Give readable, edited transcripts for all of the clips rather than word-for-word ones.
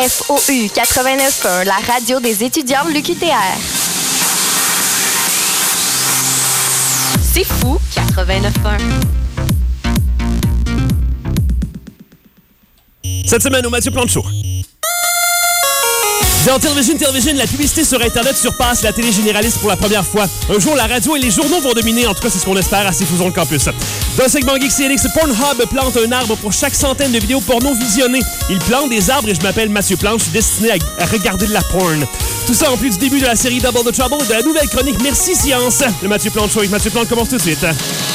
FOU 89.1, la radio des étudiants de l'UQTR. C'est fou, 89.1. Cette semaine au Mathieu Plante Show. Dans Television, la publicité sur Internet surpasse la télé généraliste pour la première fois. Un jour, la radio et les journaux vont dominer. En tout cas, c'est ce qu'on espère à Diffusion le Campus. Dans le segment Geek CNX, Pornhub plante un arbre pour chaque centaine de vidéos porno visionnées. Il plante des arbres et je m'appelle Mathieu Plante. Je suis destiné à regarder de la porn. Tout ça en plus du début de la série Double the Trouble et de la nouvelle chronique Merci Science. Le Mathieu Plante Show avec Mathieu Plante commence tout de suite.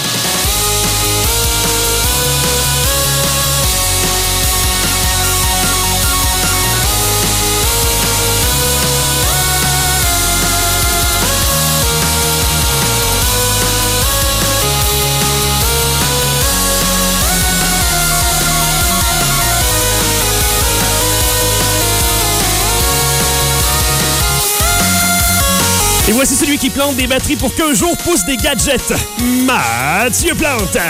Et voici celui qui plante des batteries pour qu'un jour pousse des gadgets. Mathieu Plante.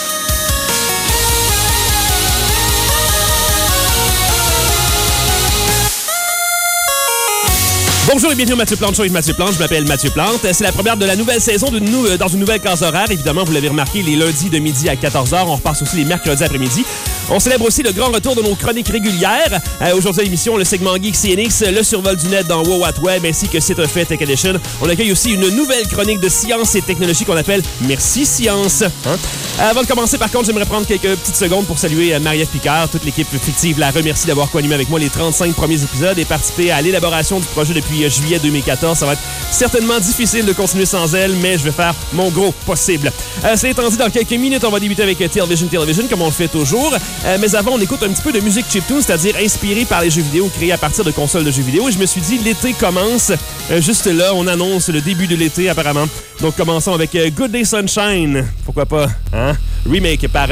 Bonjour et bienvenue au Mathieu Plante Show avec Mathieu Plante. Je m'appelle Mathieu Plante. C'est la première de la nouvelle saison dans une nouvelle case horaire. Évidemment, vous l'avez remarqué, les lundis de midi à 14h. On repasse aussi les mercredis après-midi. On célèbre aussi le grand retour de nos chroniques régulières. Aujourd'hui à l'émission, le segment Geek CNX, le survol du net dans Wow What Web, ainsi que Site Fait Tech Edition. On accueille aussi une nouvelle chronique de science et technologie qu'on appelle Merci Science. Avant de commencer, par contre, j'aimerais prendre quelques petites secondes pour saluer Marie-Ève Picard. Toute l'équipe fictive la remercie d'avoir co-animé avec moi les 35 premiers épisodes et participé à l'élaboration du projet depuis juillet 2014. Ça va être certainement difficile de continuer sans elle, mais je vais faire mon gros possible. C'est étant dit, dans quelques minutes, on va débuter avec Television, comme on le fait toujours. Mais avant, on écoute un petit peu de musique chiptune, c'est-à-dire inspirée par les jeux vidéo, créée à partir de consoles de jeux vidéo. Et je me suis dit, l'été commence. Juste là, on annonce le début de l'été, apparemment. Donc, commençons avec Good Day Sunshine. Pourquoi pas, hein? Remake par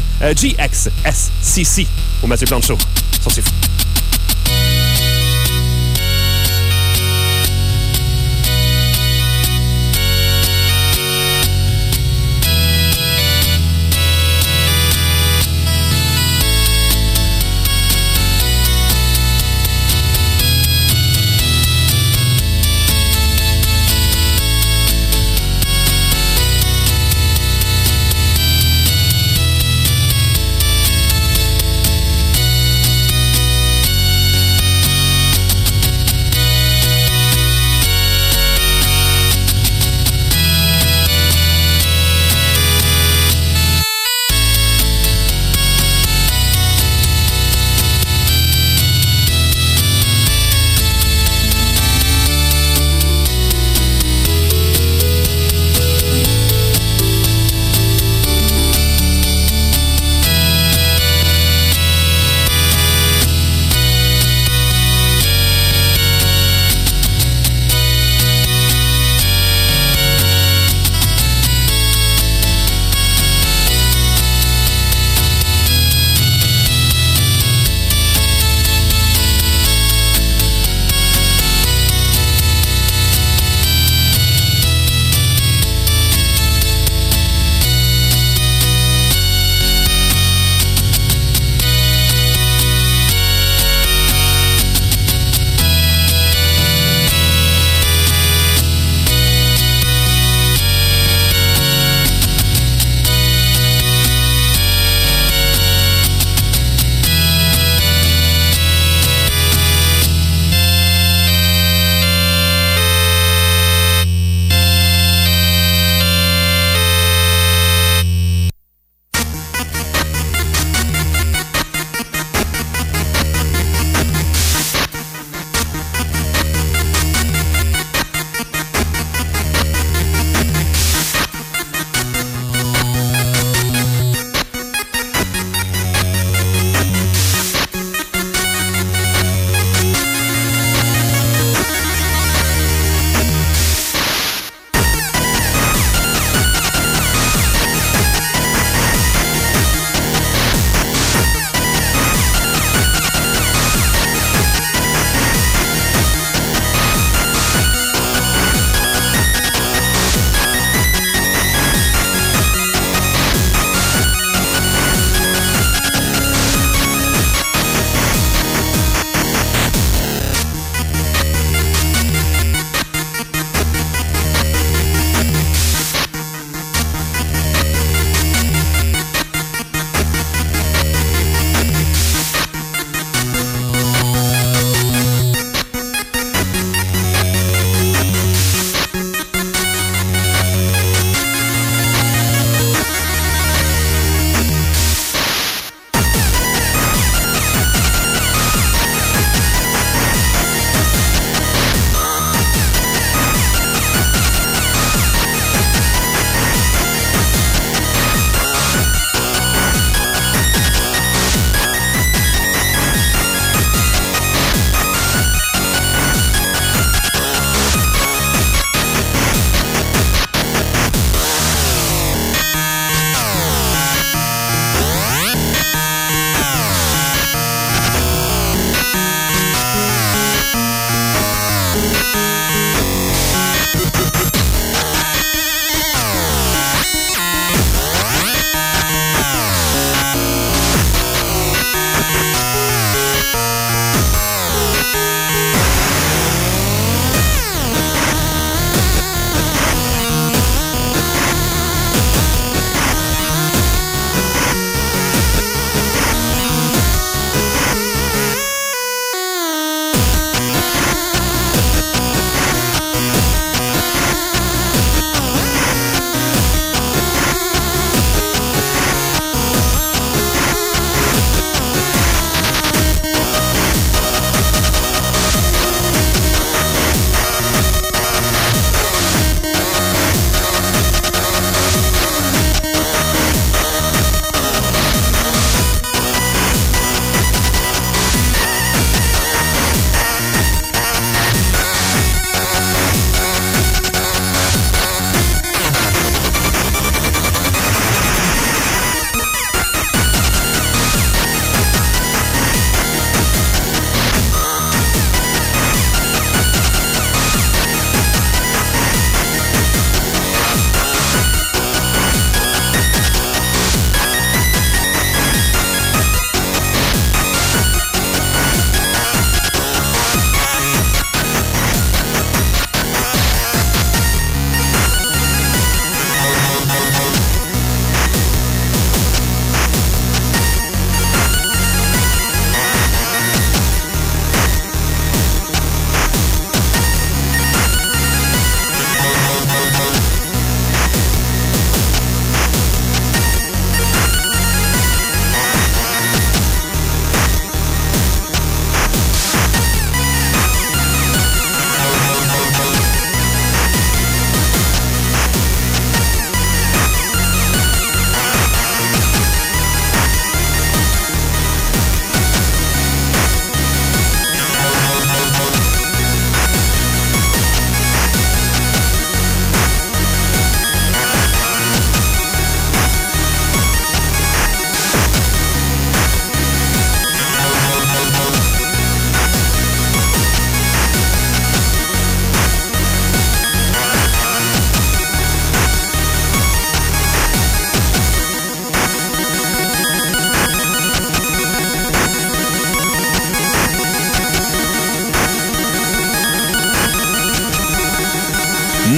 GXSCC au Mathieu Plante Show. Ça, c'est fou.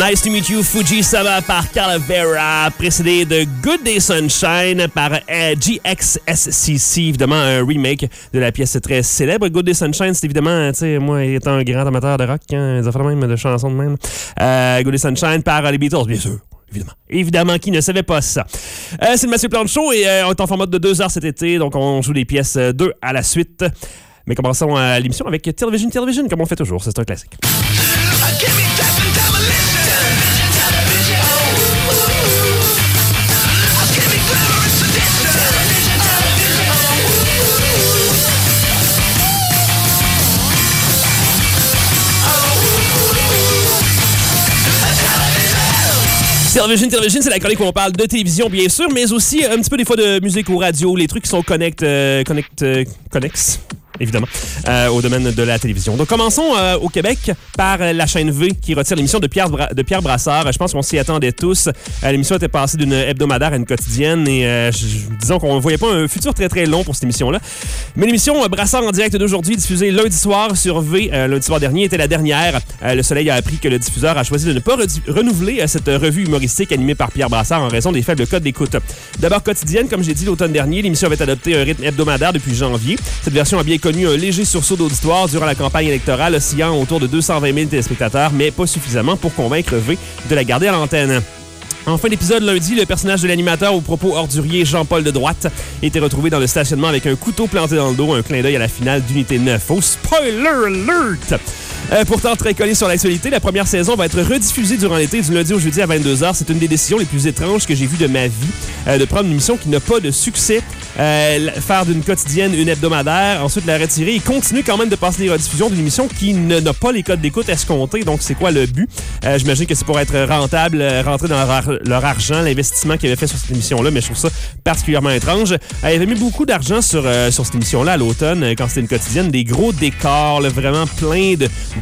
Nice to meet you, Fuji-sama par Calavera, précédé de Good Day Sunshine par GXSCC, évidemment un remake de la pièce très célèbre. Good Day Sunshine, c'est évidemment, tu sais, moi étant un grand amateur de rock, des affaires de même, de chansons de même. Good Day Sunshine par les Beatles, bien sûr. Évidemment, qui ne savait pas ça. C'est le Mathieu Plante Show et on est en format de 2 heures cet été, donc on joue des pièces 2 à la suite. Mais commençons l'émission avec Television, comme on fait toujours, c'est un classique. Television, c'est la chronique où on parle de télévision, bien sûr, mais aussi un petit peu des fois de musique ou radio, les trucs qui sont connexes, évidemment, au domaine de la télévision. Donc, commençons au Québec par la chaîne V qui retire l'émission de Pierre Brassard. Je pense qu'on s'y attendait tous. L'émission était passée d'une hebdomadaire à une quotidienne et disons qu'on ne voyait pas un futur très, très long pour cette émission-là. Mais l'émission Brassard en direct d'aujourd'hui, diffusée lundi soir sur V, lundi soir dernier, était la dernière. Le Soleil a appris que le diffuseur a choisi de ne pas renouveler cette revue humoristique animée par Pierre Brassard en raison des faibles codes d'écoute. D'abord quotidienne, comme j'ai dit l'automne dernier, l'émission avait adopté un rythme hebdomadaire depuis janvier. Cette version a bien connu un léger sursaut d'auditoire durant la campagne électorale, oscillant autour de 220 000 téléspectateurs, mais pas suffisamment pour convaincre V de la garder à l'antenne. En fin d'épisode lundi, le personnage de l'animateur aux propos orduriers Jean-Paul de Droite était retrouvé dans le stationnement avec un couteau planté dans le dos, un clin d'œil à la finale d'Unité 9. Oh, spoiler alert! Pourtant très collé sur l'actualité, la première saison va être rediffusée durant l'été du lundi au jeudi à 22h. C'est une des décisions les plus étranges que j'ai vues de ma vie, de prendre une émission qui n'a pas de succès, faire d'une quotidienne une hebdomadaire, ensuite la retirer et continuer quand même de passer les rediffusions d'une émission qui n'a pas les codes d'écoute escomptés. Donc c'est quoi le but? J'imagine que c'est pour être rentable, rentrer dans leur argent, l'investissement qu'ils avaient fait sur cette émission-là, mais je trouve ça particulièrement étrange. Ils avaient mis beaucoup d'argent sur cette émission-là à l'automne, quand c'était une quotidienne, des gros décors, là, vraiment plein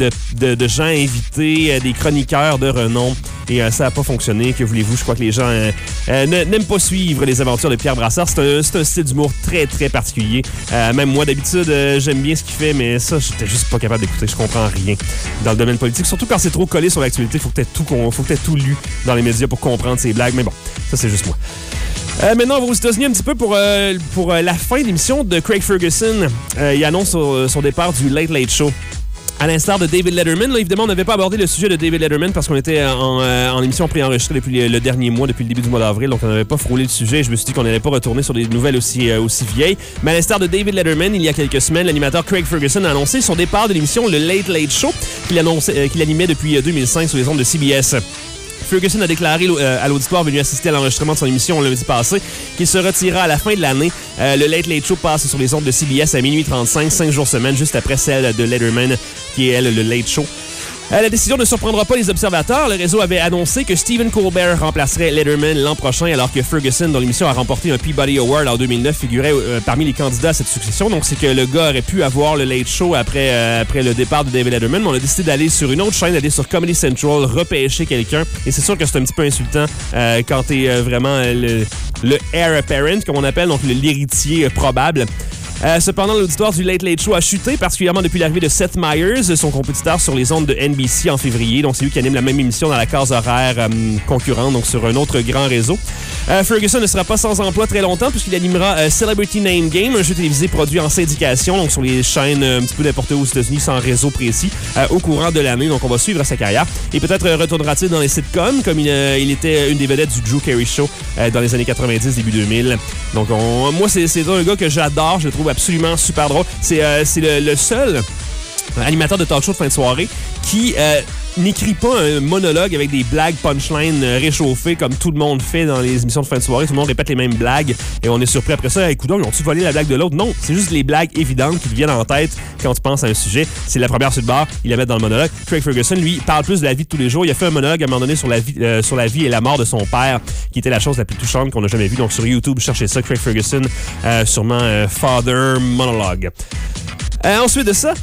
de gens invités, des chroniqueurs de renom. Et ça n'a pas fonctionné. Que voulez-vous? Je crois que les gens n'aiment pas suivre les aventures de Pierre Brassard. C'est un style d'humour très, très particulier. Même moi, d'habitude, j'aime bien ce qu'il fait, mais ça, j'étais juste pas capable d'écouter. Je comprends rien dans le domaine politique. Surtout quand c'est trop collé sur l'actualité. Faut que t'aies tout lu dans les médias pour comprendre ses blagues. Mais bon, ça, c'est juste moi. Maintenant, on va aux États-Unis un petit peu pour la fin de l'émission de Craig Ferguson. Il annonce son départ du Late Late Show. À l'instar de David Letterman, là, évidemment, on n'avait pas abordé le sujet de David Letterman parce qu'on était en émission préenregistrée depuis le dernier mois, depuis le début du mois d'avril, donc on n'avait pas frôlé le sujet. Je me suis dit qu'on n'allait pas retourner sur des nouvelles aussi vieilles. Mais à l'instar de David Letterman, il y a quelques semaines, l'animateur Craig Ferguson a annoncé son départ de l'émission Le Late Late Show qu'il animait depuis 2005 sur les ondes de CBS. Ferguson a déclaré à l'auditoire venu assister à l'enregistrement de son émission lundi passé qu'il se retirera à la fin de l'année. Le Late Late Show passe sur les ondes de CBS à minuit 35, 5 jours semaine, juste après celle de Letterman, qui est, elle, le Late Show. La décision ne surprendra pas les observateurs. Le réseau avait annoncé que Stephen Colbert remplacerait Letterman l'an prochain, alors que Ferguson, dont l'émission a remporté un Peabody Award en 2009, figurait parmi les candidats à cette succession. Donc, c'est que le gars aurait pu avoir le Late Show après le départ de David Letterman. Mais on a décidé d'aller sur une autre chaîne, d'aller sur Comedy Central, repêcher quelqu'un. Et c'est sûr que c'est un petit peu insultant quand t'es vraiment le heir apparent, comme on appelle, donc l'héritier probable. Cependant, l'auditoire du Late Late Show a chuté, particulièrement depuis l'arrivée de Seth Meyers, son compétiteur sur les ondes de NBC en février. Donc, c'est lui qui anime la même émission dans la case horaire concurrente, donc sur un autre grand réseau. Ferguson ne sera pas sans emploi très longtemps puisqu'il animera Celebrity Name Game, un jeu télévisé produit en syndication, donc sur les chaînes un petit peu n'importe où aux États-Unis sans réseau précis, au courant de l'année. Donc, on va suivre sa carrière. Et peut-être retournera-t-il dans les sitcoms, comme il était une des vedettes du Drew Carey Show dans les années 90, début 2000. Donc, moi, c'est un gars que j'adore, je le trouve absolument super drôle. C'est le seul animateur de talk show de fin de soirée qui n'écrit pas un monologue avec des blagues punchline réchauffées comme tout le monde fait dans les émissions de fin de soirée. Tout le monde répète les mêmes blagues et on est surpris après ça. Écoute, ils ont-tu volé la blague de l'autre? Non, c'est juste les blagues évidentes qui te viennent en tête quand tu penses à un sujet. C'est la première sur le bar, il la met dans le monologue. Craig Ferguson, lui, parle plus de la vie de tous les jours. Il a fait un monologue à un moment donné sur la vie et la mort de son père, qui était la chose la plus touchante qu'on a jamais vue. Donc sur YouTube, cherchez ça, Craig Ferguson, sûrement Father Monologue. Ensuite de ça,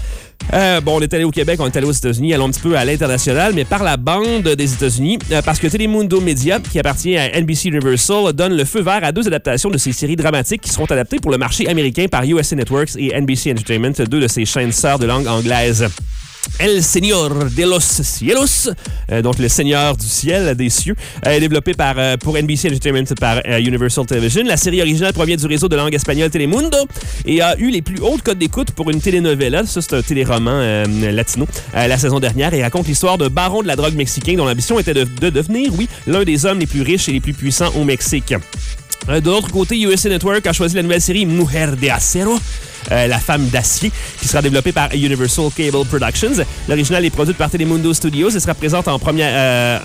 on est allé au Québec, on est allé aux États-Unis, allons un petit peu à l'international, mais par la bande des États-Unis, parce que Telemundo Media, qui appartient à NBC Universal, donne le feu vert à 2 adaptations de ces séries dramatiques qui seront adaptées pour le marché américain par USA Networks et NBC Entertainment, 2 de ces chaînes sœurs de langue anglaise. El Señor de los Cielos, donc le Seigneur du ciel, des cieux, développé pour NBC Entertainment par Universal Television. La série originale provient du réseau de langue espagnole Telemundo et a eu les plus hautes cotes d'écoute pour une telenovela. Ça, c'est un téléroman latino la saison dernière et raconte l'histoire d'un baron de la drogue mexicain dont l'ambition était de devenir, l'un des hommes les plus riches et les plus puissants au Mexique. De l'autre côté, USA Network a choisi la nouvelle série Mujer de Acero, la femme d'acier, qui sera développée par Universal Cable Productions. L'original est produite par Telemundo Studios et sera présentée en première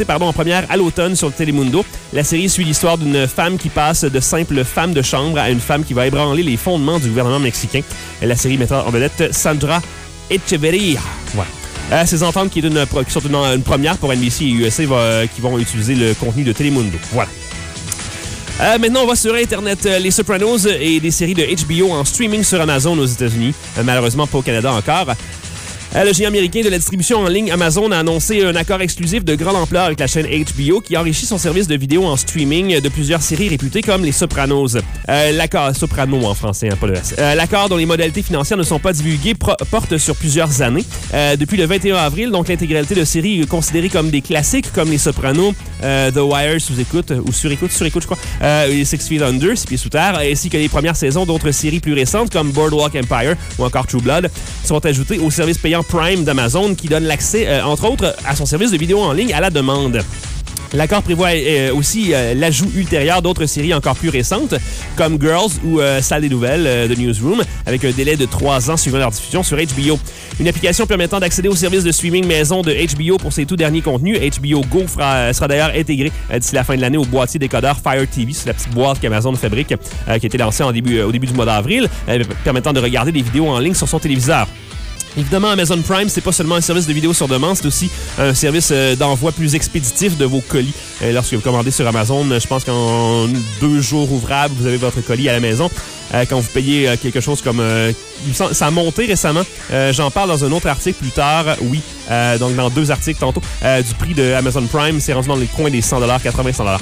à l'automne sur Telemundo. La série suit l'histoire d'une femme qui passe de simple femme de chambre à une femme qui va ébranler les fondements du gouvernement mexicain. La série mettra en vedette Sandra Echeverria. Voilà. Ces ententes qui sont une première pour NBC et USA qui vont utiliser le contenu de Telemundo. Voilà. Maintenant, on va sur Internet. Les Sopranos et des séries de HBO en streaming sur Amazon aux États-Unis. Malheureusement, pas au Canada encore. Le géant américain de la distribution en ligne Amazon a annoncé un accord exclusif de grande ampleur avec la chaîne HBO qui enrichit son service de vidéo en streaming de plusieurs séries réputées comme Les Sopranos. L'accord Soprano en français, pas le S. L'accord dont les modalités financières ne sont pas divulguées porte sur plusieurs années. Depuis le 21 avril, donc l'intégralité de séries considérées comme des classiques comme Les Sopranos, The Wire sous-écoute ou sur-écoute, je crois, et Six Feet Under, 6 pieds sous terre, ainsi que les premières saisons d'autres séries plus récentes comme Boardwalk Empire ou encore True Blood sont ajoutées au service payant Prime d'Amazon qui donne l'accès, entre autres, à son service de vidéo en ligne à la demande. L'accord prévoit aussi l'ajout ultérieur d'autres séries encore plus récentes, comme Girls ou Salle des nouvelles de Newsroom, avec un délai de 3 ans suivant leur diffusion sur HBO. Une application permettant d'accéder au service de streaming maison de HBO pour ses tout derniers contenus. HBO Go sera d'ailleurs intégré d'ici la fin de l'année au boîtier décodeur Fire TV, c'est la petite boîte qu'Amazon fabrique, qui a été lancée au début du mois d'avril, permettant de regarder des vidéos en ligne sur son téléviseur. Évidemment, Amazon Prime, c'est pas seulement un service de vidéo sur demande, c'est aussi un service d'envoi plus expéditif de vos colis. Lorsque vous commandez sur Amazon, je pense qu'en 2 jours ouvrables, vous avez votre colis à la maison. Quand vous payez quelque chose comme... ça a monté récemment. J'en parle dans un autre article plus tard. Oui, donc dans 2 articles tantôt. Du prix de Amazon Prime, c'est rendu dans les coins des 100$, 80-100$.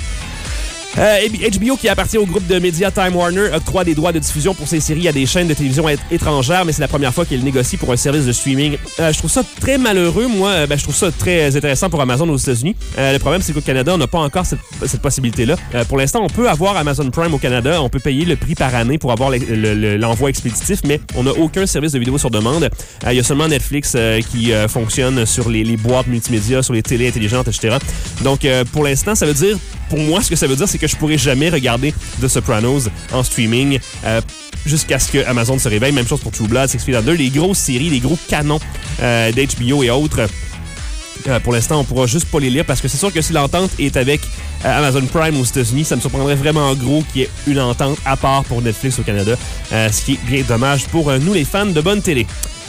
HBO, qui appartient au groupe de médias Time Warner, octroie des droits de diffusion pour ses séries à des chaînes de télévision étrangères, mais c'est la première fois qu'il négocie pour un service de streaming. Je trouve ça très malheureux, moi. Je trouve ça très intéressant pour Amazon aux États-Unis. Le problème, c'est qu'au Canada, on n'a pas encore cette possibilité-là. Pour l'instant, on peut avoir Amazon Prime au Canada. On peut payer le prix par année pour avoir l'envoi expéditif, mais on n'a aucun service de vidéo sur demande. Il y a seulement Netflix qui fonctionne sur les boîtes multimédia, sur les télés intelligentes, etc. Donc, pour l'instant, ça veut dire... Pour moi, ce que ça veut dire, c'est que je pourrais jamais regarder The Sopranos en streaming jusqu'à ce que Amazon se réveille. Même chose pour True Blood, Six Feet Under, les grosses séries, les gros canons d'HBO et autres. Pour l'instant, on pourra juste pas les lire parce que c'est sûr que si l'entente est avec Amazon Prime aux États-Unis, ça me surprendrait vraiment en gros qu'il y ait une entente à part pour Netflix au Canada, ce qui est bien dommage pour nous les fans de bonne télé.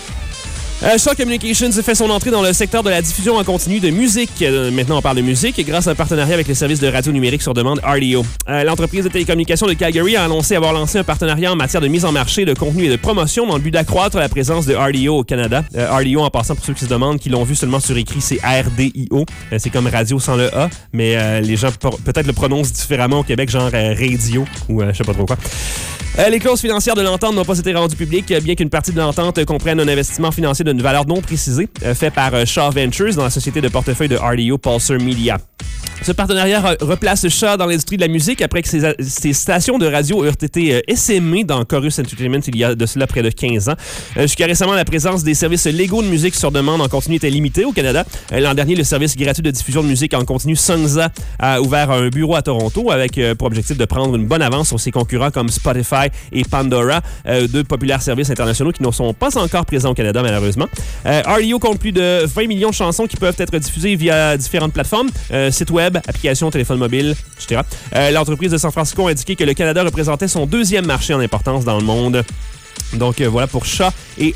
Shaw Communications fait son entrée dans le secteur de la diffusion en continu de musique. Maintenant, on parle de musique grâce à un partenariat avec le service de radio numérique sur demande RDO. L'entreprise de télécommunications de Calgary a annoncé avoir lancé un partenariat en matière de mise en marché de contenu et de promotion dans le but d'accroître la présence de RDO au Canada. RDO, en passant, pour ceux qui se demandent, qui l'ont vu seulement sur écrit, c'est RDIO. C'est comme radio sans le A, mais les gens peut-être le prononcent différemment au Québec, genre radio ou je sais pas trop quoi. Les clauses financières de l'entente n'ont pas été rendues publiques, bien qu'une partie de l'entente comprenne un investissement financier d'une valeur non précisée fait par Shaw Ventures dans la société de portefeuille de RDO Pulsar Media. Ce partenariat replace Shaw dans l'industrie de la musique après que ses stations de radio eurent été essaimées dans Chorus Entertainment il y a de cela près de 15 ans. Jusqu'à récemment, la présence des services légaux de musique sur demande en continu était limitée au Canada. L'an dernier, le service gratuit de diffusion de musique en continu Songza a ouvert un bureau à Toronto avec pour objectif de prendre une bonne avance sur ses concurrents comme Spotify et Pandora, 2 populaires services internationaux qui ne sont pas encore présents au Canada malheureusement. RDO compte plus de 20 millions de chansons qui peuvent être diffusées via différentes plateformes, sites web, applications, téléphone mobile, etc. L'entreprise de San Francisco a indiqué que le Canada représentait son 2e marché en importance dans le monde. Donc voilà pour Shaw et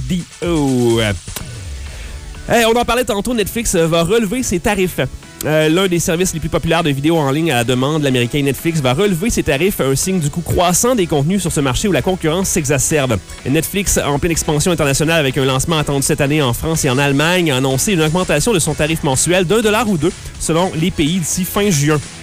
RDO. On en parlait tantôt, Netflix va relever ses tarifs. L'un des services les plus populaires de vidéos en ligne à la demande, l'américain Netflix, va relever ses tarifs, un signe du coût croissant des contenus sur ce marché où la concurrence s'exacerbe. Netflix, en pleine expansion internationale avec un lancement attendu cette année en France et en Allemagne, a annoncé une augmentation de son tarif mensuel d'$1 ou 2 selon les pays d'ici fin juin.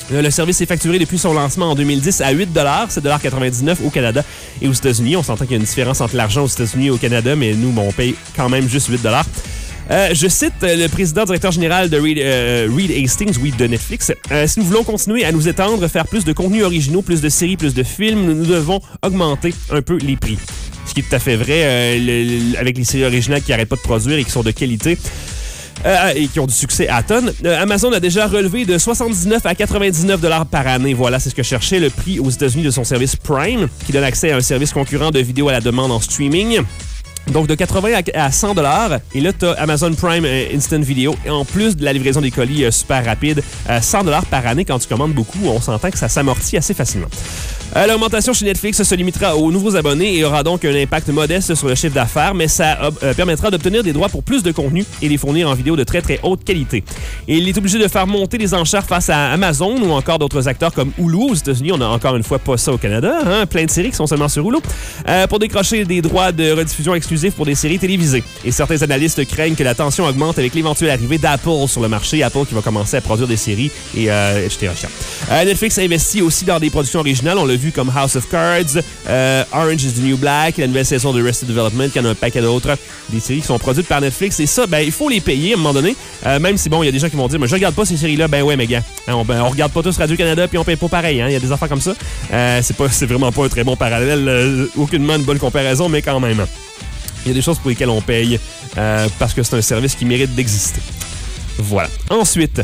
Le service est facturé depuis son lancement en 2010 à 8 $, 7,99 $ au Canada et aux États-Unis. On s'entend qu'il y a une différence entre l'argent aux États-Unis et au Canada, mais nous, on paye quand même juste 8 $. Je cite le directeur général de Reed Hastings, de Netflix. Si nous voulons continuer à nous étendre, faire plus de contenus originaux, plus de séries, plus de films, nous devons augmenter un peu les prix. Ce qui est tout à fait vrai avec les séries originales qui n'arrêtent pas de produire et qui sont de qualité. Et qui ont du succès à tonnes. Amazon a déjà relevé de 79 à 99 $ par année. Voilà, c'est ce que cherchait le prix aux États-Unis de son service Prime, qui donne accès à un service concurrent de vidéo à la demande en streaming. Donc, de 80 à 100 $. Et là, tu as Amazon Prime Instant Video. Et en plus de la livraison des colis super rapide, 100 $ par année quand tu commandes beaucoup. On s'entend que ça s'amortit assez facilement. L'augmentation chez Netflix se limitera aux nouveaux abonnés et aura donc un impact modeste sur le chiffre d'affaires, mais ça permettra d'obtenir des droits pour plus de contenu et les fournir en vidéo de très très haute qualité. Et il est obligé de faire monter les enchères face à Amazon ou encore d'autres acteurs comme Hulu aux États-Unis. On n'a encore une fois pas ça au Canada. Plein de séries qui sont seulement sur Hulu. Pour décrocher des droits de rediffusion exclusifs pour des séries télévisées. Et certains analystes craignent que la tension augmente avec l'éventuelle arrivée d'Apple sur le marché. Apple qui va commencer à produire des séries et etc. Netflix investit aussi dans des productions originales. On l'a vu comme House of Cards, Orange is the New Black, la nouvelle saison de Arrested Development, qui en a un paquet d'autres, des séries qui sont produites par Netflix. Et ça, il faut les payer à un moment donné. Même si, il y a des gens qui vont dire, mais je regarde pas ces séries-là. Ben ouais, mais gars, on regarde pas tous Radio-Canada puis on paye pas pareil. Il y a des affaires comme ça. C'est vraiment pas un très bon parallèle. Aucunement une bonne comparaison, mais quand même. Il y a des choses pour lesquelles on paye parce que c'est un service qui mérite d'exister. Voilà. Ensuite...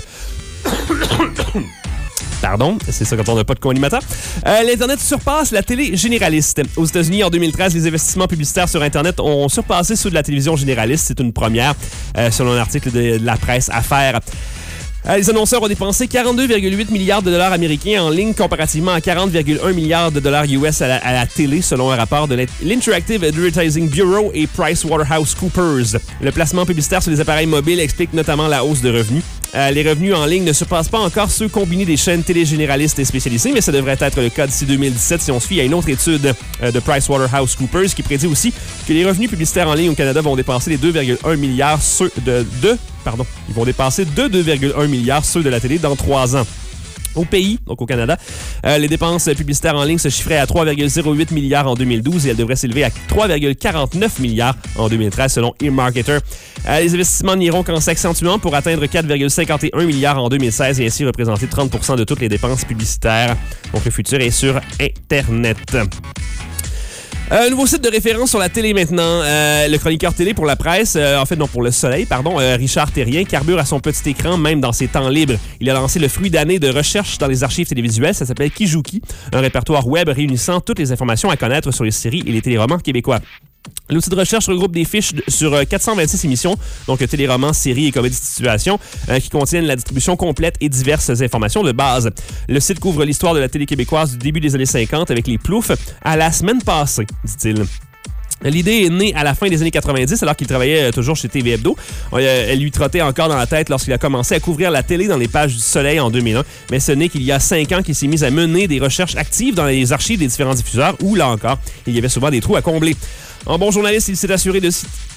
Pardon, c'est ça quand on n'a pas de co-animateur. L'Internet surpasse la télé généraliste. Aux États-Unis, en 2013, les investissements publicitaires sur Internet ont surpassé ceux de la télévision généraliste. C'est une première, selon un article de la presse Affaires. Les annonceurs ont dépensé 42,8 milliards $ américains en ligne comparativement à 40,1 milliards $ US à la télé, selon un rapport de l'Interactive Advertising Bureau et PricewaterhouseCoopers. Le placement publicitaire sur les appareils mobiles explique notamment la hausse de revenus. Les revenus en ligne ne surpassent pas encore ceux combinés des chaînes télé généralistes et spécialisées, mais ça devrait être le cas d'ici 2017 si on se fie à une autre étude de PricewaterhouseCoopers qui prédit aussi que les revenus publicitaires en ligne au Canada vont dépasser les 2,1 milliards ils vont dépasser de 2,1 milliards ceux de la télé dans 3 ans. Au pays, donc au Canada, les dépenses publicitaires en ligne se chiffraient à 3,08 milliards en 2012 et elles devraient s'élever à 3,49 milliards en 2013 selon eMarketer. Les investissements n'iront qu'en s'accentuant pour atteindre 4,51 milliards en 2016 et ainsi représenter 30% de toutes les dépenses publicitaires. Donc le futur est sur Internet. Un nouveau site de référence sur la télé maintenant. Le chroniqueur télé pour la presse, pour le Soleil, Richard Terrien, carbure à son petit écran, même dans ses temps libres. Il a lancé le fruit d'années de recherche dans les archives télévisuelles. Ça s'appelle Kijuki, un répertoire web réunissant toutes les informations à connaître sur les séries et les téléromans québécois. L'outil de recherche regroupe des fiches sur 426 émissions, donc téléromans, séries et comédies de situation, qui contiennent la distribution complète et diverses informations de base. Le site couvre l'histoire de la télé québécoise du début des années 50 avec les ploufs à la semaine passée, dit-il. L'idée est née à la fin des années 90, alors qu'il travaillait toujours chez TV Hebdo. Elle lui trottait encore dans la tête lorsqu'il a commencé à couvrir la télé dans les pages du Soleil en 2001. Mais ce n'est qu'il y a 5 ans qu'il s'est mis à mener des recherches actives dans les archives des différents diffuseurs, où, là encore, il y avait souvent des trous à combler. En bon journaliste, il s'est assuré de...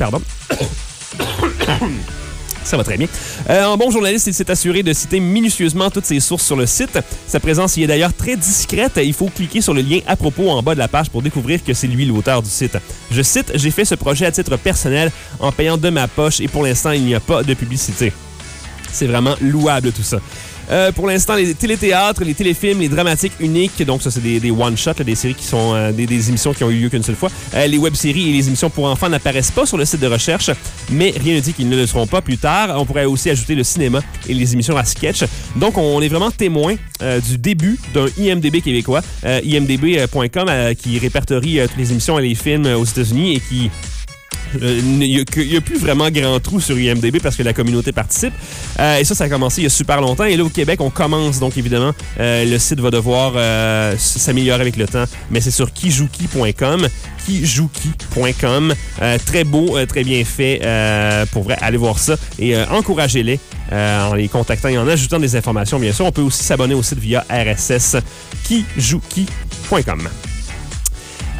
Ça va très bien. En bon journaliste, il s'est assuré de citer minutieusement toutes ses sources sur le site. Sa présence y est d'ailleurs très discrète. Il faut cliquer sur le lien à propos en bas de la page pour découvrir que c'est lui l'auteur du site. Je cite, « J'ai fait ce projet à titre personnel en payant de ma poche et pour l'instant, il n'y a pas de publicité. » C'est vraiment louable tout ça. Pour l'instant, les téléthéâtres, les téléfilms, les dramatiques uniques, donc ça c'est des one-shots, des séries qui sont des émissions qui ont eu lieu qu'une seule fois. Les web-séries et les émissions pour enfants n'apparaissent pas sur le site de recherche, mais rien ne dit qu'ils ne le seront pas plus tard. On pourrait aussi ajouter le cinéma et les émissions à sketch. Donc on est vraiment témoin du début d'un IMDb québécois, imdb.com, qui répertorie toutes les émissions et les films aux États-Unis et qui... Il n'y a plus vraiment grand trou sur IMDb parce que la communauté participe. Et ça a commencé il y a super longtemps. Et là, au Québec, on commence. Donc, évidemment, le site va devoir s'améliorer avec le temps. Mais c'est sur kijuki.com. Kijuki.com. Très beau, très bien fait. Pour vrai, allez voir ça. Et encouragez-les en les contactant et en ajoutant des informations, bien sûr. On peut aussi s'abonner au site via RSS. Kijuki.com.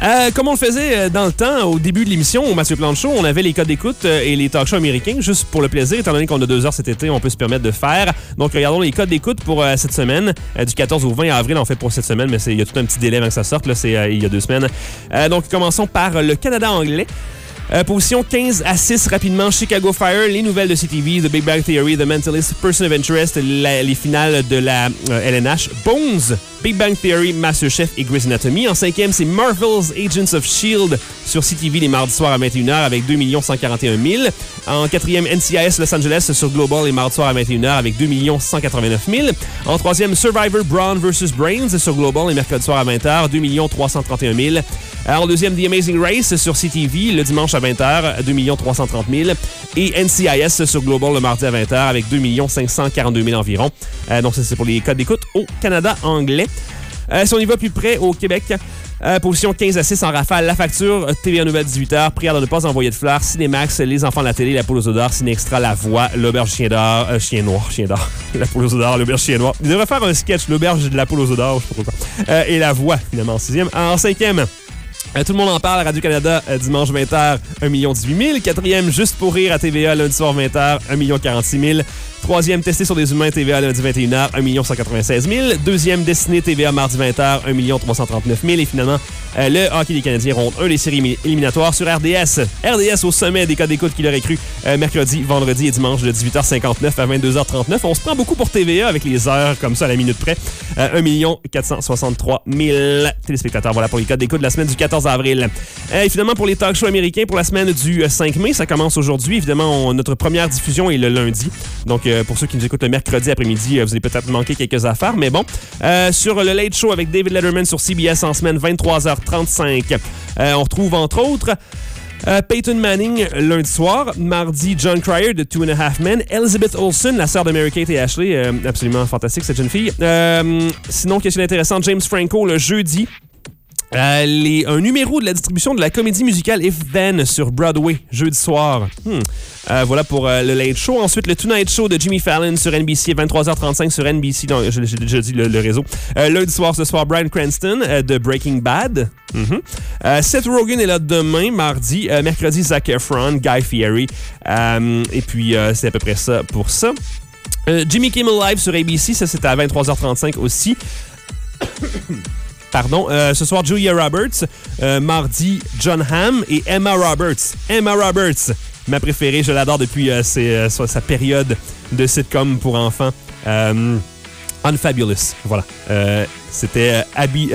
Comme on le faisait dans le temps, au début de l'émission, au Mathieu Plante Show, on avait les codes d'écoute et les talk shows américains, juste pour le plaisir, étant donné qu'on a 2 heures cet été, on peut se permettre de faire. Donc, regardons les codes d'écoute pour cette semaine, du 14 au 20 avril, en fait, pour cette semaine, mais il y a tout un petit délai avant que ça sorte, là, c'est il y a 2 semaines. Donc, commençons par le Canada anglais. Position 15 à 6 rapidement, Chicago Fire, les nouvelles de CTV, The Big Bang Theory, The Mentalist, Person of Interest, les finales de la LNH, Bones, Big Bang Theory, MasterChef et Grey's Anatomy. En 5e, c'est Marvel's Agents of S.H.I.E.L.D. sur CTV les mardis soirs à 21h avec 2 141 000. En 4e, NCIS Los Angeles sur Global les mardis soirs à 21h avec 2 189 000. En 3e, Survivor Brawn vs. Brains sur Global les mercredis soirs à 20h, 2 331 000. En 2e, The Amazing Race sur CTV le dimanche à 20h, 2 330 000. Et NCIS sur Global le mardi à 20h avec 2 542 000 environ. Donc, ça, c'est pour les codes d'écoute au Canada anglais. Si on y va plus près, au Québec, position 15 à 6 en rafale, La Facture, TVA Nouvelle 18h, Prière de ne pas envoyer de fleurs, Cinémax, Les Enfants de la télé, La Poule aux œufs d'or, Ciné Extra, La Voix, L'Auberge Chien d'or, Chien d'or, La Poule aux œufs d'or, L'Auberge Chien noir. Il devrait faire un sketch, L'Auberge de la Poule aux œufs d'or, je sais pas pourquoi. Et La Voix, finalement, en 6e. En 5e, tout le monde en parle à Radio-Canada, dimanche 20h, 1 018 000. 4e, Juste pour rire à TVA, lundi soir 20h, 1 046 000. 3e, Testé sur des humains, TVA, lundi 21h, 1 196 000. 2e, Destiné, TVA, mardi 20h, 1 339 000. Et finalement, le hockey des Canadiens ronde 1 des séries éliminatoires sur RDS. RDS au sommet des codes d'écoute qu'il aurait cru mercredi, vendredi et dimanche de 18h59 à 22h39. On se prend beaucoup pour TVA avec les heures comme ça à la minute près. 1 463 000 téléspectateurs. Voilà pour les codes d'écoute de la semaine du 14 avril. Et finalement, pour les talk shows américains, pour la semaine du 5 mai, ça commence aujourd'hui. Évidemment, notre première diffusion est le lundi. Donc, pour ceux qui nous écoutent le mercredi après-midi, vous allez peut-être manquer quelques affaires, mais bon. Sur le Late Show avec David Letterman sur CBS en semaine, 23h35. On retrouve, entre autres, Peyton Manning lundi soir. Mardi, John Cryer de Two and a Half Men. Elizabeth Olsen, la sœur de Mary-Kate et Ashley. Absolument fantastique, cette jeune fille. Sinon, question intéressante, James Franco le jeudi. Un numéro de la distribution de la comédie musicale If Then sur Broadway, jeudi soir. Voilà pour le Late Show. Ensuite, le Tonight Show de Jimmy Fallon sur NBC, 23h35 sur NBC. Donc, j'ai déjà dit le réseau. Lundi soir, ce soir, Bryan Cranston de Breaking Bad. Seth Rogen est là demain, mardi. Mercredi, Zac Efron, Guy Fieri. Et puis, c'est à peu près ça pour ça. Jimmy Kimmel Live sur ABC, ça c'est à 23h35 aussi. Pardon. Ce soir, Julia Roberts. Mardi, John Hamm et Emma Roberts. Emma Roberts, ma préférée. Je l'adore depuis sa période de sitcom pour enfants. Unfabulous. Voilà. C'était Abby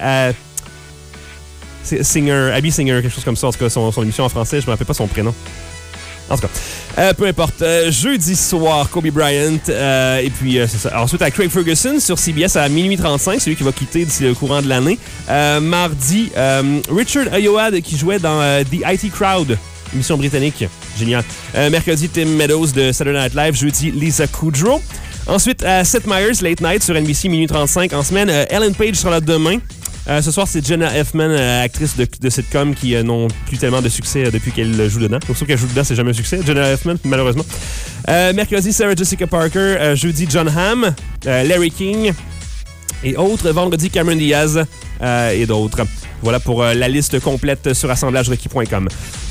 Singer, quelque chose comme ça. En tout cas, son émission en français, je ne me rappelle pas son prénom. En tout cas, peu importe. Jeudi soir, Kobe Bryant. Et puis, c'est ça. Ensuite, à Craig Ferguson sur CBS à minuit 35, celui qui va quitter d'ici le courant de l'année. Mardi, Richard Ayoade qui jouait dans The IT Crowd, émission britannique. Génial. Mercredi, Tim Meadows de Saturday Night Live. Jeudi, Lisa Kudrow. Ensuite, Seth Meyers, Late Night sur NBC, minuit 35 en semaine. Ellen Page sera là demain. Ce soir, c'est Jenna Elfman, actrice de sitcom qui n'ont plus tellement de succès depuis qu'elle joue dedans. Sauf qu'elle joue dedans, c'est jamais un succès. Jenna Elfman, malheureusement. Mercredi, Sarah Jessica Parker. Jeudi, John Hamm, Larry King et autres. Vendredi, Cameron Diaz et d'autres. Voilà pour la liste complète sur assemblagerequis.com.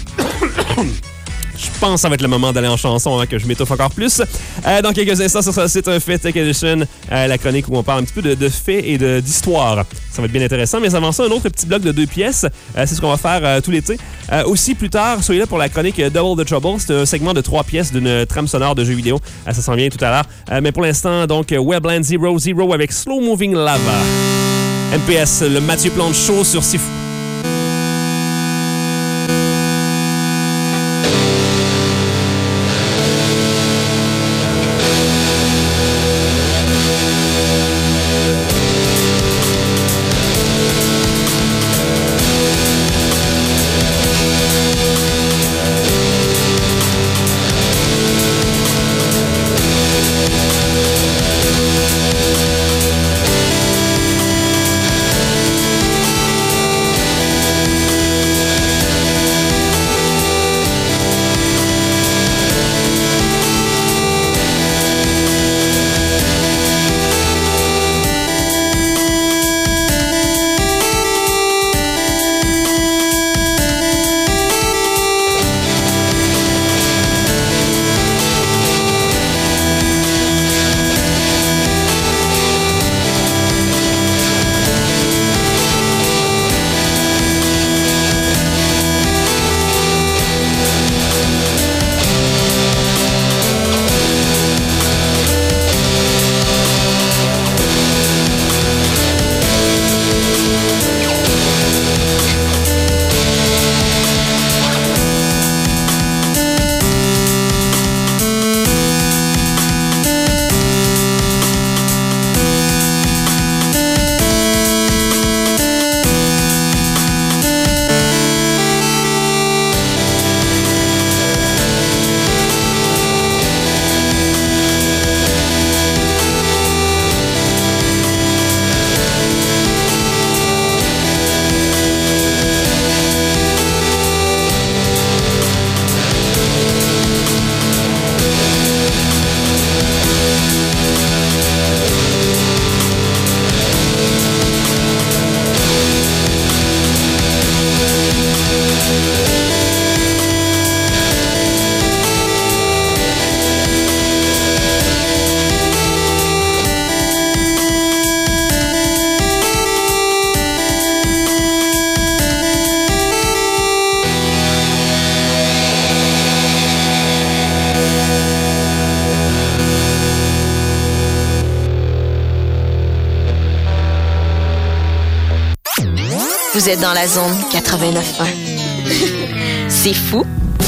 Je pense que ça va être le moment d'aller en chanson que je m'étouffe encore plus. Dans quelques instants, sur ce site, un fait Tech Edition, la chronique où on parle un petit peu de faits et d'histoire. Ça va être bien intéressant. Mais avant ça, un autre petit bloc de 2 pièces. C'est ce qu'on va faire tout l'été. Aussi, plus tard, soyez là pour la chronique Double the Trouble. C'est un segment de 3 pièces d'une trame sonore de jeux vidéo. Ça s'en vient tout à l'heure. Mais pour l'instant, donc, Webland 00 avec Slow Moving Lava. MPS, le Mathieu Plante Show sur Sifu. Vous êtes dans la zone 89.1. C'est fou.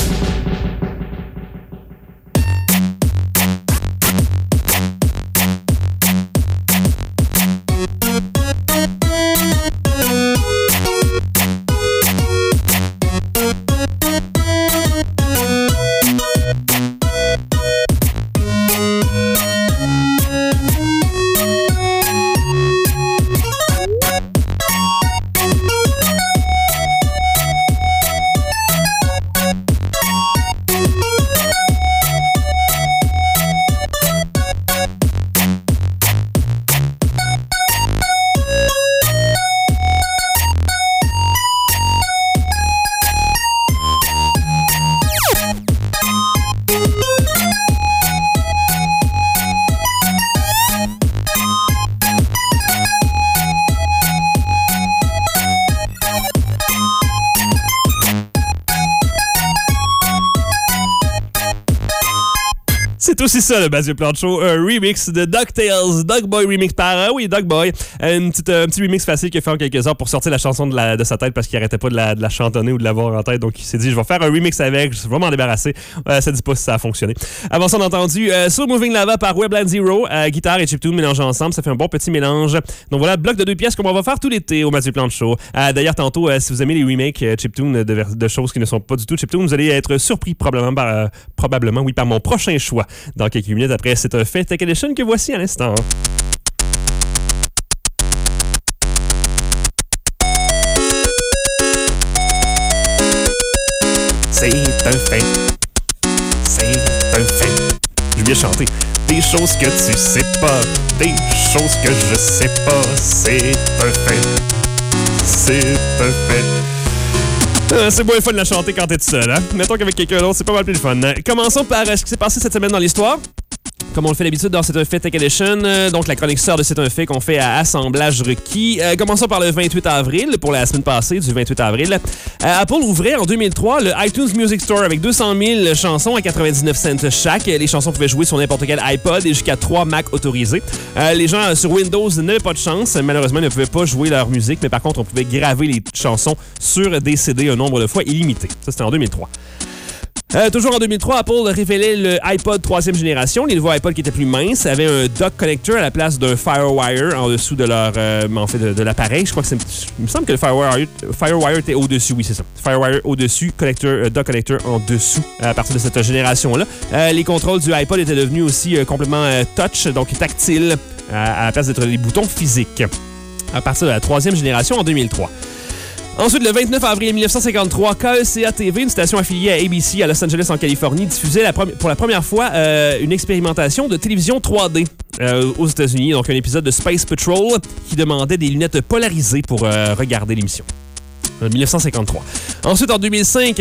C'est aussi ça, le Mathieu Plante Show. Un remix de DuckTales. Dogboy remix par... oui, Dogboy. Un petit remix facile qu'il a fait en quelques heures pour sortir la chanson de sa tête parce qu'il arrêtait pas de la chantonner ou de l'avoir en tête. Donc, il s'est dit, je vais faire un remix avec. Je vais vraiment m'en débarrasser. Ça dit pas si ça a fonctionné. Avant ça, on a entendu Slow Moving Lava par Webland Zero. Guitare et chiptune mélangés ensemble. Ça fait un bon petit mélange. Donc voilà, bloc de 2 pièces qu'on va faire tout l'été au Mathieu Plante Show. D'ailleurs, tantôt, si vous aimez les remakes chiptune de choses qui ne sont pas du tout chiptune, vous allez être surpris probablement par mon prochain choix. Dans quelques minutes après, c'est un fait Tech Edition que voici à l'instant. C'est un fait. C'est un fait. Je viens chanter. Des choses que tu sais pas. Des choses que je sais pas. C'est un fait. C'est un fait. C'est moins fun de la chanter quand t'es tout seul, hein? Mettons qu'avec quelqu'un d'autre, c'est pas mal plus le fun. Commençons par ce qui s'est passé cette semaine dans l'histoire. Comme on le fait d'habitude dans C'est un fait Tech Edition, donc la chronique sœur de C'est un fait qu'on fait à Assemblage requis. Commençons par le 28 avril, pour la semaine passée, du 28 avril. Apple ouvrait en 2003 le iTunes Music Store avec 200 000 chansons à 99 cents chaque. Les chansons pouvaient jouer sur n'importe quel iPod et jusqu'à 3 Mac autorisés. Les gens sur Windows n'avaient pas de chance. Malheureusement, ils ne pouvaient pas jouer leur musique, mais par contre, on pouvait graver les chansons sur des CD un nombre de fois illimité. Ça, c'était en 2003. Toujours en 2003, Apple révélait le iPod 3e génération. Les nouveaux iPods qui étaient plus minces avaient un dock connector à la place d'un FireWire en dessous de leur, de l'appareil. Je crois que il me semble que le FireWire était au-dessus. Oui, c'est ça. FireWire au-dessus, dock connector en dessous à partir de cette génération-là. Les contrôles du iPod étaient devenus aussi complètement touch, donc tactile, à la place d'être des boutons physiques. À partir de la 3e génération en 2003. Ensuite, le 29 avril 1953, KECA-TV, une station affiliée à ABC à Los Angeles en Californie, diffusait pour la première fois une expérimentation de télévision 3D aux États-Unis. Donc, un épisode de Space Patrol qui demandait des lunettes polarisées pour regarder l'émission. 1953. Ensuite, en 2005,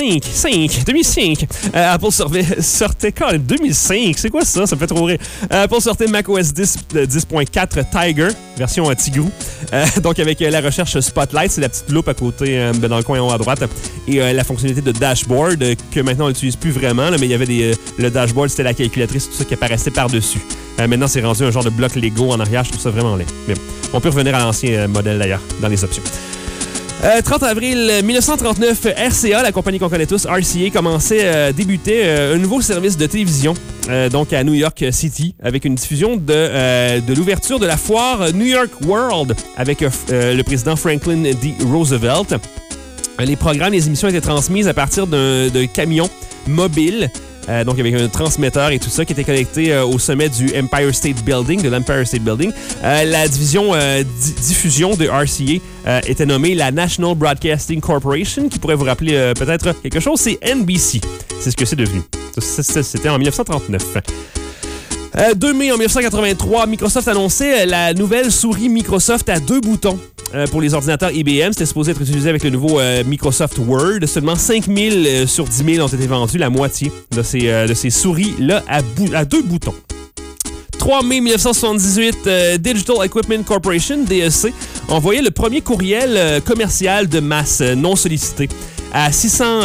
Apple sortait quand même 2005, c'est quoi ça? Ça me fait trop rire. Apple sortait macOS 10.4 Tiger, version Tigrou. Donc, avec la recherche Spotlight, c'est la petite loupe à côté, dans le coin en haut à droite, et la fonctionnalité de dashboard, que maintenant on n'utilise plus vraiment, là, mais il y avait le dashboard, c'était la calculatrice, tout ça qui apparaissait par-dessus. Maintenant, c'est rendu un genre de bloc Lego en arrière, je trouve ça vraiment laid. Mais on peut revenir à l'ancien modèle d'ailleurs, dans les options. 30 avril 1939, RCA, la compagnie qu'on connaît tous, RCA, débutait un nouveau service de télévision, donc à New York City, avec une diffusion de l'ouverture de la foire New York World avec le président Franklin D. Roosevelt. Les programmes, les émissions étaient transmises à partir d'un camion mobile, donc avec un transmetteur et tout ça, qui était connecté au sommet du Empire State Building, de l'Empire State Building. La division diffusion de RCA était nommée la National Broadcasting Corporation, qui pourrait vous rappeler peut-être quelque chose, c'est NBC. C'est ce que c'est devenu. C'était en 1939. 2 mai en 1983, Microsoft annonçait la nouvelle souris Microsoft à 2 boutons. Pour les ordinateurs IBM, c'était supposé être utilisé avec le nouveau Microsoft Word. Seulement 5000 sur 10 000 ont été vendus, la moitié de ces souris-là à 2 boutons. 3 mai 1978, Digital Equipment Corporation, DEC, envoyait le premier courriel commercial de masse non sollicité. à 600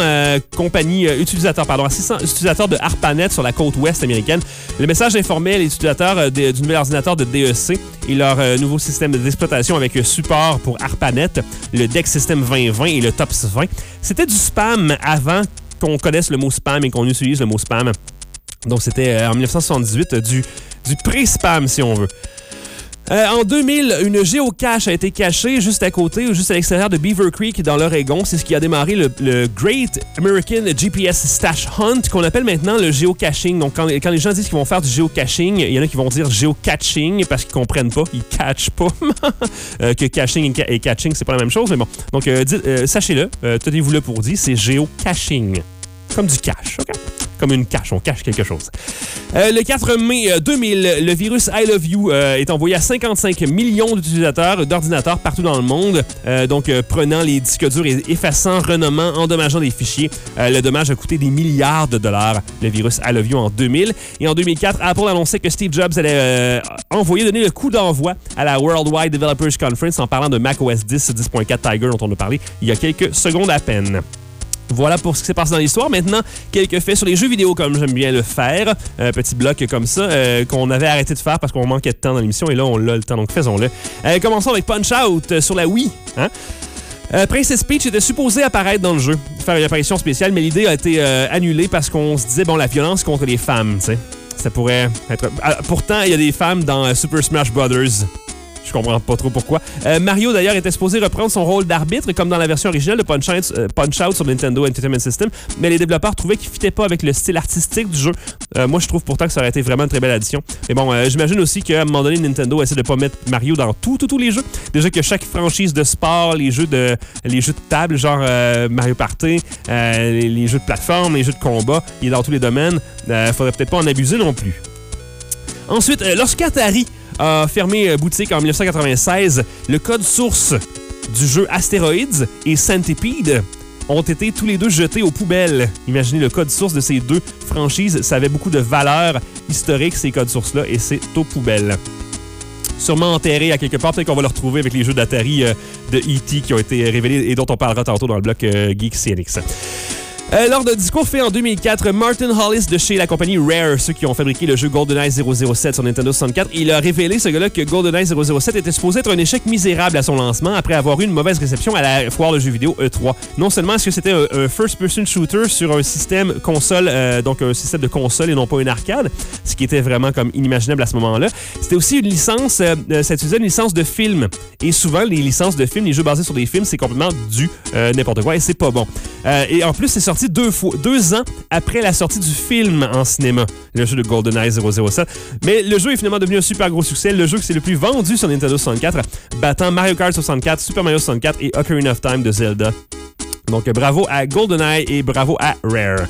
à 600 utilisateurs de ARPANET sur la côte ouest américaine. Le message informait les utilisateurs du nouvel ordinateur de DEC et leur nouveau système d'exploitation avec support pour ARPANET, le DEC System 2020 et le TOPS 20. C'était du spam avant qu'on connaisse le mot spam et qu'on utilise le mot spam. Donc, c'était en 1978 du pré-spam, si on veut. En 2000, une géocache a été cachée juste à côté ou juste à l'extérieur de Beaver Creek dans l'Oregon. C'est ce qui a démarré le Great American GPS Stash Hunt, qu'on appelle maintenant le geocaching. Donc, quand les gens disent qu'ils vont faire du geocaching, il y en a qui vont dire geocaching parce qu'ils comprennent pas, ils catchent pas. Que caching et catching, c'est pas la même chose, mais bon. Donc, sachez-le, tenez-vous-le pour dire, c'est geocaching. Comme du cash, OK? Comme une cache, on cache quelque chose. Le 4 mai 2000, le virus I Love You est envoyé à 55 millions d'utilisateurs d'ordinateurs partout dans le monde. Prenant les disques durs et effaçant, renommant, endommageant des fichiers. Le dommage a coûté des milliards de dollars, le virus I Love You en 2000. Et en 2004, Apple annonçait que Steve Jobs allait donner le coup d'envoi à la Worldwide Developers Conference en parlant de macOS 10, 10.4 Tiger dont on a parlé il y a quelques secondes à peine. Voilà pour ce qui s'est passé dans l'histoire. Maintenant, quelques faits sur les jeux vidéo, comme j'aime bien le faire. Petit bloc comme ça, qu'on avait arrêté de faire parce qu'on manquait de temps dans l'émission. Et là, on l'a le temps, donc faisons-le. Commençons avec Punch-Out sur la Wii. Princess Peach était supposée apparaître dans le jeu, faire une apparition spéciale, mais l'idée a été annulée parce qu'on se disait, la violence contre les femmes, tu sais. Ça pourrait être... pourtant, il y a des femmes dans Super Smash Brothers. Je comprends pas trop pourquoi. Mario, d'ailleurs, était supposé reprendre son rôle d'arbitre, comme dans la version originale de Punch-Out sur Nintendo Entertainment System, mais les développeurs trouvaient qu'il ne fitait pas avec le style artistique du jeu. Moi, je trouve pourtant que ça aurait été vraiment une très belle addition. Mais bon, j'imagine aussi qu'à un moment donné, Nintendo essaie de pas mettre Mario dans tous les jeux. Déjà que chaque franchise de sport, les jeux de table, genre Mario Party, les jeux de plateforme, les jeux de combat, il est dans tous les domaines. Faudrait peut-être pas en abuser non plus. Ensuite, lorsqu'Atari a fermé boutique en 1996, le code source du jeu Asteroids et Centipede ont été tous les deux jetés aux poubelles. Imaginez le code source de ces deux franchises. Ça avait beaucoup de valeur historique, ces codes sources-là, et c'est aux poubelles. Sûrement enterré à quelque part. Peut-être qu'on va le retrouver avec les jeux d'Atari de E.T. qui ont été révélés et dont on parlera tantôt dans le bloc Geek CNX. Lors d'un discours fait en 2004, Martin Hollis de chez la compagnie Rare, ceux qui ont fabriqué le jeu GoldenEye 007 sur Nintendo 64, il a révélé, ce gars-là, que GoldenEye 007 était supposé être un échec misérable à son lancement après avoir eu une mauvaise réception à la foire de jeux vidéo E3. Non seulement est-ce que c'était un first-person shooter sur un système console, donc un système de console et non pas une arcade, ce qui était vraiment comme inimaginable à ce moment-là, c'était aussi une licence, ça utilisait une licence de film. Et souvent, les licences de films, les jeux basés sur des films, c'est complètement du n'importe quoi et c'est pas bon. Et en plus, c'est sorti 2 ans après la sortie du film en cinéma, le jeu de GoldenEye 007. Mais le jeu est finalement devenu un super gros succès. Le jeu qui s'est le plus vendu sur Nintendo 64, battant Mario Kart 64, Super Mario 64 et Ocarina of Time de Zelda. Donc bravo à GoldenEye et bravo à Rare.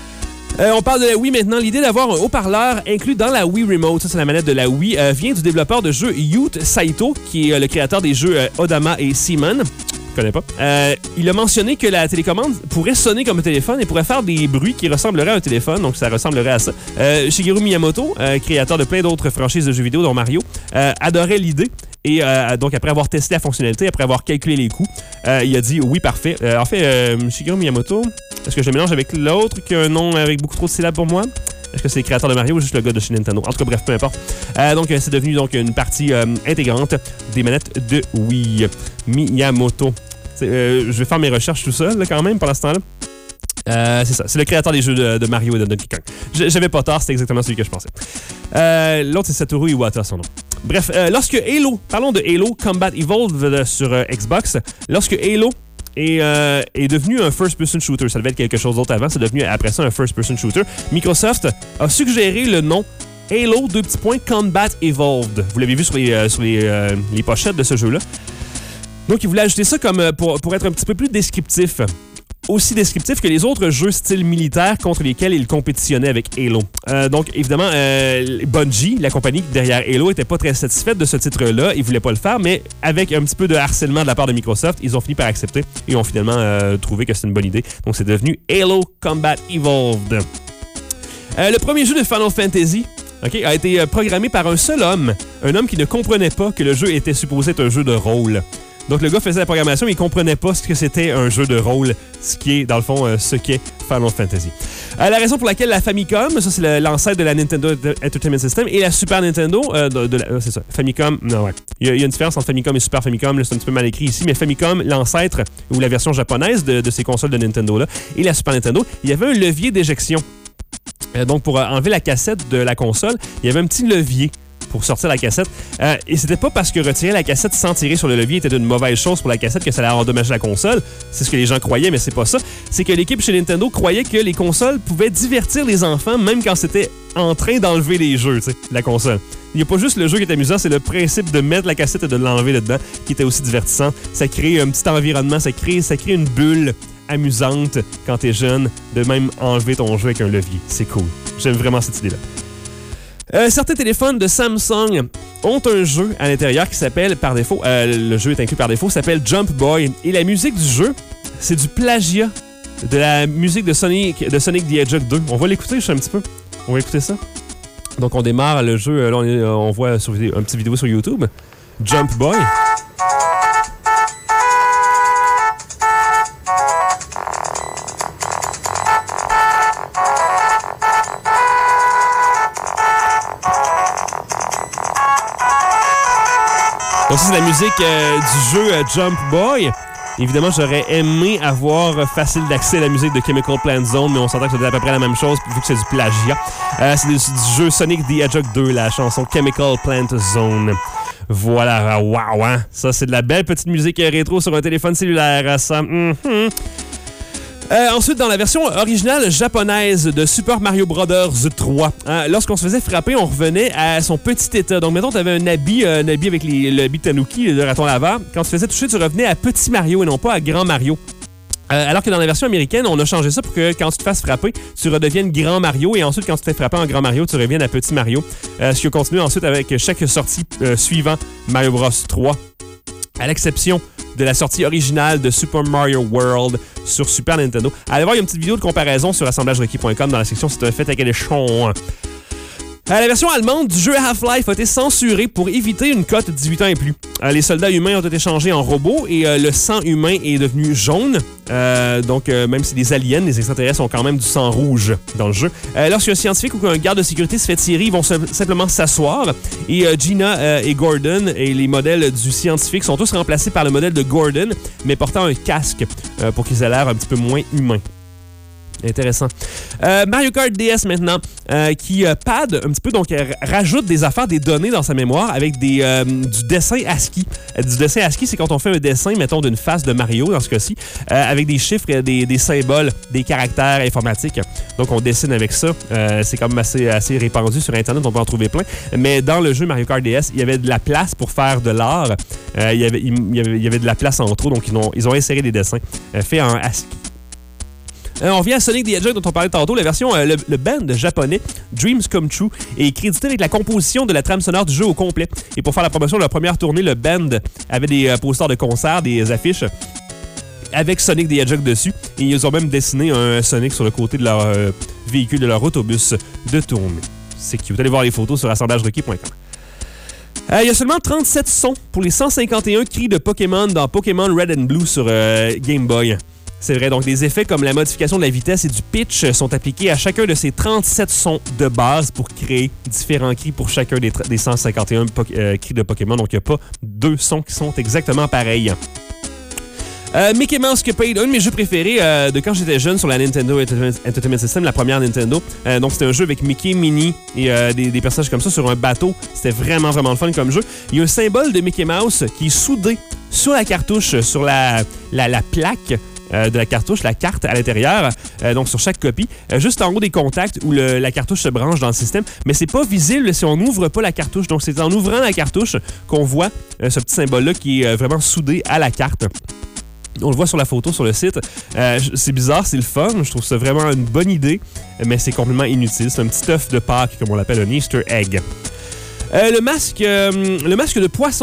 On parle de la Wii maintenant. L'idée d'avoir un haut-parleur inclus dans la Wii Remote, ça c'est la manette de la Wii, vient du développeur de jeux Yoot Saito, qui est le créateur des jeux Odama et Seaman. Je connais pas. Il a mentionné que la télécommande pourrait sonner comme un téléphone et pourrait faire des bruits qui ressembleraient à un téléphone, donc ça ressemblerait à ça. Shigeru Miyamoto, créateur de plein d'autres franchises de jeux vidéo, dont Mario, adorait l'idée. Et donc, après avoir testé la fonctionnalité, après avoir calculé les coûts, il a dit oui, parfait. En fait, Shigeru Miyamoto, est-ce que je le mélange avec l'autre qui a un nom avec beaucoup trop de syllabes pour moi? Est-ce que c'est le créateur de Mario ou juste le gars de chez Nintendo? En tout cas, bref, peu importe. Donc, c'est devenu donc une partie intégrante des manettes de Wii. Miyamoto. Je vais faire mes recherches tout seul, là, quand même, pendant ce temps-là. C'est ça. C'est le créateur des jeux de Mario et de Donkey Kong. J'avais pas tort, c'était exactement celui que je pensais. L'autre, c'est Satoru Iwata, son nom. Bref, lorsque Halo, parlons de Halo Combat Evolved sur Xbox, lorsque Halo est devenu un first-person shooter, ça devait être quelque chose d'autre avant, c'est devenu après ça un first-person shooter, Microsoft a suggéré le nom Halo Combat Evolved. Vous l'avez vu sur les pochettes de ce jeu-là. Donc, il voulait ajouter ça comme pour être un petit peu plus descriptif. Aussi descriptif que les autres jeux style militaire contre lesquels il compétitionnait avec Halo. Donc, évidemment, Bungie, la compagnie derrière Halo, était pas très satisfaite de ce titre-là. Ils voulaient pas le faire, mais avec un petit peu de harcèlement de la part de Microsoft, ils ont fini par accepter et ont finalement trouvé que c'est une bonne idée. Donc, c'est devenu Halo Combat Evolved. Le premier jeu de Final Fantasy a été programmé par un seul homme. Un homme qui ne comprenait pas que le jeu était supposé être un jeu de rôle. Donc, le gars faisait la programmation, mais il comprenait pas ce que c'était un jeu de rôle, ce qui est, dans le fond, ce qu'est Final Fantasy. La raison pour laquelle la Famicom, ça c'est l'ancêtre de la Nintendo Entertainment System, et la Super Nintendo, c'est ça, Famicom, non, ouais. Il y a une différence entre Famicom et Super Famicom, là, c'est un petit peu mal écrit ici, mais Famicom, l'ancêtre, ou la version japonaise de ces consoles de Nintendo-là, et la Super Nintendo, il y avait un levier d'éjection. Donc, pour enlever la cassette de la console, il y avait un petit levier pour sortir la cassette. Et c'était pas parce que retirer la cassette sans tirer sur le levier était une mauvaise chose pour la cassette que ça allait endommager la console. C'est ce que les gens croyaient, mais c'est pas ça. C'est que l'équipe chez Nintendo croyait que les consoles pouvaient divertir les enfants même quand c'était en train d'enlever les jeux, tu sais, la console. Il n'y a pas juste le jeu qui est amusant, c'est le principe de mettre la cassette et de l'enlever dedans qui était aussi divertissant. Ça crée un petit environnement, ça crée une bulle amusante quand t'es jeune de même enlever ton jeu avec un levier. C'est cool. J'aime vraiment cette idée-là. Certains téléphones de Samsung ont un jeu à l'intérieur qui s'appelle, par défaut, le jeu est inclus par défaut, s'appelle Jump Boy. Et la musique du jeu, c'est du plagiat de la musique de Sonic the Hedgehog 2. On va l'écouter, je sais un petit peu. On va écouter ça. Donc, on démarre le jeu. Là, on voit sur une petite vidéo sur YouTube. Jump Boy. Donc, ça, c'est la musique du jeu Jump Boy. Évidemment, j'aurais aimé avoir facile d'accès à la musique de Chemical Plant Zone, mais on s'entend que c'est à peu près la même chose, vu que c'est du plagiat. C'est du jeu Sonic the Hedgehog 2, la chanson Chemical Plant Zone. Voilà, wow, hein? Ça, c'est de la belle petite musique rétro sur un téléphone cellulaire, ça. Ensuite, dans la version originale japonaise de Super Mario Bros. 3, lorsqu'on se faisait frapper, on revenait à son petit état. Donc, mettons, tu avais un habit avec le habit Tanuki, le raton laveur. Quand tu faisais toucher, tu revenais à Petit Mario et non pas à Grand Mario. Alors que dans la version américaine, on a changé ça pour que quand tu te fasses frapper, tu redeviennes Grand Mario et ensuite, quand tu te fais frapper en Grand Mario, tu reviennes à Petit Mario. Ce qui a continué ensuite avec chaque sortie suivant Mario Bros. 3. À l'exception de la sortie originale de Super Mario World sur Super Nintendo. Allez voir, il y a une petite vidéo de comparaison sur assemblagerequis.com dans la section C'est un fait à quel échelon. La version allemande du jeu Half-Life a été censurée pour éviter une cote 18 ans et plus. Les soldats humains ont été changés en robots et le sang humain est devenu jaune. Donc, même si des aliens, les extraterrestres ont quand même du sang rouge dans le jeu. Lorsqu'un scientifique ou qu'un garde de sécurité se fait tirer, ils vont simplement s'asseoir. Et Gina et Gordon et les modèles du scientifique sont tous remplacés par le modèle de Gordon, mais portant un casque pour qu'ils aient l'air un petit peu moins humains. Intéressant. Mario Kart DS maintenant, qui pad un petit peu, donc rajoute des affaires, des données dans sa mémoire avec du dessin ASCII. Du dessin ASCII, c'est quand on fait un dessin, mettons, d'une face de Mario, dans ce cas-ci, avec des chiffres, des symboles, des caractères informatiques. Donc, on dessine avec ça. C'est quand même assez répandu sur Internet, on peut en trouver plein. Mais dans le jeu Mario Kart DS, il y avait de la place pour faire de l'art. Il y avait de la place en trop, donc ils ont inséré des dessins faits en ASCII. On vient à Sonic the Hedgehog dont on parlait tantôt. La version, le band japonais Dreams Come True est crédité avec la composition de la trame sonore du jeu au complet. Et pour faire la promotion de leur première tournée, le band avait des posters de concert, des affiches avec Sonic the Hedgehog dessus. Et ils ont même dessiné un Sonic sur le côté de leur véhicule, de leur autobus de tournée. C'est cute. Allez voir les photos sur assemblagerequis.com. Il y a seulement 37 sons pour les 151 cris de Pokémon dans Pokémon Red and Blue sur Game Boy. C'est vrai, donc des effets comme la modification de la vitesse et du pitch sont appliqués à chacun de ces 37 sons de base pour créer différents cris pour chacun des 151 cris de Pokémon. Donc, il n'y a pas deux sons qui sont exactement pareils. Mickey Mouse Cuphead, un de mes jeux préférés de quand j'étais jeune sur la Nintendo Entertainment System, la première Nintendo. Donc, c'était un jeu avec Mickey, Minnie et des personnages comme ça sur un bateau. C'était vraiment, vraiment le fun comme jeu. Il y a un symbole de Mickey Mouse qui est soudé sur la cartouche, sur la plaque de la cartouche, la carte à l'intérieur, donc sur chaque copie, juste en haut des contacts où la cartouche se branche dans le système, mais c'est pas visible si on n'ouvre pas la cartouche. Donc c'est en ouvrant la cartouche qu'on voit ce petit symbole-là qui est vraiment soudé à la carte. On le voit sur la photo sur le site. C'est bizarre, c'est le fun. Je trouve ça vraiment une bonne idée, mais c'est complètement inutile. C'est un petit œuf de Pâques, comme on l'appelle, un Easter egg. Le masque de poisson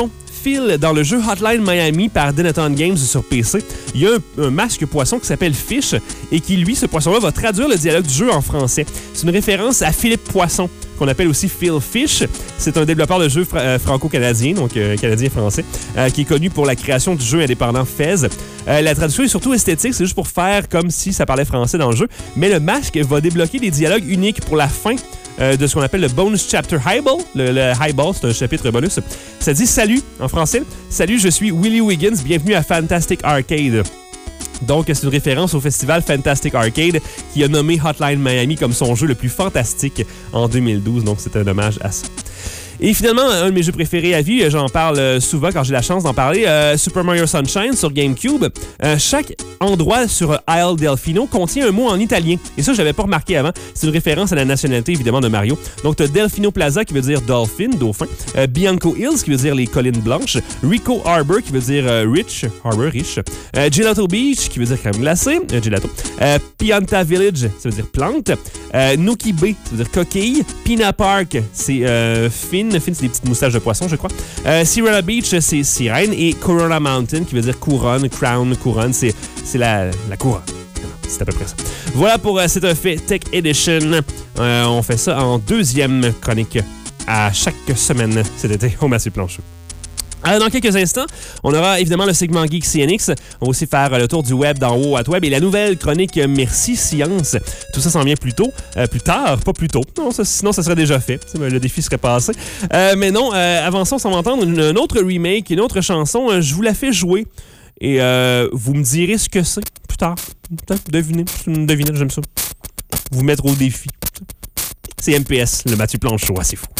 Phil, dans le jeu Hotline Miami par Denathan Games sur PC, il y a un masque poisson qui s'appelle Fish et qui, lui, ce poisson-là, va traduire le dialogue du jeu en français. C'est une référence à Philippe Poisson, qu'on appelle aussi Phil Fish. C'est un développeur de jeux franco-canadien, donc canadien-français, qui est connu pour la création du jeu indépendant Fez. La traduction est surtout esthétique, c'est juste pour faire comme si ça parlait français dans le jeu, mais le masque va débloquer des dialogues uniques pour la fin de ce qu'on appelle le Bonus Chapter Highball. Le Highball, c'est un chapitre bonus. Ça dit « Salut » en français. « Salut, je suis Willie Wiggins, bienvenue à Fantastic Arcade ». Donc, c'est une référence au festival Fantastic Arcade qui a nommé Hotline Miami comme son jeu le plus fantastique en 2012. Donc, c'est un hommage à ça. Et finalement, un de mes jeux préférés à vie, j'en parle souvent quand j'ai la chance d'en parler, Super Mario Sunshine sur GameCube. Chaque endroit sur Isle Delfino contient un mot en italien. Et ça, je l'avais pas remarqué avant. C'est une référence à la nationalité, évidemment, de Mario. Donc, tu as Delfino Plaza qui veut dire Dolphin, dauphin. Bianco Hills qui veut dire les collines blanches. Rico Harbor qui veut dire riche. Gelato Beach qui veut dire crème glacée. Gelato. Pianta Village, ça veut dire plante. Nuki Bay, ça veut dire coquille. Pina Park, c'est Finn, c'est des petites moustaches de poisson, je crois. Sirena Beach, c'est sirène. Et Corona Mountain, qui veut dire couronne, crown, couronne, c'est la couronne. C'est à peu près ça. Voilà pour C'est un fait Tech Edition. On fait ça en deuxième chronique à chaque semaine cet été au Massue Plancheux. Dans quelques instants, on aura évidemment le segment Geek CNX. On va aussi faire le tour du web dans Wow What Web et la nouvelle chronique Merci Science. Tout ça s'en vient plus tard, pas plus tôt. Non, sinon ça serait déjà fait. Le défi serait passé. Mais non, avant ça, on s'en va entendre un autre remake, une autre chanson. Je vous la fais jouer et vous me direz ce que c'est plus tard. Peut-être devinez. C'est une devinette, j'aime ça. Vous mettre au défi. C'est MPS, le Mathieu Planche Show, c'est fou.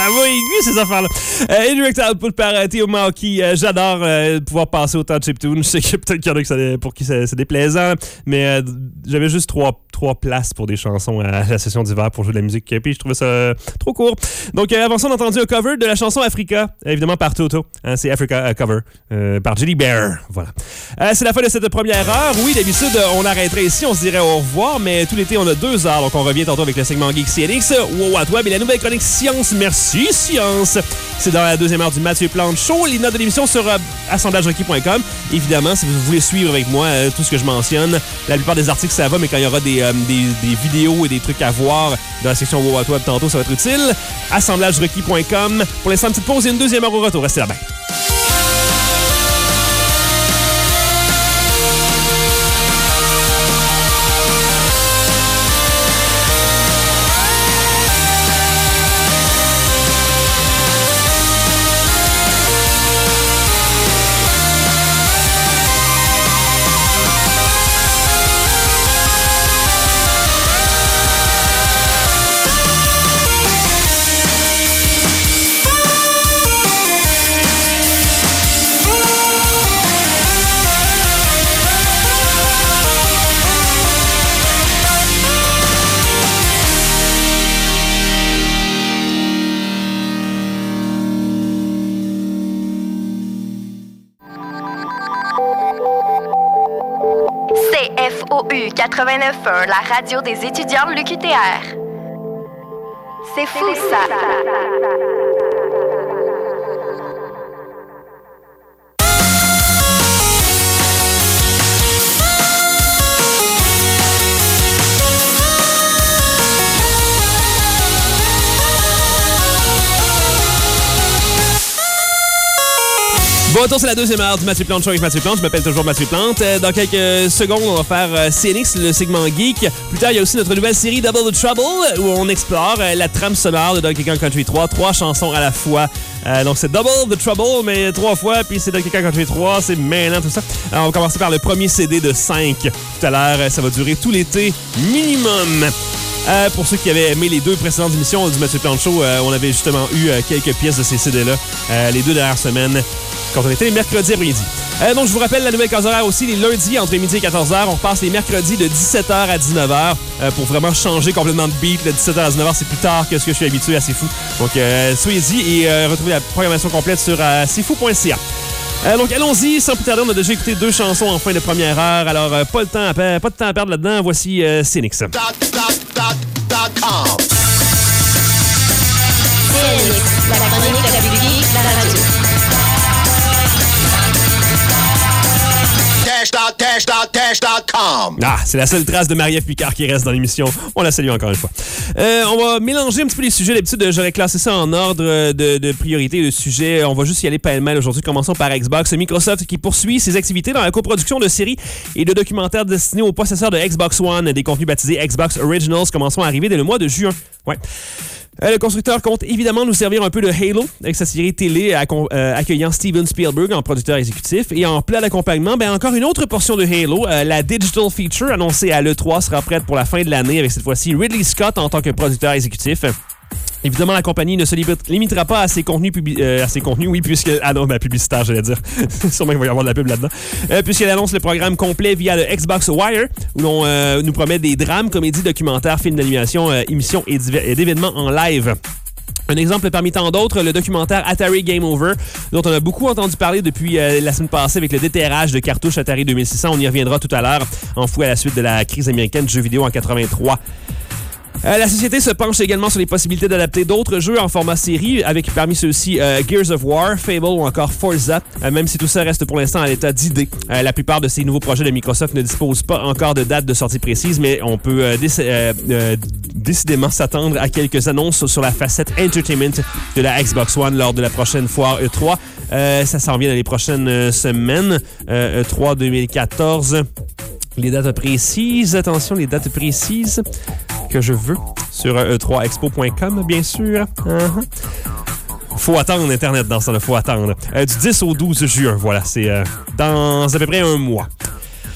va aigu, ces affaires-là. Indirect Output par Theo Mauki. J'adore pouvoir passer autant de chiptunes. Je sais que peut-être qu'il y en a pour qui c'est déplaisant, mais j'avais juste trois places pour des chansons à la session d'hiver pour jouer de la musique. Puis je trouvais ça trop court. Donc, avant ça, on a entendu un cover de la chanson Africa, évidemment par Toto. C'est Africa Cover par Jelly Bear. Voilà. C'est la fin de cette première heure. Oui, d'habitude, on arrêterait ici, on se dirait au revoir, mais tout l'été, on a 2 heures. Donc, on revient tantôt avec le segment Geek CNX, Wow What Web et la nouvelle chronique Science. Merci, Science. C'est dans la deuxième heure du Mathieu Plante Show. Les notes de l'émission sur assemblagerequis.com. Évidemment, si vous voulez suivre avec moi tout ce que je mentionne, la plupart des articles, ça va, mais quand il y aura des vidéos et des trucs à voir dans la section Wow What Web tantôt, ça va être utile. Assemblagerequis.com. Pour l'instant, une petite pause et une deuxième heure au retour. Restez là-bas. CFOU 89.1, la radio des étudiants de l'UQTR. C'est fou, ça! Bon retour, c'est la deuxième heure du Mathieu Plante Show avec Mathieu Plante. Je m'appelle toujours Mathieu Plante. Dans quelques secondes, on va faire CNX, le segment geek. Plus tard, il y a aussi notre nouvelle série Double the Trouble, où on explore la trame sonore de Donkey Kong Country 3. 3 chansons à la fois. Donc, c'est Double the Trouble, mais 3 fois. Puis c'est Donkey Kong Country 3, c'est mêlant, tout ça. Alors, on va commencer par le premier CD de 5. Tout à l'heure, ça va durer tout l'été minimum. Pour ceux qui avaient aimé les 2 précédentes émissions du Mathieu Plante Show, on avait justement eu quelques pièces de ces CD-là les 2 dernières semaines, quand on était les mercredis après-midi. Donc, je vous rappelle la nouvelle case horaire aussi, les lundis entre midi et 14h. On repasse les mercredis de 17h à 19h pour vraiment changer complètement de beat. De 17h à 19h, c'est plus tard que ce que je suis habitué à C'est Fou. Donc, soyez-y et retrouvez la programmation complète sur cfou.ca. Donc, allons-y. Sans plus tarder, on a déjà écouté 2 chansons en fin de première heure. Alors, pas de temps à perdre là-dedans. Voici CNX. CNX, la chronique de la publique, la radio. Cash.com. Ah, c'est la seule trace de Marie-Ève Picard qui reste dans l'émission. On la salue encore une fois. On va mélanger un petit peu les sujets. D'habitude, j'aurais classé ça en ordre de priorité de sujets. On va juste y aller pêle-mêle aujourd'hui. Commençons par Xbox. Microsoft qui poursuit ses activités dans la coproduction de séries et de documentaires destinés aux possesseurs de Xbox One. Des contenus baptisés Xbox Originals commenceront à arriver dès le mois de juin. Ouais. Le constructeur compte évidemment nous servir un peu de Halo avec sa série télé accueillant Steven Spielberg en producteur exécutif. Et en plat d'accompagnement, encore une autre portion de Halo. La Digital Feature annoncée à l'E3 sera prête pour la fin de l'année avec cette fois-ci Ridley Scott en tant que producteur exécutif. Évidemment, la compagnie ne se limitera pas à ses contenus, puisqu'elle annonce publicitaire, j'allais dire. Sûrement qu'il va y avoir de la pub là-dedans. Puisqu'elle annonce le programme complet via le Xbox Wire, où l'on nous promet des drames, comédies, documentaires, films d'animation, émissions et d'événements en live. Un exemple parmi tant d'autres, le documentaire Atari Game Over, dont on a beaucoup entendu parler depuis la semaine passée avec le déterrage de cartouches Atari 2600. On y reviendra tout à l'heure, en fouet à la suite de la crise américaine du jeu vidéo en 83. La société se penche également sur les possibilités d'adapter d'autres jeux en format série, avec parmi ceux-ci Gears of War, Fable ou encore Forza, même si tout ça reste pour l'instant à l'état d'idée. La plupart de ces nouveaux projets de Microsoft ne disposent pas encore de date de sortie précise, mais on peut décidément s'attendre à quelques annonces sur la facette Entertainment de la Xbox One lors de la prochaine foire E3. Ça s'en vient dans les prochaines semaines. E3 2014. Les dates précises, attention, les dates précises que je veux sur e3expo.com, bien sûr. Faut attendre Internet dans ça, faut attendre. Du 10 au 12 juin, voilà, c'est dans à peu près un mois.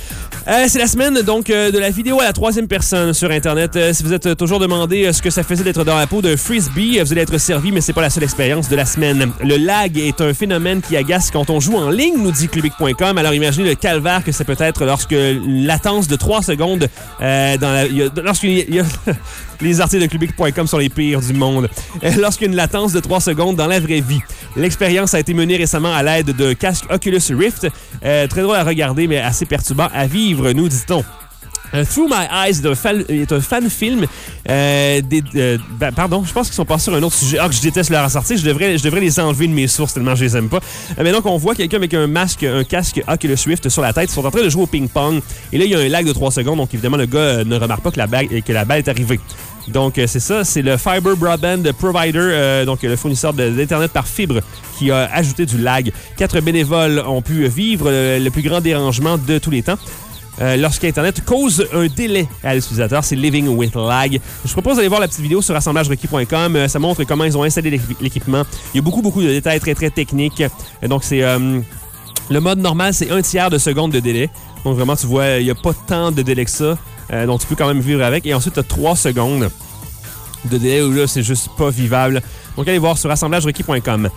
C'est la semaine donc de la vidéo à la troisième personne sur Internet. Si vous êtes toujours demandé ce que ça faisait d'être dans la peau d'un frisbee, vous allez être servi, mais c'est pas la seule expérience de la semaine. Le lag est un phénomène qui agace quand on joue en ligne, nous dit Clubic.com. Alors imaginez le calvaire que ça peut être lorsque une latence de 3 secondes lorsqu'il y a les articles de Clubic.com sont les pires du monde. Lorsqu'il y a une latence de 3 secondes dans la vraie vie. L'expérience a été menée récemment à l'aide de casque Oculus Rift. Très drôle à regarder, mais assez perturbant à vivre, nous dit-on. Through My Eyes est un fan-film pardon, je pense qu'ils sont passés sur un autre sujet. Que je déteste leur ressortir. Je devrais les enlever de mes sources tellement je les aime pas. Mais donc, on voit quelqu'un avec un casque Oculus Rift sur la tête. Ils sont en train de jouer au ping-pong. Et là, il y a un lag de 3 secondes. Donc, évidemment, le gars ne remarque pas que la balle est arrivée. Donc, c'est ça. C'est le Fiber Broadband Provider, donc le fournisseur d'Internet par fibre, qui a ajouté du lag. 4 bénévoles ont pu vivre le plus grand dérangement de tous les temps. Lorsqu'Internet cause un délai à l'utilisateur, c'est Living with Lag. Je propose d'aller voir la petite vidéo sur assemblagerequis.com. Ça montre comment ils ont installé l'équipement. Il y a beaucoup de détails très, très techniques. Donc, c'est le mode normal, c'est 1/3 de seconde de délai. Donc, vraiment, tu vois, il n'y a pas tant de délai que ça. Donc, tu peux quand même vivre avec. Et ensuite, tu as 3 secondes de délai où là, c'est juste pas vivable. Donc, allez voir sur assemblagerequis.com.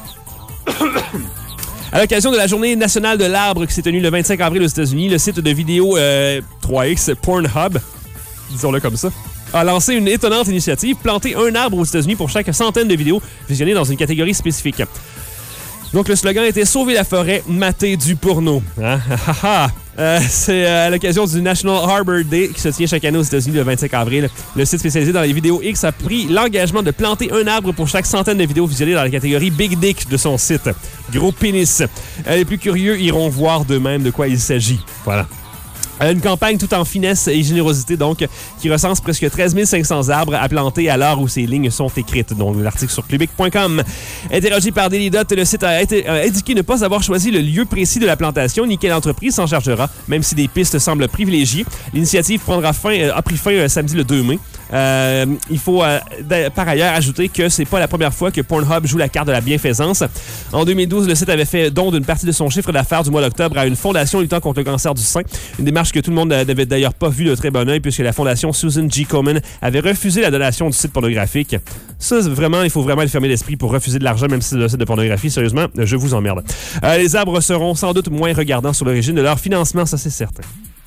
À l'occasion de la Journée nationale de l'arbre qui s'est tenue le 25 avril aux États-Unis, le site de vidéo 3X Pornhub, disons-le comme ça, a lancé une étonnante initiative, planter un arbre aux États-Unis pour chaque centaine de vidéos visionnées dans une catégorie spécifique. Donc, le slogan était « Sauver la forêt, mater du porno hein? ». C'est à l'occasion du National Arbor Day qui se tient chaque année aux États-Unis le 25 avril. Le site spécialisé dans les vidéos X a pris l'engagement de planter un arbre pour chaque centaine de vidéos visionnées dans la catégorie Big Dick de son site. Gros pénis. Les plus curieux iront voir d'eux-mêmes de quoi il s'agit. Voilà. Une campagne tout en finesse et générosité, donc, qui recense presque 13 500 arbres à planter à l'heure où ces lignes sont écrites. Donc, l'article sur Clubic.com. Interrogé par Daily Dot, le site a indiqué ne pas avoir choisi le lieu précis de la plantation ni quelle entreprise s'en chargera, même si des pistes semblent privilégiées. L'initiative a pris fin samedi le 2 mai. Il faut par ailleurs ajouter que c'est pas la première fois que Pornhub joue la carte de la bienfaisance. En 2012, le site avait fait don d'une partie de son chiffre d'affaires du mois d'octobre à une fondation luttant contre le cancer du sein. Une démarche que tout le monde n'avait d'ailleurs pas vu de très bon œil puisque la fondation Susan G. Komen avait refusé la donation du site pornographique. Ça, vraiment, il faut vraiment être fermé d'esprit pour refuser de l'argent, même si c'est le site de pornographie. Sérieusement, je vous emmerde. Les arbres seront sans doute moins regardants sur l'origine de leur financement, ça c'est certain.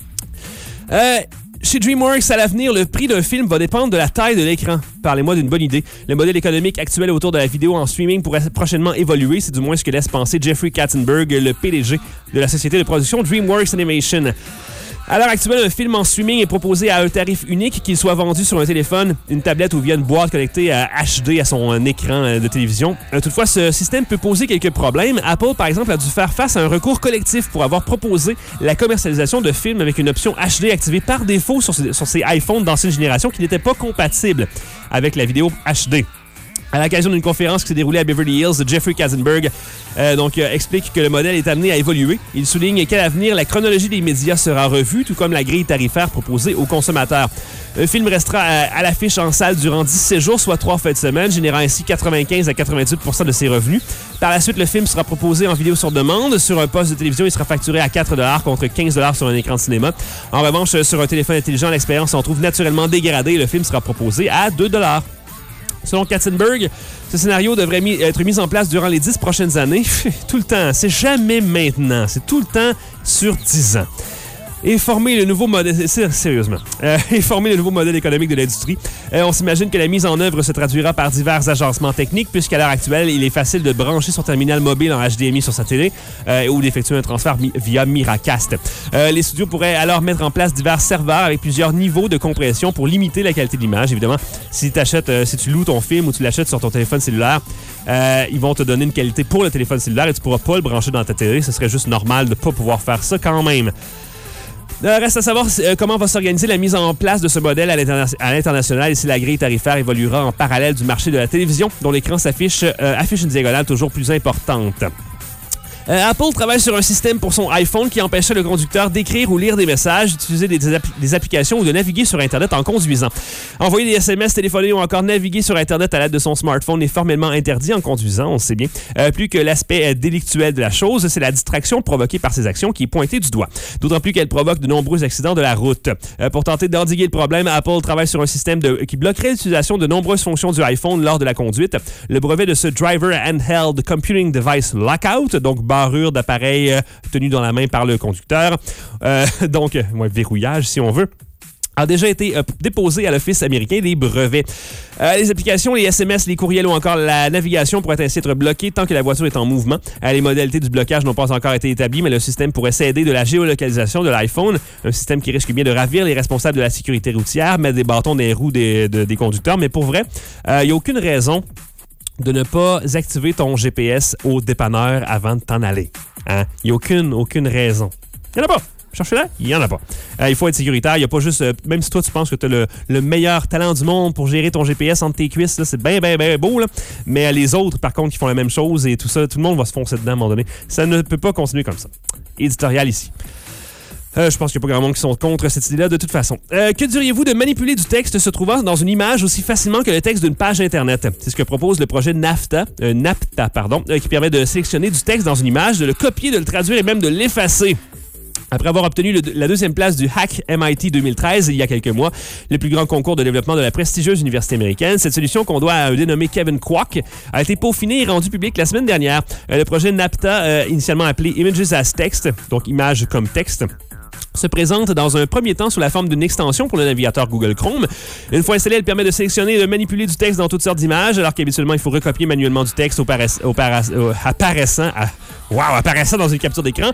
Chez DreamWorks, à l'avenir, le prix d'un film va dépendre de la taille de l'écran. Parlez-moi d'une bonne idée. Le modèle économique actuel autour de la vidéo en streaming pourrait prochainement évoluer. C'est du moins ce que laisse penser Jeffrey Katzenberg, le PDG de la société de production DreamWorks Animation. À l'heure actuelle, un film en streaming est proposé à un tarif unique, qu'il soit vendu sur un téléphone, une tablette ou via une boîte connectée à HD à son écran de télévision. Toutefois, ce système peut poser quelques problèmes. Apple, par exemple, a dû faire face à un recours collectif pour avoir proposé la commercialisation de films avec une option HD activée par défaut sur ses iPhones d'ancienne génération qui n'était pas compatible avec la vidéo HD. À l'occasion d'une conférence qui s'est déroulée à Beverly Hills, Jeffrey Katzenberg explique que le modèle est amené à évoluer. Il souligne qu'à l'avenir, la chronologie des médias sera revue, tout comme la grille tarifaire proposée aux consommateurs. Un film restera à l'affiche en salle durant 17 jours, soit 3 fins de semaine, générant ainsi 95 à 98% de ses revenus. Par la suite, le film sera proposé en vidéo sur demande. Sur un poste de télévision, il sera facturé à 4 $ contre 15 $ sur un écran de cinéma. En revanche, sur un téléphone intelligent, l'expérience s'en trouve naturellement dégradée et le film sera proposé à 2 $. Selon Katzenberg, ce scénario devrait être mis en place durant les 10 prochaines années. Tout le temps, c'est jamais maintenant, c'est tout le temps sur 10 ans. Et former le nouveau modèle... Sérieusement. Et former le nouveau modèle économique de l'industrie. On s'imagine que la mise en œuvre se traduira par divers agencements techniques, puisqu'à l'heure actuelle, il est facile de brancher son terminal mobile en HDMI sur sa télé ou d'effectuer un transfert via Miracast. Les studios pourraient alors mettre en place divers serveurs avec plusieurs niveaux de compression pour limiter la qualité de l'image. Évidemment, si tu loues ton film ou tu l'achètes sur ton téléphone cellulaire, ils vont te donner une qualité pour le téléphone cellulaire et tu pourras pas le brancher dans ta télé. Ce serait juste normal de ne pas pouvoir faire ça quand même. Reste à savoir comment va s'organiser la mise en place de ce modèle à l'international et si la grille tarifaire évoluera en parallèle du marché de la télévision, dont l'écran affiche une diagonale toujours plus importante. Apple travaille sur un système pour son iPhone qui empêchait le conducteur d'écrire ou lire des messages, d'utiliser des applications ou de naviguer sur Internet en conduisant. Envoyer des SMS, téléphoner ou encore naviguer sur Internet à l'aide de son smartphone est formellement interdit en conduisant, on sait bien. Plus que l'aspect délictuel de la chose, c'est la distraction provoquée par ces actions qui est pointée du doigt. D'autant plus qu'elle provoque de nombreux accidents de la route. Pour tenter d'endiguer le problème, Apple travaille sur un système qui bloquerait l'utilisation de nombreuses fonctions du iPhone lors de la conduite. Le brevet de ce Driver Handheld Computing Device Lockout, donc barrure d'appareil tenue dans la main par le conducteur, verrouillage si on veut, a déjà été déposé à l'Office américain des brevets. Les applications, les SMS, les courriels ou encore la navigation pourraient ainsi être bloquées tant que la voiture est en mouvement. Les modalités du blocage n'ont pas encore été établies, mais le système pourrait s'aider de la géolocalisation de l'iPhone, un système qui risque bien de ravir les responsables de la sécurité routière, mettre des bâtons dans les roues des conducteurs. Mais pour vrai, il n'y a aucune raison de ne pas activer ton GPS au dépanneur avant de t'en aller. Il n'y a aucune raison. Il n'y en a pas. Cherchez-la, il n'y en a pas. Il faut être sécuritaire. Il n'y a pas juste... même si toi, tu penses que tu as le meilleur talent du monde pour gérer ton GPS entre tes cuisses, là, c'est bien beau. Là. Mais les autres, par contre, qui font la même chose et tout ça, tout le monde va se foncer dedans à un moment donné. Ça ne peut pas continuer comme ça. Éditorial ici. Je pense qu'il n'y a pas grand monde qui sont contre cette idée-là de toute façon. Que diriez-vous de manipuler du texte se trouvant dans une image aussi facilement que le texte d'une page Internet? C'est ce que propose le projet NAPTA, qui permet de sélectionner du texte dans une image, de le copier, de le traduire et même de l'effacer. Après avoir obtenu la deuxième place du Hack MIT 2013 il y a quelques mois, le plus grand concours de développement de la prestigieuse université américaine, cette solution qu'on doit à un dénommé Kevin Kwok a été peaufinée et rendue publique la semaine dernière. Le projet NAPTA, initialement appelé Images as Text, donc images comme texte, se présente dans un premier temps sous la forme d'une extension pour le navigateur Google Chrome. Une fois installée, elle permet de sélectionner et de manipuler du texte dans toutes sortes d'images, alors qu'habituellement, il faut recopier manuellement du texte apparaissant dans une capture d'écran.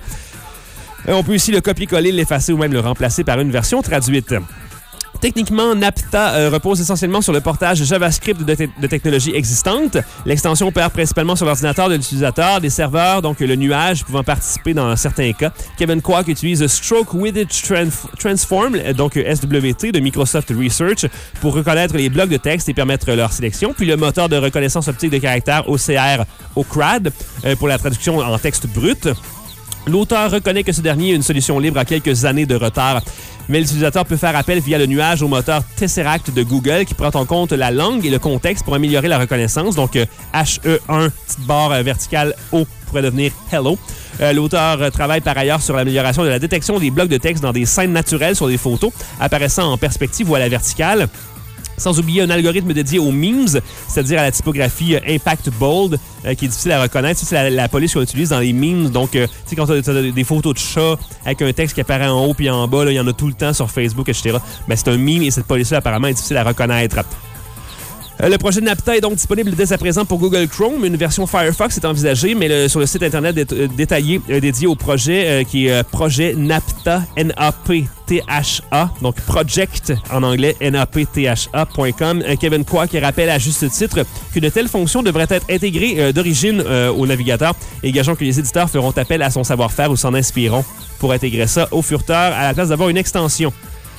On peut aussi le copier-coller, l'effacer ou même le remplacer par une version traduite. Techniquement, NAPTA repose essentiellement sur le portage JavaScript de technologies existantes. L'extension opère principalement sur l'ordinateur de l'utilisateur, des serveurs, donc le nuage pouvant participer dans certains cas. Kevin Kwok utilise Stroke Widget Transform, donc SWT de Microsoft Research, pour reconnaître les blocs de texte et permettre leur sélection. Puis le moteur de reconnaissance optique de caractères OCR OCRAD pour la traduction en texte brut. L'auteur reconnaît que ce dernier est une solution libre à quelques années de retard, mais l'utilisateur peut faire appel via le nuage au moteur Tesseract de Google qui prend en compte la langue et le contexte pour améliorer la reconnaissance. Donc, HE1, petite barre verticale O pourrait devenir Hello. L'auteur travaille par ailleurs sur l'amélioration de la détection des blocs de texte dans des scènes naturelles sur des photos apparaissant en perspective ou à la verticale. Sans oublier un algorithme dédié aux memes, c'est-à-dire à la typographie Impact Bold, qui est difficile à reconnaître. C'est la police qu'on utilise dans les memes. Donc, tu sais, quand tu as des photos de chats avec un texte qui apparaît en haut puis en bas, il y en a tout le temps sur Facebook, etc. Mais c'est un meme et cette police-là, apparemment, est difficile à reconnaître. Le projet NAPTA est donc disponible dès à présent pour Google Chrome. Une version Firefox est envisagée, mais sur le site Internet détaillé dédié au projet, qui est projet NAPTA, N-A-P-T-H-A, donc project en anglais, naptha.com. Kevin Kwok rappelle à juste titre qu'une telle fonction devrait être intégrée d'origine au navigateur et gageons que les éditeurs feront appel à son savoir-faire ou s'en inspireront pour intégrer ça au furteur à la place d'avoir une extension.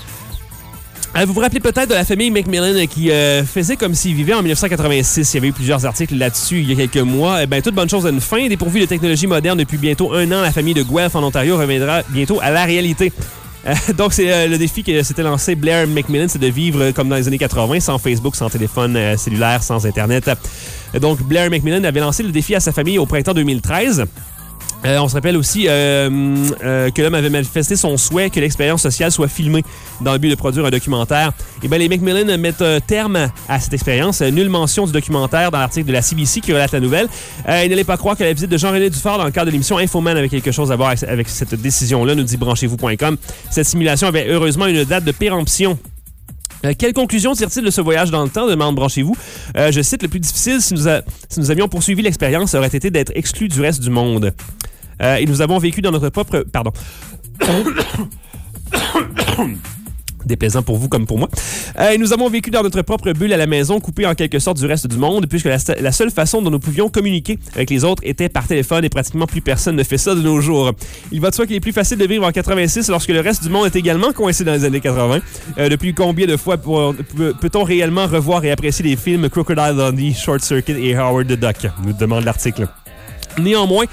Vous vous rappelez peut-être de la famille Macmillan qui faisait comme s'ils vivaient en 1986. Il y avait eu plusieurs articles là-dessus il y a quelques mois. Toute bonne chose à une fin. Dépourvue de technologie moderne depuis bientôt 1 an, la famille de Guelph en Ontario reviendra bientôt à la réalité. Donc, c'est le défi que s'était lancé Blair Macmillan, c'est de vivre comme dans les années 80, sans Facebook, sans téléphone cellulaire, sans Internet. Donc, Blair Macmillan avait lancé le défi à sa famille au printemps 2013. On se rappelle aussi que l'homme avait manifesté son souhait que l'expérience sociale soit filmée dans le but de produire un documentaire. Et bien, les Macmillan mettent terme à cette expérience. Nulle mention du documentaire dans l'article de la CBC qui relate la nouvelle. Et n'allez pas croire que la visite de Jean-René Dufort dans le cadre de l'émission Infoman avait quelque chose à voir avec cette décision-là, nous dit branchez-vous.com. Cette simulation avait heureusement une date de péremption. Quelle conclusion tire-t-il de ce voyage dans le temps, demande Branchez-vous. Je cite, le plus difficile si nous avions poursuivi l'expérience aurait été d'être exclus du reste du monde. Et nous avons vécu dans notre propre... Pardon. Déplaisant pour vous comme pour moi. Nous avons vécu dans notre propre bulle à la maison, coupés en quelque sorte du reste du monde, puisque la seule façon dont nous pouvions communiquer avec les autres était par téléphone et pratiquement plus personne ne fait ça de nos jours. Il va de soi qu'il est plus facile de vivre en 86 lorsque le reste du monde est également coincé dans les années 80. Depuis combien de fois peut-on réellement revoir et apprécier les films Crocodile Dundee, Short Circuit et Howard the Duck, nous demande l'article. Néanmoins,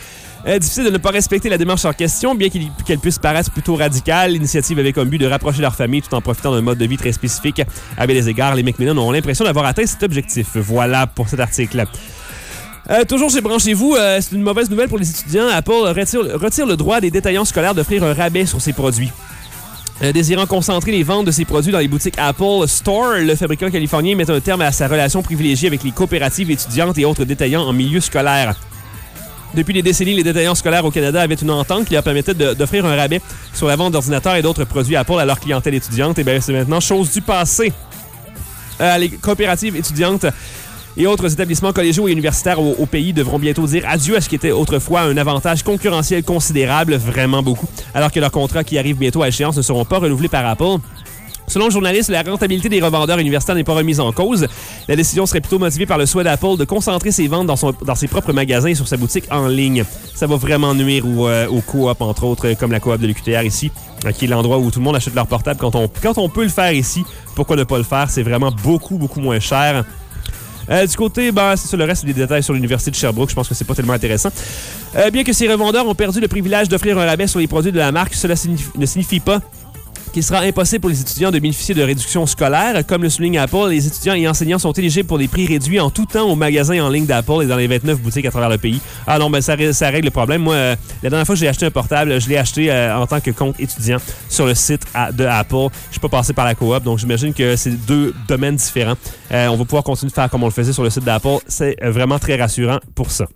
Difficile de ne pas respecter la démarche en question, bien qu'elle puisse paraître plutôt radicale. L'initiative avait comme but de rapprocher leur famille tout en profitant d'un mode de vie très spécifique. À bien des égards, les McMillan ont l'impression d'avoir atteint cet objectif. Voilà pour cet article. Toujours chez Branchez-vous, c'est une mauvaise nouvelle pour les étudiants. Apple retire le droit des détaillants scolaires d'offrir un rabais sur ses produits. Désirant concentrer les ventes de ses produits dans les boutiques Apple Store, le fabricant californien met un terme à sa relation privilégiée avec les coopératives étudiantes et autres détaillants en milieu scolaire. Depuis des décennies, les détaillants scolaires au Canada avaient une entente qui leur permettait d'offrir un rabais sur la vente d'ordinateurs et d'autres produits Apple à leur clientèle étudiante. Et bien, c'est maintenant chose du passé. Les coopératives étudiantes et autres établissements collégiaux et universitaires au pays devront bientôt dire adieu à ce qui était autrefois un avantage concurrentiel considérable, vraiment beaucoup, alors que leurs contrats qui arrivent bientôt à échéance ne seront pas renouvelés par Apple. Selon le journaliste, la rentabilité des revendeurs universitaires n'est pas remise en cause. La décision serait plutôt motivée par le souhait d'Apple de concentrer ses ventes dans ses propres magasins et sur sa boutique en ligne. Ça va vraiment nuire aux coop, entre autres, comme la coop de l'UQTR ici, qui est l'endroit où tout le monde achète leur portable quand on peut le faire ici. Pourquoi ne pas le faire? C'est vraiment beaucoup, beaucoup moins cher. Du côté, c'est ça, le reste des détails sur l'Université de Sherbrooke. Je pense que c'est pas tellement intéressant. Bien que ces revendeurs ont perdu le privilège d'offrir un rabais sur les produits de la marque, cela ne signifie pas qu'il sera impossible pour les étudiants de bénéficier de réductions scolaires. Comme le souligne Apple, les étudiants et enseignants sont éligibles pour des prix réduits en tout temps aux magasins en ligne d'Apple et dans les 29 boutiques à travers le pays. Ah non, ça règle le problème. Moi, la dernière fois que j'ai acheté un portable, je l'ai acheté en tant que compte étudiant sur le site de Apple. Je ne suis pas passé par la coop, donc j'imagine que c'est deux domaines différents. On va pouvoir continuer de faire comme on le faisait sur le site d'Apple. C'est vraiment très rassurant pour ça.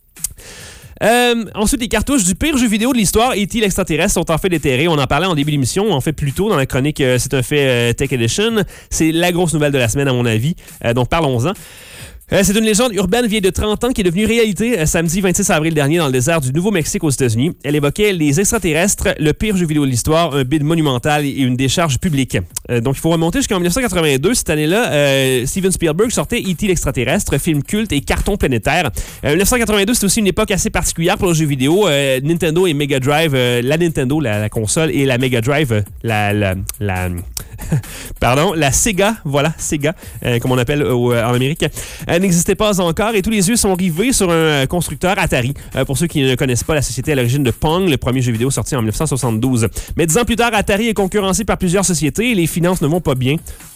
Ensuite, les cartouches du pire jeu vidéo de l'histoire, E.T. l'extraterrestre, sont en fait déterrées. On en parlait en début d'émission, en fait plus tôt dans la chronique C'est un fait Tech Edition. C'est la grosse nouvelle de la semaine à mon avis, donc parlons-en. C'est une légende urbaine vieille de 30 ans qui est devenue réalité samedi 26 avril dernier dans le désert du Nouveau-Mexique aux États-Unis. Elle évoquait les extraterrestres, le pire jeu vidéo de l'histoire, un bid monumental et une décharge publique. Donc, il faut remonter jusqu'en 1982. Cette année-là, Steven Spielberg sortait E.T. l'extraterrestre, film culte et carton planétaire. 1982, c'est aussi une époque assez particulière pour le jeu vidéo. Nintendo et Mega Drive, la Nintendo, la console, et la Mega Drive, pardon, la Sega, voilà, Sega, comme on appelle en Amérique, n'existait pas encore et tous les yeux sont rivés sur un constructeur Atari. Pour ceux qui ne connaissent pas, la société à l'origine de Pong, le premier jeu vidéo sorti en 1972. Mais 10 ans plus tard, Atari est concurrencé par plusieurs sociétés et les finances ne vont pas bien.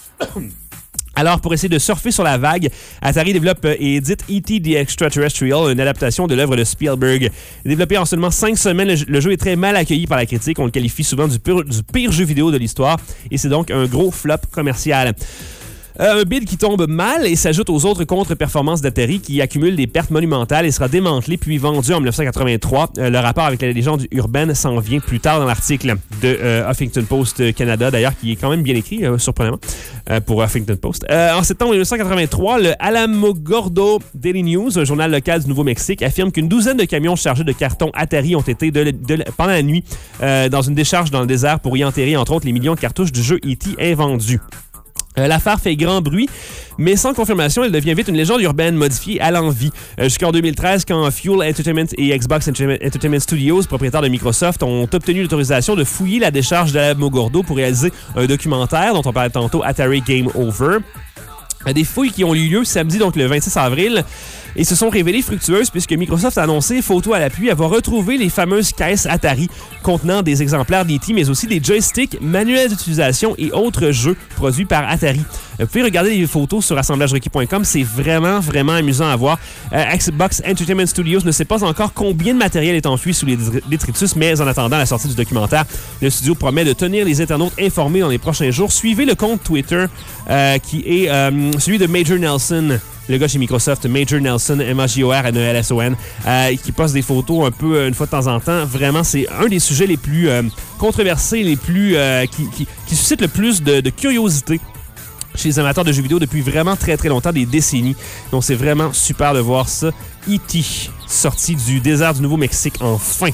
Alors, pour essayer de surfer sur la vague, Atari développe et édite E.T. the Extraterrestrial, une adaptation de l'œuvre de Spielberg. Développé en seulement 5 semaines, le jeu est très mal accueilli par la critique. On le qualifie souvent du pire jeu vidéo de l'histoire et c'est donc un gros flop commercial. Un bid qui tombe mal et s'ajoute aux autres contre-performances d'Atari qui accumulent des pertes monumentales et sera démantelé puis vendu en 1983. Le rapport avec la légende urbaine s'en vient plus tard dans l'article de Huffington Post Canada, d'ailleurs, qui est quand même bien écrit, surprenamment, pour Huffington Post. En septembre 1983, le Alamogordo Daily News, un journal local du Nouveau-Mexique, affirme qu'une douzaine de camions chargés de cartons Atari ont été pendant la nuit dans une décharge dans le désert pour y enterrer, entre autres, les millions de cartouches du jeu E.T. invendus. L'affaire fait grand bruit, mais sans confirmation, elle devient vite une légende urbaine modifiée à l'envi. Jusqu'en 2013, quand Fuel Entertainment et Xbox Entertainment Studios, propriétaires de Microsoft, ont obtenu l'autorisation de fouiller la décharge d'Alamogordo pour réaliser un documentaire dont on parlait tantôt, Atari Game Over. Des fouilles qui ont eu lieu samedi, donc le 26 avril, et se sont révélées fructueuses puisque Microsoft a annoncé, photo à l'appui, avoir retrouvé les fameuses caisses Atari contenant des exemplaires d'E.T., mais aussi des joysticks, manuels d'utilisation et autres jeux produits par Atari. Vous pouvez regarder les photos sur assemblagerequis.com, c'est vraiment, vraiment amusant à voir. Xbox Entertainment Studios ne sait pas encore combien de matériel est enfui sous les détritus, mais en attendant la sortie du documentaire, le studio promet de tenir les internautes informés dans les prochains jours. Suivez le compte Twitter qui est celui de Major Nelson, le gars chez Microsoft, Major Nelson, M-A-J-O-R-N-E-L-S-O-N, qui poste des photos un peu une fois de temps en temps. Vraiment, c'est un des sujets les plus controversés, les plus qui suscite le plus de curiosité chez les amateurs de jeux vidéo depuis vraiment très très longtemps, des décennies. Donc c'est vraiment super de voir ça. E.T. sorti du désert du Nouveau-Mexique enfin.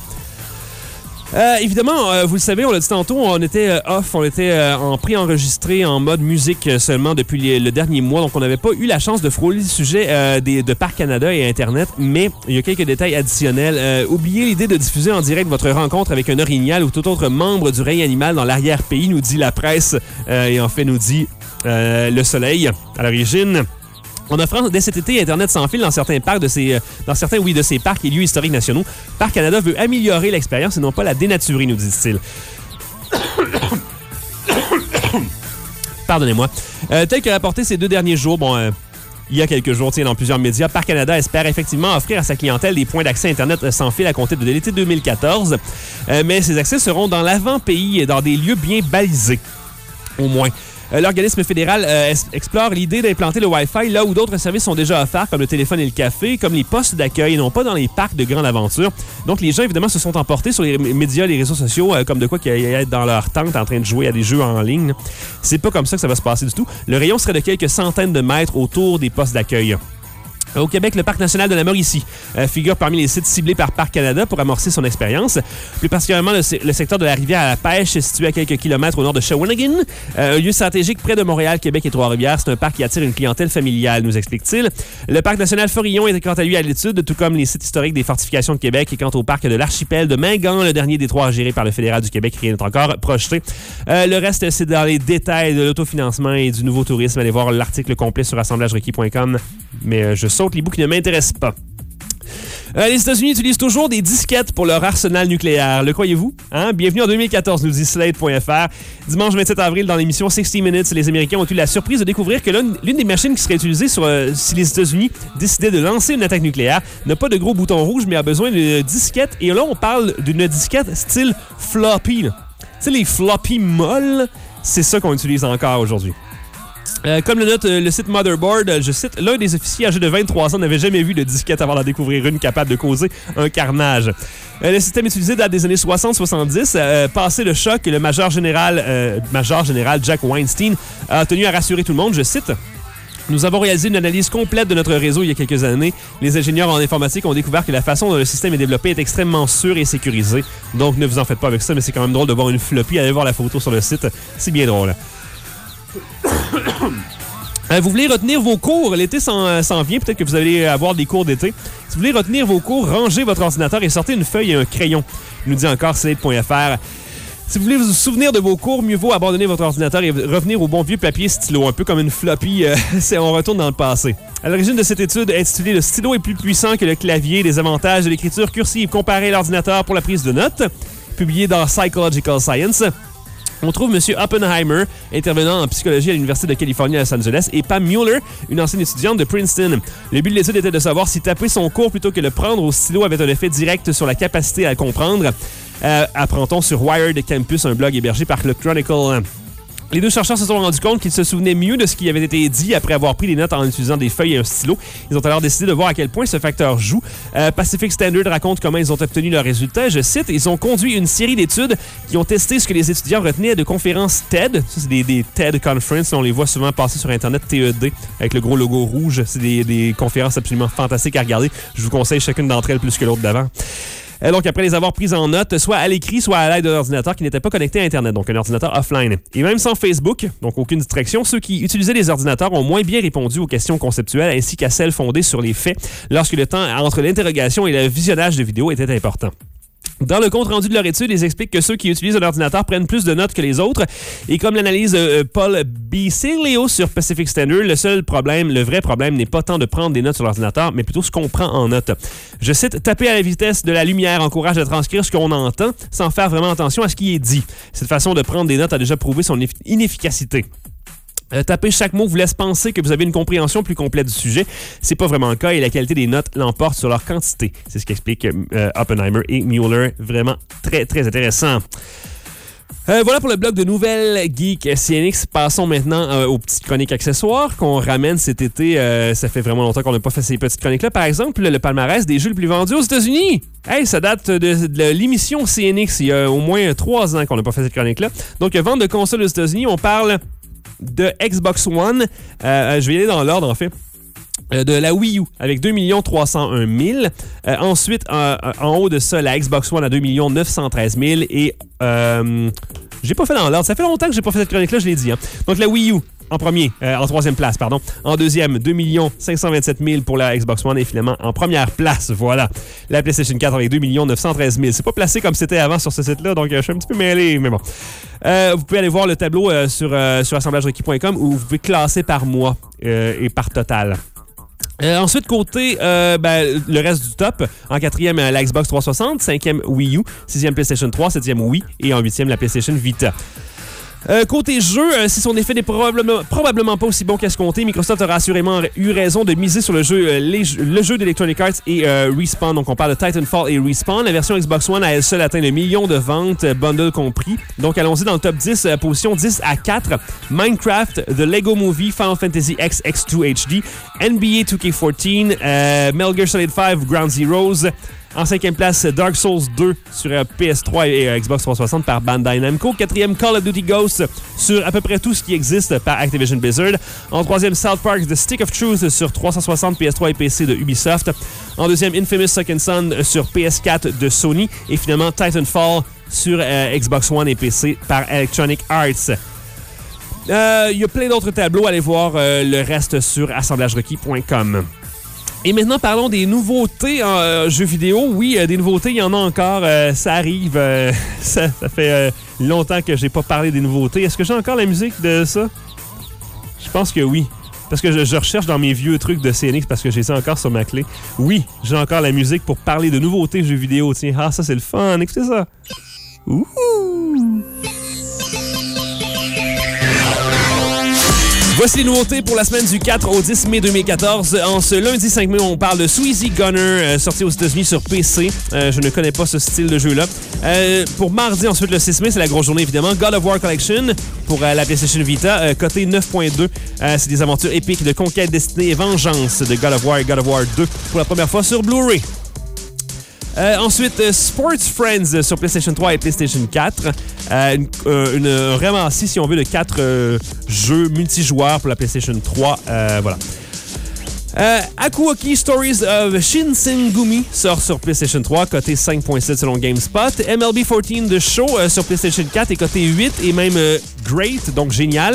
Évidemment, vous le savez, on l'a dit tantôt, on était off, on était en pré-enregistré en mode musique seulement depuis le dernier mois, donc on n'avait pas eu la chance de frôler le sujet de Parc Canada et Internet, mais il y a quelques détails additionnels. Oubliez l'idée de diffuser en direct votre rencontre avec un orignal ou tout autre membre du règne animal dans l'arrière-pays, nous dit la presse, et en fait nous dit Le Soleil à l'origine. En offrant dès cet été Internet sans fil dans certains parcs de ces parcs et lieux historiques nationaux, Parc Canada veut améliorer l'expérience et non pas la dénaturer, nous dit-il. Pardonnez-moi. Tel que rapporté ces 2 derniers jours, il y a quelques jours, dans plusieurs médias, Parc Canada espère effectivement offrir à sa clientèle des points d'accès Internet sans fil à compter de l'été 2014. Mais ces accès seront dans l'avant-pays et dans des lieux bien balisés, au moins. L'organisme fédéral explore l'idée d'implanter le Wi-Fi là où d'autres services sont déjà offerts, comme le téléphone et le café, comme les postes d'accueil, et non pas dans les parcs de grande aventure. Donc, les gens, évidemment, se sont emportés sur les médias, les réseaux sociaux, comme de quoi qu'ils allaient être dans leur tente en train de jouer à des jeux en ligne. C'est pas comme ça que ça va se passer du tout. Le rayon serait de quelques centaines de mètres autour des postes d'accueil. Au Québec, le Parc national de la Mauricie figure parmi les sites ciblés par Parc Canada pour amorcer son expérience. Plus particulièrement, le secteur de la rivière à la pêche, situé à quelques kilomètres au nord de Shawinigan. Un lieu stratégique près de Montréal, Québec et Trois-Rivières. C'est un parc qui attire une clientèle familiale, nous explique-t-il. Le Parc national Forillon est quant à lui à l'étude, tout comme les sites historiques des fortifications de Québec. Et quant au parc de l'archipel de Mingan, le dernier des 3 géré par le fédéral du Québec, rien n'est encore projeté. Le reste, c'est dans les détails de l'autofinancement et du nouveau tourisme. Allez voir l'article complet sur assemblagerequis.com. Mais je saute les bouts qui ne m'intéressent pas. Les États-Unis utilisent toujours des disquettes pour leur arsenal nucléaire. Le croyez-vous? Bienvenue en 2014, nous dit Slate.fr. Dimanche 27 avril, dans l'émission 60 Minutes, les Américains ont eu la surprise de découvrir que l'une des machines qui serait utilisée si les États-Unis décidaient de lancer une attaque nucléaire n'a pas de gros boutons rouges, mais a besoin d'une disquette. Et là, on parle d'une disquette style floppy. Tu sais, les floppy molles, c'est ça qu'on utilise encore aujourd'hui. Comme le note le site Motherboard, je cite, l'un des officiers âgés de 23 ans n'avait jamais vu de disquette avant d'en découvrir une capable de causer un carnage. Le système utilisé date des années 60-70. Passé le choc, le major général Jack Weinstein a tenu à rassurer tout le monde, je cite. Nous avons réalisé une analyse complète de notre réseau il y a quelques années. Les ingénieurs en informatique ont découvert que la façon dont le système est développé est extrêmement sûre et sécurisée. Donc ne vous en faites pas avec ça, mais c'est quand même drôle de voir une floppy. Allez voir la photo sur le site, c'est bien drôle. Vous voulez retenir vos cours, l'été s'en vient, peut-être que vous allez avoir des cours d'été. Si vous voulez retenir vos cours, rangez votre ordinateur et sortez une feuille et un crayon. Il nous dit encore Slate.fr. Si vous voulez vous souvenir de vos cours, mieux vaut abandonner votre ordinateur et revenir au bon vieux papier stylo, un peu comme une floppy, on retourne dans le passé. À l'origine de cette étude intitulée « Le stylo est plus puissant que le clavier, les avantages de l'écriture cursive comparée à l'ordinateur pour la prise de notes », publié dans Psychological Science. On trouve M. Oppenheimer, intervenant en psychologie à l'Université de Californie à Los Angeles, et Pam Mueller, une ancienne étudiante de Princeton. Le but de l'étude était de savoir si taper son cours plutôt que le prendre au stylo avait un effet direct sur la capacité à comprendre. Apprend-on sur Wired Campus, un blog hébergé par le Chronicle. Les 2 chercheurs se sont rendus compte qu'ils se souvenaient mieux de ce qui avait été dit après avoir pris des notes en utilisant des feuilles et un stylo. Ils ont alors décidé de voir à quel point ce facteur joue. Pacific Standard raconte comment ils ont obtenu leurs résultats. Je cite, ils ont conduit une série d'études qui ont testé ce que les étudiants retenaient de conférences TED. Ça, c'est des TED Conference. On les voit souvent passer sur Internet, TED, avec le gros logo rouge. C'est des conférences absolument fantastiques à regarder. Je vous conseille chacune d'entre elles plus que l'autre d'avant. Donc, après les avoir prises en note, soit à l'écrit, soit à l'aide d'un ordinateur qui n'était pas connecté à Internet, donc un ordinateur offline. Et même sans Facebook, donc aucune distraction, ceux qui utilisaient les ordinateurs ont moins bien répondu aux questions conceptuelles ainsi qu'à celles fondées sur les faits lorsque le temps entre l'interrogation et le visionnage de vidéos était important. Dans le compte-rendu de leur étude, ils expliquent que ceux qui utilisent un ordinateur prennent plus de notes que les autres. Et comme l'analyse de Paul Bisiglio sur Pacific Standard, le vrai problème n'est pas tant de prendre des notes sur l'ordinateur, mais plutôt ce qu'on prend en note. Je cite, « Taper à la vitesse de la lumière encourage à transcrire ce qu'on entend sans faire vraiment attention à ce qui est dit. Cette façon de prendre des notes a déjà prouvé son inefficacité. » Taper chaque mot vous laisse penser que vous avez une compréhension plus complète du sujet. C'est pas vraiment le cas et la qualité des notes l'emporte sur leur quantité. C'est ce qu'expliquent Oppenheimer et Mueller. Vraiment très, très intéressant. Voilà pour le blog de Nouvelles Geek CNX. Passons maintenant aux petites chroniques accessoires qu'on ramène cet été. Ça fait vraiment longtemps qu'on n'a pas fait ces petites chroniques-là. Par exemple, le palmarès des jeux les plus vendus aux États-Unis. Hey, ça date de l'émission CNX. Il y a au moins 3 ans qu'on n'a pas fait cette chronique-là. Donc, vente de consoles aux États-Unis, on parle de Xbox One. Je vais y aller dans l'ordre, en fait. De la Wii U avec 2 301 000. Ensuite, en haut de ça, la Xbox One à 2 913 000. Et j'ai pas fait dans l'ordre. Ça fait longtemps que j'ai pas fait cette chronique-là, je l'ai dit. Hein. Donc, la Wii U en premier, en 3e place, pardon. En 2e, 2 527 000 pour la Xbox One. Et finalement, en première place, voilà, la PlayStation 4 avec 2 913 000. C'est pas placé comme c'était avant sur ce site-là, donc je suis un petit peu mêlé, mais bon. Vous pouvez aller voir le tableau sur assemblagerequis.com où vous pouvez classer par mois et par total. Ensuite, côté le reste du top, en 4e, la Xbox 360, 5e Wii U, 6e PlayStation 3, 7e Wii et en 8e, la PlayStation Vita. Côté jeu, si son effet n'est probablement pas aussi bon qu'escompté, Microsoft aura assurément eu raison de miser sur le jeu d'Electronic Arts et Respawn. Donc, on parle de Titanfall et Respawn. La version Xbox One a elle seule atteint le million de ventes, bundle compris. Donc, allons-y dans le top 10, position 10 à 4. Minecraft, The Lego Movie, Final Fantasy X X2 HD, NBA 2K14, Metal Gear Solid 5, Ground Zeroes. En 5e place, Dark Souls 2 sur PS3 et Xbox 360 par Bandai Namco. 4e, Call of Duty Ghosts sur à peu près tout ce qui existe par Activision Blizzard. En 3e, South Park The Stick of Truth sur 360, PS3 et PC de Ubisoft. En 2e, Infamous Second Son sur PS4 de Sony. Et finalement, Titanfall sur Xbox One et PC par Electronic Arts. Il y a plein d'autres tableaux. Allez voir le reste sur assemblagerequis.com. Et maintenant, parlons des nouveautés en jeux vidéo. Oui, des nouveautés, il y en a encore. Ça arrive. Ça fait longtemps que j'ai pas parlé des nouveautés. Est-ce que j'ai encore la musique de ça? Je pense que oui. Parce que je recherche dans mes vieux trucs de CNX parce que j'ai ça encore sur ma clé. Oui, j'ai encore la musique pour parler de nouveautés jeux vidéo. Tiens, ça, c'est le fun. Écoutez ça. Ouh! Voici les nouveautés pour la semaine du 4 au 10 mai 2014. En ce lundi 5 mai, on parle de Sweezy Gunner, sorti aux États-Unis sur PC. Je ne connais pas ce style de jeu-là. Pour mardi, ensuite, le 6 mai, c'est la grosse journée, évidemment. God of War Collection pour la PlayStation Vita, coté 9.2. C'est des aventures épiques de conquête, destinée et vengeance de God of War et God of War 2 pour la première fois sur Blu-ray. Ensuite, Sports Friends sur PlayStation 3 et PlayStation 4. Une ramassis, si on veut, de 4 jeux multijoueurs pour la PlayStation 3. Voilà. Akuoki Stories of Shinsengumi sort sur PlayStation 3, coté 5.7 selon GameSpot. MLB 14 The Show sur PlayStation 4 est coté 8 et même Great, donc génial.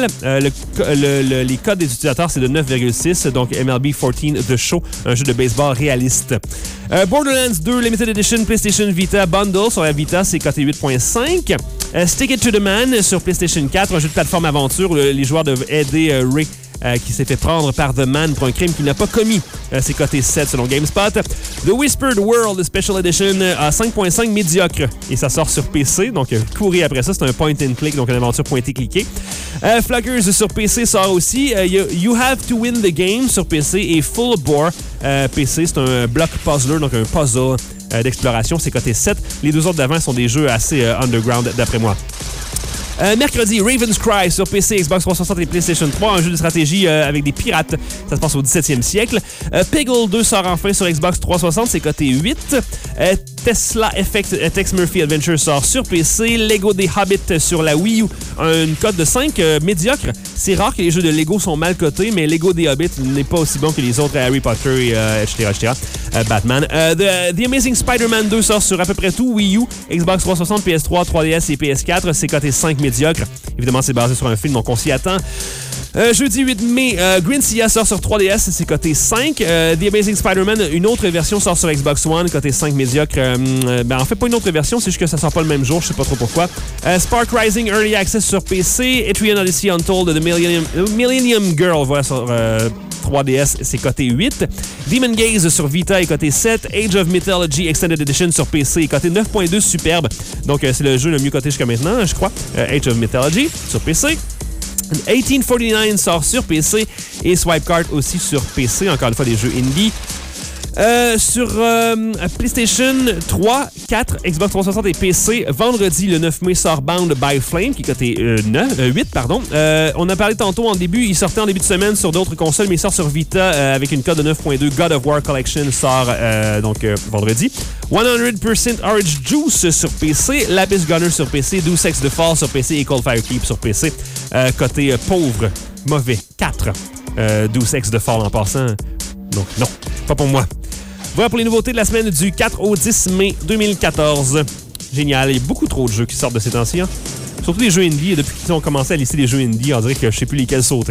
Les codes des utilisateurs, c'est de 9,6, donc MLB 14 The Show, un jeu de baseball réaliste. Borderlands 2 Limited Edition PlayStation Vita Bundle sur la Vita, c'est coté 8.5. Stick It to the Man sur PlayStation 4, un jeu de plateforme aventure où les joueurs doivent aider Ray qui s'est fait prendre par The Man pour un crime qu'il n'a pas commis. C'est coté 7 selon GameSpot. The Whispered World Special Edition à 5.5 médiocre. Et ça sort sur PC, donc courez après ça. C'est un point and click, donc une aventure pointé-cliqué. Fluggers sur PC sort aussi. You Have to Win the Game sur PC et Full Bore PC. C'est un block puzzler, donc un puzzle d'exploration. C'est coté 7. Les deux autres d'avant sont des jeux assez underground, d'après moi. Mercredi, Raven's Cry sur PC, Xbox 360 et PlayStation 3, un jeu de stratégie avec des pirates. Ça se passe au 17e siècle. Peggle 2 sort enfin sur Xbox 360, c'est coté 8. Tesla Effect Tex Murphy Adventure sort sur PC. Lego des Hobbits sur la Wii U, une cote de 5 médiocre. C'est rare que les jeux de Lego sont mal cotés, mais Lego des Hobbits n'est pas aussi bon que les autres Harry Potter et etc. Batman. The Amazing Spider-Man 2 sort sur à peu près tout Wii U, Xbox 360, PS3, 3DS et PS4. C'est coté 5 médiocre. Évidemment, c'est basé sur un film, donc on s'y attend. Jeudi 8 mai, Grinsia sort sur 3DS, c'est coté 5. The Amazing Spider-Man, une autre version sort sur Xbox One, coté 5 médiocre. En fait, pas une autre version, c'est juste que ça sort pas le même jour, je sais pas trop pourquoi. Spark Rising Early Access sur PC. Etrian Odyssey Untold, The Millennium Girl, voilà, sur 3DS, c'est coté 8. Demon Gaze sur Vita est coté 7. Age of Mythology Extended Edition sur PC est coté 9.2, superbe. Donc, c'est le jeu le mieux coté jusqu'à maintenant, je crois. Age of Mythology sur PC. 1849 sort sur PC et Swipe Card aussi sur PC, encore une fois des jeux indie. Sur PlayStation 3, 4, Xbox 360 et PC, vendredi le 9 mai sort Bound by Flame, qui est coté 8. On a parlé tantôt en début, il sortait en début de semaine sur d'autres consoles, mais il sort sur Vita avec une cote de 9.2. God of War Collection sort vendredi. 100% Orange Juice sur PC, Lapis Gunner sur PC, Deus Ex The Fall sur PC et Cold Fire Keep sur PC. Côté pauvre, mauvais, 4. Deus Ex The Fall en passant. Donc non, pas pour moi. Voilà pour les nouveautés de la semaine du 4 au 10 mai 2014. Génial, il y a beaucoup trop de jeux qui sortent de ces temps-ci. Hein? Surtout des jeux indie. Depuis qu'ils ont commencé à lister les jeux indie, on dirait que je sais plus lesquels sauter.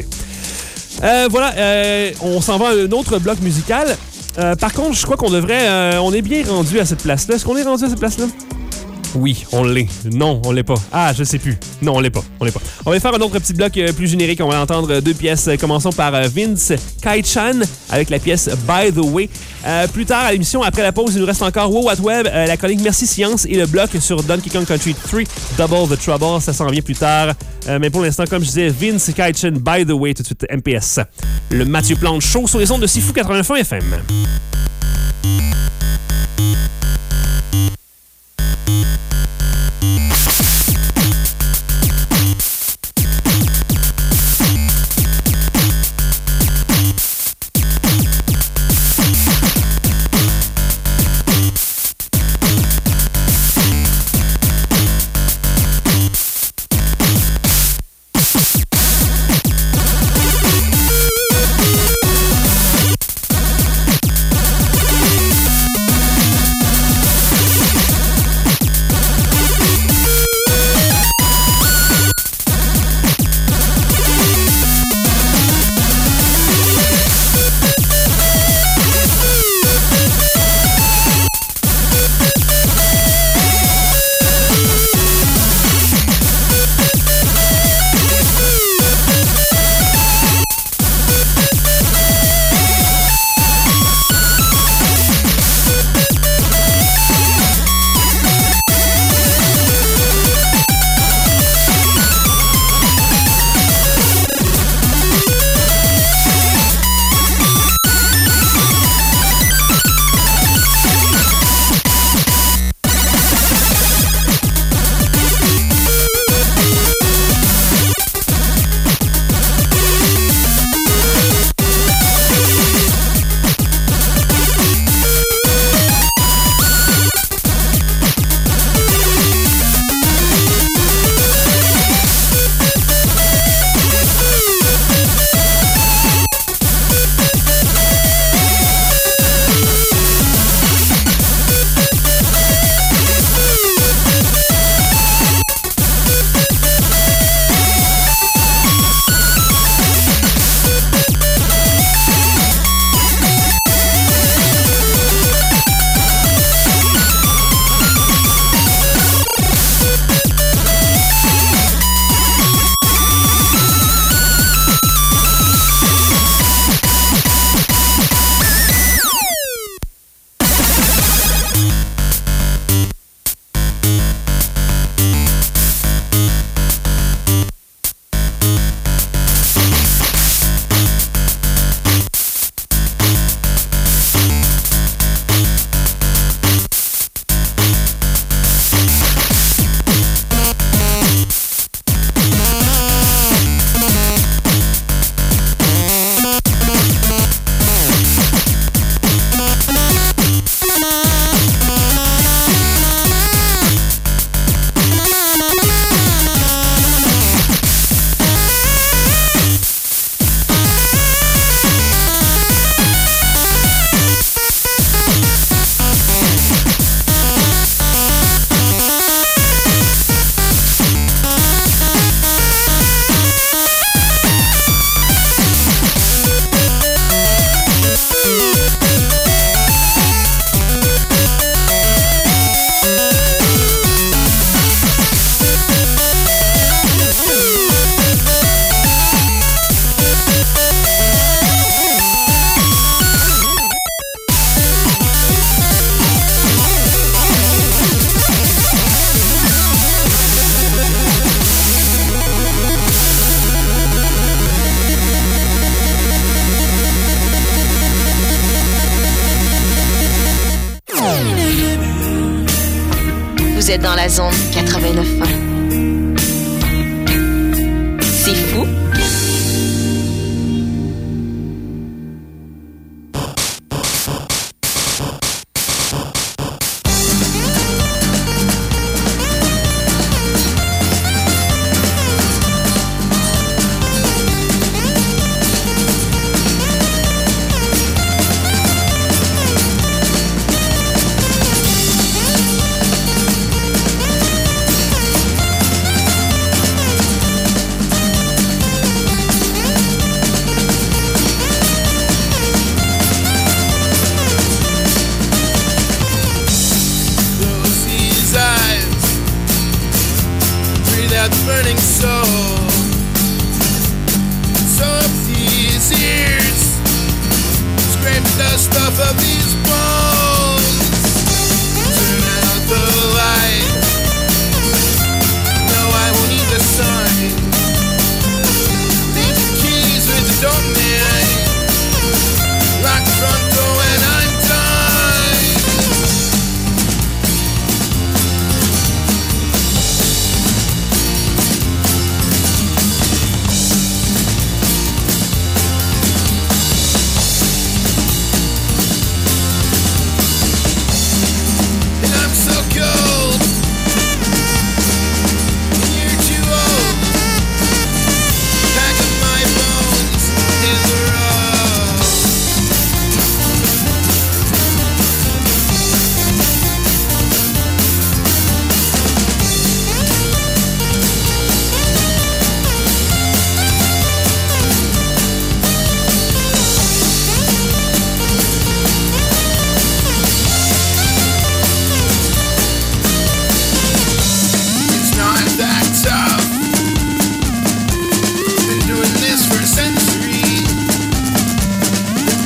On s'en va à un autre bloc musical. Par contre, je crois qu'on devrait... on est bien rendu à cette place-là. Est-ce qu'on est rendu à cette place-là? Oui, on l'est. Non, on l'est pas. Ah, je sais plus. Non, on l'est pas. On va faire un autre petit bloc plus générique. On va entendre deux pièces. Commençons par Vince Kai-chan avec la pièce By the Way. Plus tard à l'émission, après la pause, il nous reste encore Wow What Web, la chronique Merci Science et le bloc sur Donkey Kong Country 3, Double the Trouble. Ça s'en vient plus tard. Mais pour l'instant, comme je disais, Vince Kai-chan By the Way, tout de suite MPS. Le Mathieu Plante Show sur les ondes de Sifu 89 FM. Vous êtes dans la zone 89.1. C'est fou.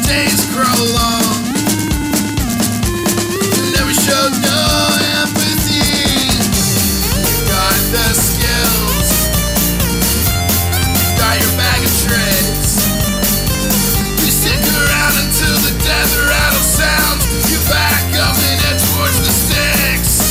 days grow long. You never showed no empathy. You got the skills. You got your bag of tricks. You stick around until the death rattle sounds. You back up and head towards the sticks.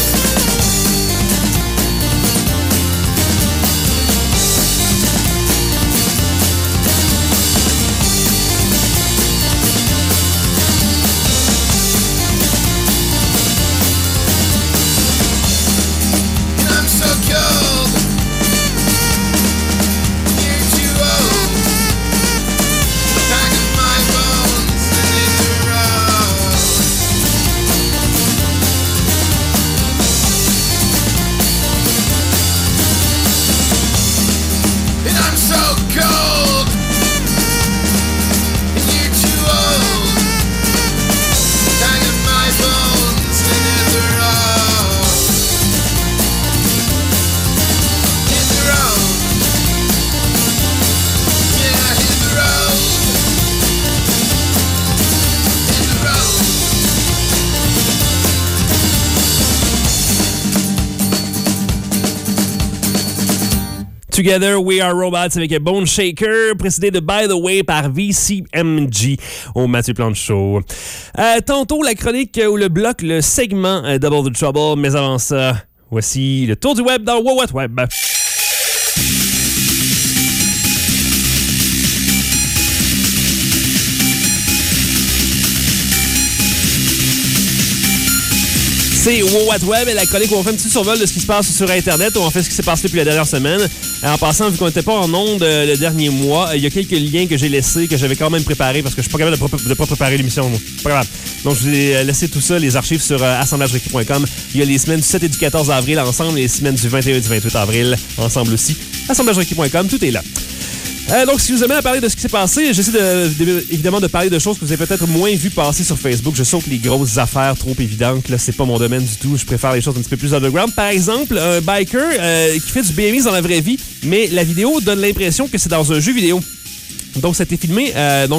Together We Are Robots avec Bone Shaker, précédé de By the Way par VCMG au Mathieu Plante Show. Tantôt, la chronique ou le bloc, le segment Double the Trouble, mais avant ça, voici le tour du web dans What Web. C'est What Web et la chronique où on fait un petit survol de ce qui se passe sur Internet, où on fait ce qui s'est passé depuis la dernière semaine. En passant, vu qu'on n'était pas en onde le dernier mois, il y a quelques liens que j'ai laissés, que j'avais quand même préparés, parce que je suis pas capable de pas préparer l'émission. Pas grave. Donc, je vous ai laissé tout ça, les archives sur assemblagerequis.com. Il y a les semaines du 7 et du 14 avril ensemble, et les semaines du 21 et du 28 avril ensemble aussi. assemblagerequis.com, tout est là. Donc, si vous aimez à parler de ce qui s'est passé, j'essaie évidemment de parler de choses que vous avez peut-être moins vues passer sur Facebook. Je saute les grosses affaires trop évidentes. Là, c'est pas mon domaine du tout. Je préfère les choses un petit peu plus underground. Par exemple, un biker qui fait du BMX dans la vraie vie, mais la vidéo donne l'impression que c'est dans un jeu vidéo. Donc, ça a été filmé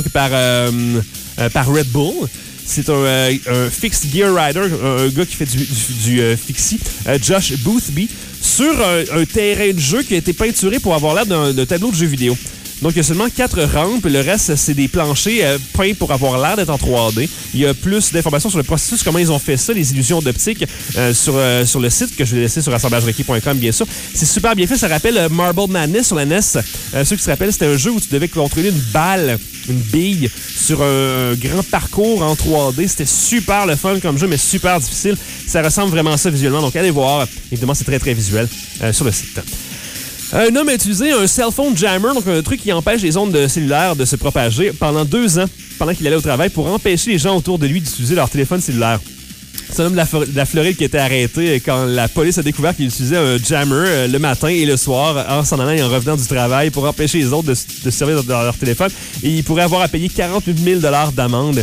par Red Bull. C'est un Fixed Gear Rider, un gars qui fait du fixie, Josh Boothby, sur un terrain de jeu qui a été peinturé pour avoir l'air d'un tableau de jeu vidéo. Donc, il y a seulement 4 rampes. Le reste, c'est des planchers peints pour avoir l'air d'être en 3D. Il y a plus d'informations sur le processus, comment ils ont fait ça, les illusions d'optique sur le site que je vais laisser sur assemblagerequis.com, bien sûr. C'est super bien fait. Ça rappelle Marble Madness sur la NES. Ceux qui se rappellent, c'était un jeu où tu devais contrôler une bille sur un grand parcours en 3D. C'était super le fun comme jeu, mais super difficile. Ça ressemble vraiment à ça visuellement. Donc, allez voir. Évidemment, c'est très, très visuel sur le site. Un homme a utilisé un cell phone jammer, donc un truc qui empêche les ondes cellulaires de se propager pendant 2 ans, pendant qu'il allait au travail, pour empêcher les gens autour de lui d'utiliser leur téléphone cellulaire. C'est un homme de la Floride qui a été arrêté quand la police a découvert qu'il utilisait un jammer le matin et le soir en s'en allant et en revenant du travail pour empêcher les autres de se servir de leur téléphone. Et il pourrait avoir à payer 48 000 $ d'amende.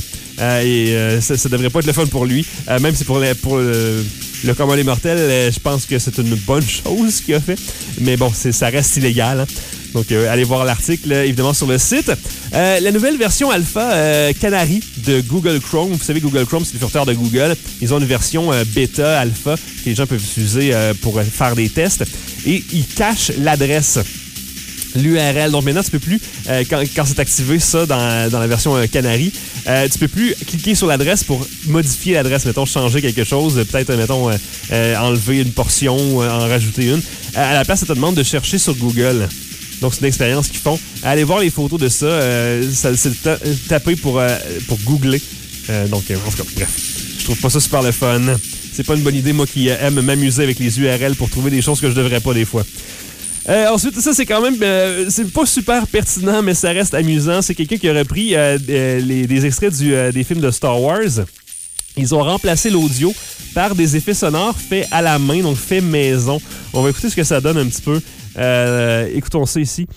Ça devrait pas être le fun pour lui, même si pour le commun des mortels, je pense que c'est une bonne chose qu'il a fait. Mais bon, ça reste illégal. Hein? Donc, allez voir l'article, évidemment, sur le site. La nouvelle version alpha Canary de Google Chrome. Vous savez, Google Chrome, c'est le furteur de Google. Ils ont une version bêta, alpha, que les gens peuvent utiliser pour faire des tests. Et ils cachent l'adresse. L'URL. Donc maintenant, tu peux plus, quand c'est activé ça dans la version Canary, tu peux plus cliquer sur l'adresse pour modifier l'adresse. Mettons, changer quelque chose, peut-être, mettons, enlever une portion, en rajouter une. À la place, ça te demande de chercher sur Google. Donc, c'est une expérience qu'ils font. Allez voir les photos de ça. C'est tapé pour googler. Donc, en tout cas, bref. Je trouve pas ça super le fun. C'est pas une bonne idée, moi qui aime m'amuser avec les URL pour trouver des choses que je devrais pas des fois. Ensuite, ça, c'est quand même... c'est pas super pertinent, mais ça reste amusant. C'est quelqu'un qui aurait pris des extraits des films de Star Wars. Ils ont remplacé l'audio par des effets sonores faits à la main, donc faits maison. On va écouter ce que ça donne un petit peu. Écoutons ça ici.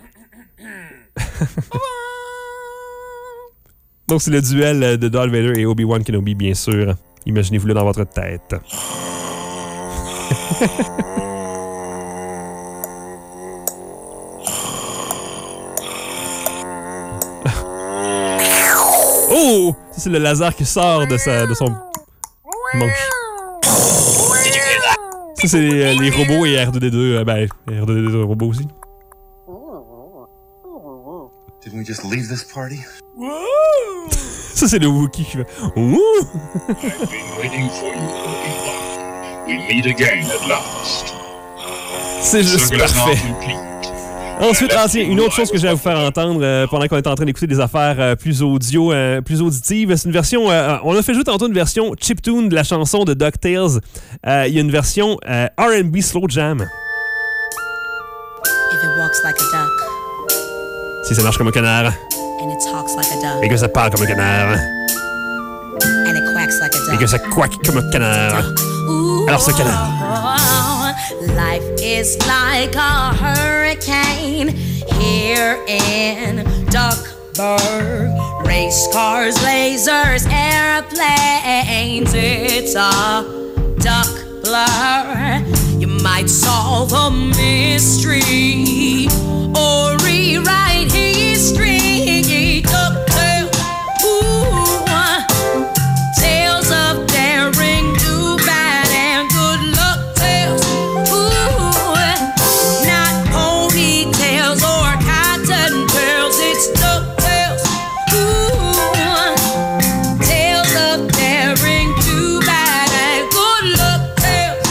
Donc, c'est le duel de Darth Vader et Obi-Wan Kenobi, bien sûr. Imaginez-vous-le dans votre tête. Oh! C'est le laser qui sort de son manche. Ça, c'est les robots et R2D2. R2D2 robots aussi. Didn't we just leave this party? Ça, c'est le Wookiee qui fait... Ouh! I've been waiting for you, Obi-Wan. We meet again at last. C'est juste Circle is now parfait. complete. Ensuite, tiens, une autre chose que j'ai à vous faire entendre pendant qu'on est en train d'écouter des affaires plus auditives, c'est une version... on a fait jouer tantôt une version chiptune de la chanson de DuckTales. Il y a une version R&B Slow Jam. If it walks like a duck Si ça marche comme un canard and it talks like a duck et que ça parle comme un canard and it quacks like a et duck. que ça quaque comme un canard, Ooh, alors ce canard... life is like a hurricane here in Duckburg. Race cars, lasers, airplanes. It's a duck blur. You might solve a mystery or rewrite history. DuckTales, ooh, tales of daring, do bad and good luck tales. Ooh, not ponytails or cotton pearls. It's DuckTales. Ooh, tales of daring, do bad and good luck tales.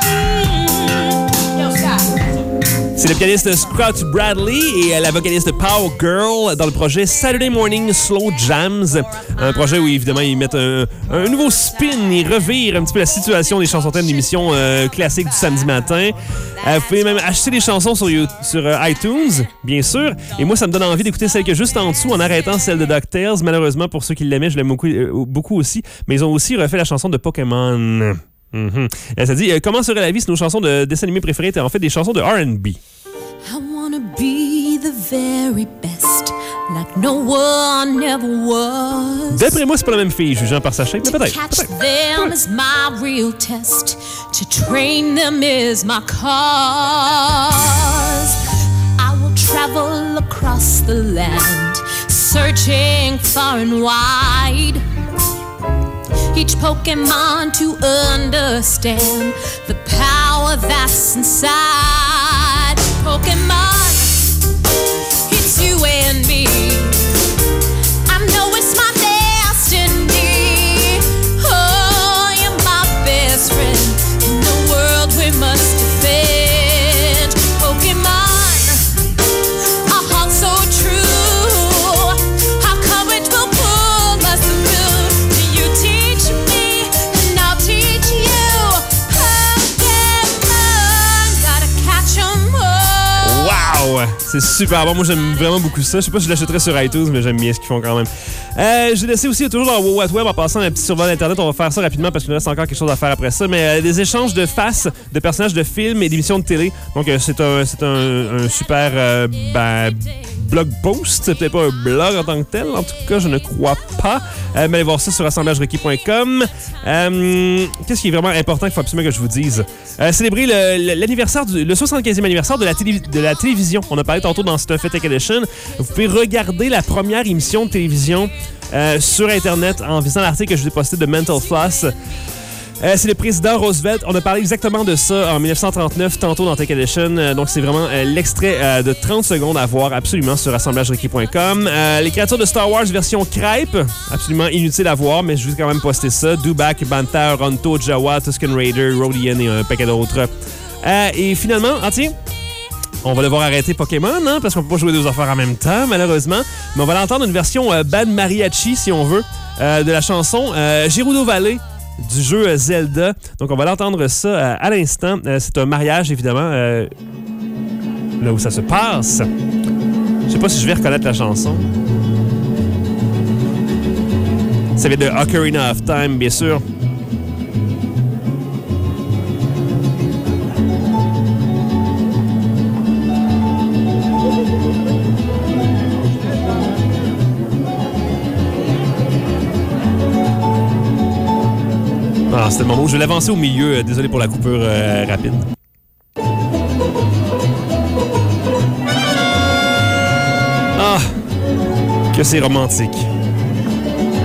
Yo, Scott. C'est le pianiste Scott Bradley et la vocaliste Power Girl dans le projet Saturday Morning Slow Jams. Un projet où, évidemment, ils mettent un nouveau spin. Ils revirent un petit peu la situation des chansons thèmes d'émissions classiques du samedi matin. Vous pouvez même acheter des chansons sur iTunes, bien sûr. Et moi, ça me donne envie d'écouter celle qui est juste en dessous en arrêtant celle de DuckTales. Malheureusement, pour ceux qui l'aimaient, je l'aime beaucoup aussi. Mais ils ont aussi refait la chanson de Pokémon. Ça dit, comment serait la vie si nos chansons de dessins animés préférés étaient en fait des chansons de R&B? I wanna be the very best, like no one ever was. D'après moi, c'est pas la même fille, jugeant par sa shape, mais To peut-être. catch them is my real test. To train them is my cause. I will travel across the land, searching far and wide. Each Pokemon to understand the power that's inside. Pokemon, it's you and me. I know it's my destiny. Oh, you're my best friend in the world we must defend. Pokemon, a heart so true. Our courage will pull us through. You teach me and I'll teach you. Pokemon, gotta catch 'em all. Wow! C'est super bon. Moi, j'aime vraiment beaucoup ça. Je sais pas si je l'achèterais sur iTunes, mais j'aime bien ce qu'ils font quand même. J'ai laissé aussi, toujours dans What Web, en passant un petit survol d'Internet. On va faire ça rapidement parce qu'il nous reste encore quelque chose à faire après ça. Mais des échanges de faces de personnages de films et d'émissions de télé. Donc, c'est un super blog post. C'est peut-être pas un blog en tant que tel. En tout cas, je ne crois pas. Mais allez voir ça sur assemblagerequis.com. Qu'est-ce qui est vraiment important qu'il faut absolument que je vous dise? Célébrer l'anniversaire, le 75e anniversaire de la télévision. On a parlé tantôt dans C'est un fait Tech Edition. Vous pouvez regarder la première émission de télévision sur Internet en visant l'article que je vous ai posté de Mental Floss. C'est le président Roosevelt. On a parlé exactement de ça en 1939, tantôt dans Tech Edition. Donc, c'est vraiment l'extrait de 30 secondes à voir absolument sur assemblagerequis.com. Les créatures de Star Wars version crêpe, absolument inutile à voir, mais je vais quand même poster ça. Dewback, Bantha, Ronto, Jawa, Tusken Raider, Rodian et un paquet d'autres. Et finalement, tiens, on va devoir arrêter Pokémon, hein, parce qu'on peut pas jouer deux affaires en même temps, malheureusement. Mais on va l'entendre une version band mariachi, si on veut, de la chanson Gerudo Valley du jeu Zelda. Donc, on va l'entendre ça à l'instant. C'est un mariage, évidemment, là où ça se passe. Je sais pas si je vais reconnaître la chanson. Ça vient de Ocarina of Time, bien sûr. Ah, c'était le moment où je vais l'avancer au milieu. Désolé pour la coupure rapide. Ah, que c'est romantique.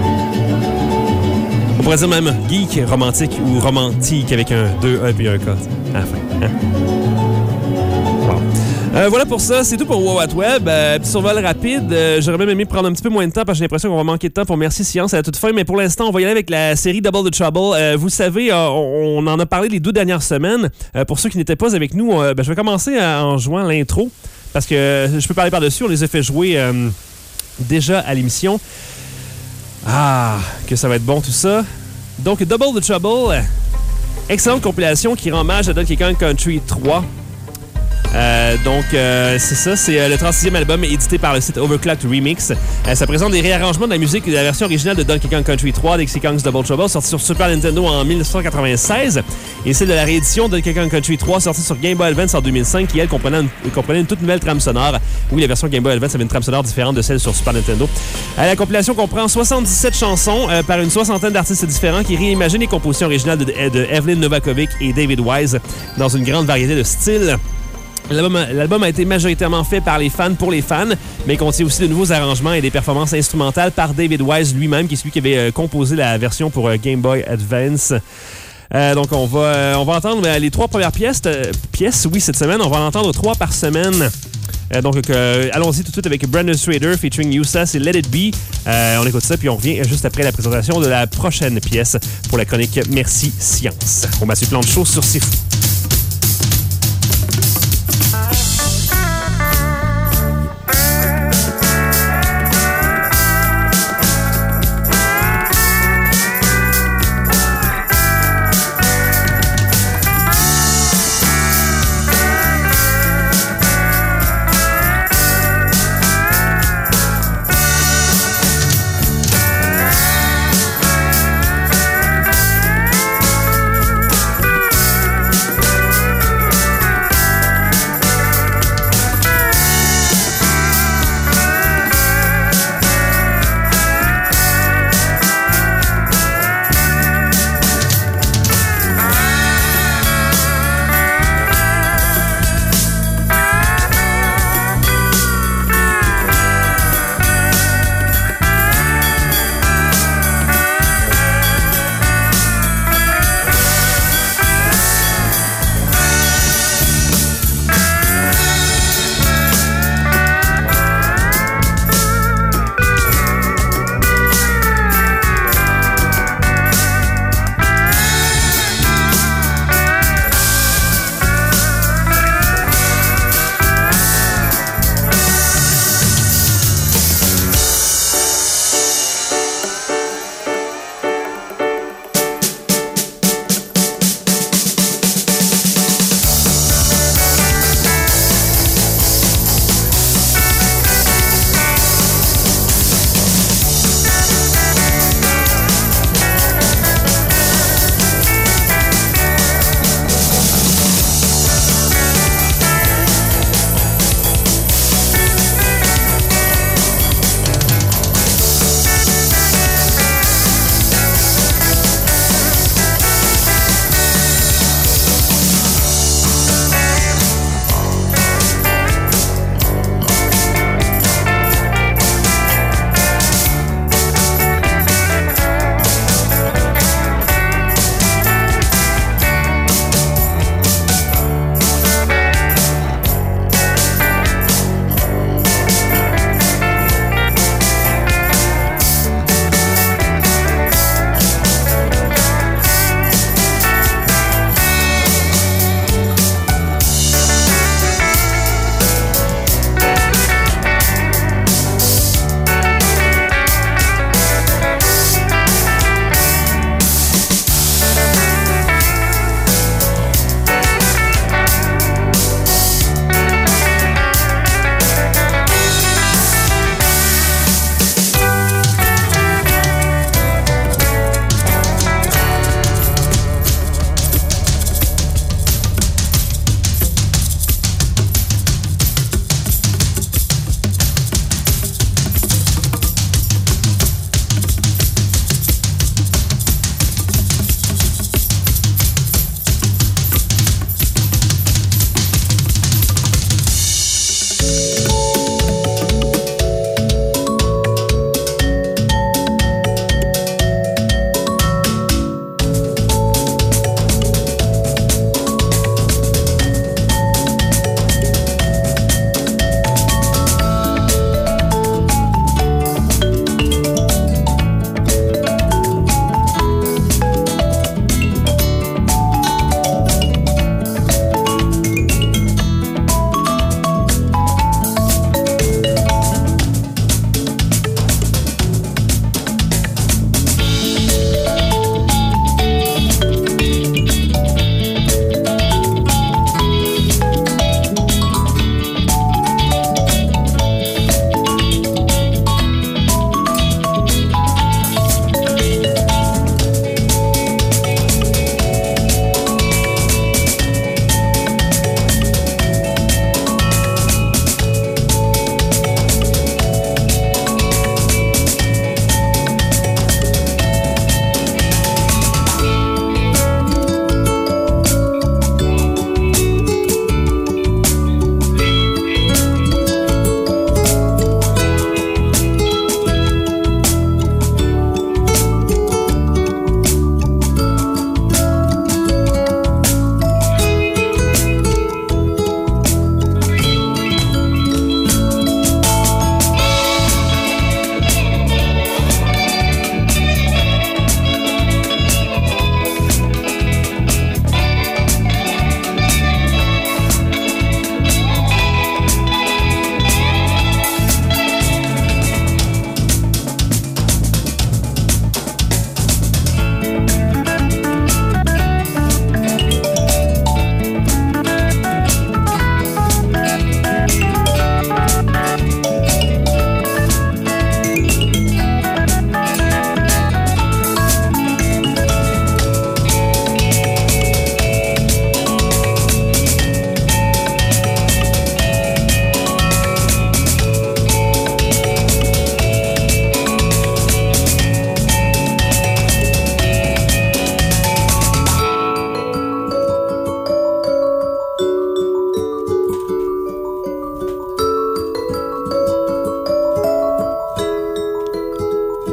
pourrait dire même geek romantique ou romantique avec un 2, 1 puis un K. À la fin. Hein? Wow. Voilà pour ça, c'est tout pour Wow What Web. Petit survol rapide. J'aurais même aimé prendre un petit peu moins de temps parce que j'ai l'impression qu'on va manquer de temps pour Merci Science à la toute fin. Mais pour l'instant, on va y aller avec la série Double the Trouble. Vous savez, on en a parlé les 2 dernières semaines. Pour ceux qui n'étaient pas avec nous, je vais commencer en jouant l'intro parce que je peux parler par-dessus. On les a fait jouer déjà à l'émission. Ah, que ça va être bon tout ça. Donc, Double the Trouble, excellente compilation qui rend hommage à Donkey Kong Country 3. C'est ça, c'est le 36e album édité par le site Overclocked Remix. Ça présente des réarrangements de la musique de la version originale de Donkey Kong Country 3, Dixie Kong's Double Trouble, sorti sur Super Nintendo en 1996. Et c'est de la réédition de Donkey Kong Country 3, sortie sur Game Boy Advance en 2005, qui, elle, comprenait une toute nouvelle trame sonore. Oui, la version Game Boy Advance avait une trame sonore différente de celle sur Super Nintendo. La compilation comprend 77 chansons par une soixantaine d'artistes différents qui réimaginent les compositions originales de Evelyn Novakovic et David Wise dans une grande variété de styles. L'album a été majoritairement fait par les fans pour les fans, mais contient aussi de nouveaux arrangements et des performances instrumentales par David Wise lui-même, qui est celui qui avait composé la version pour Game Boy Advance. Donc, on va entendre les 3 premières pièces. Oui, cette semaine, on va en entendre 3 par semaine. Allons-y tout de suite avec Brandon Strader featuring Yusa, c'est Let It Be. On écoute ça, puis on revient juste après la présentation de la prochaine pièce pour la chronique Merci Science. On Mathieu Plante Show sur C'est Fou.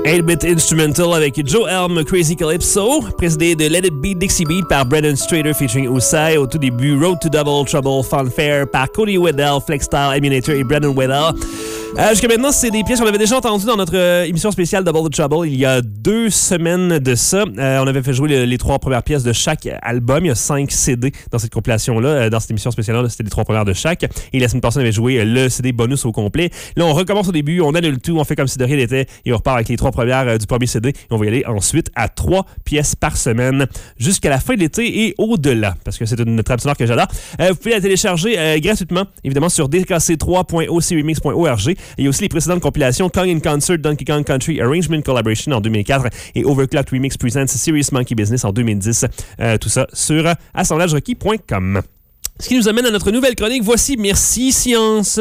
8-bit Instrumental avec Joe Elm, Crazy Calypso, précédé de Let It Be Dixie Beat par Brendan Strader featuring Usai. Au tout début, Road to Double Trouble Funfair par Cody Weddell, Flexstyle, Emulator et Brendan Weddell. Jusqu'à maintenant, c'est des pièces qu'on avait déjà entendues dans notre émission spéciale Double Trouble il y a 2 semaines de ça. On avait fait jouer les 3 premières pièces de chaque album. Il y a 5 CD dans cette compilation-là. Dans cette émission spéciale-là, c'était les 3 premières de chaque. Et la semaine passée, on avait joué le CD bonus au complet. Là, on recommence au début, on annule tout, on fait comme si de rien n'était et on repart avec les 3 premières du premier CD. Et on va y aller ensuite à 3 pièces par semaine jusqu'à la fin de l'été et au-delà, parce que c'est une trame sonore que j'adore. Vous pouvez la télécharger gratuitement, évidemment, sur dkc3.ocremix.org. Il y a aussi les précédentes compilations Kong in Concert, Donkey Kong Country Arrangement Collaboration en 2004 et Overclocked Remix Presents Serious Monkey Business en 2010. Tout ça sur assemblagerequis.com. Ce qui nous amène à notre nouvelle chronique. Voici Merci Science.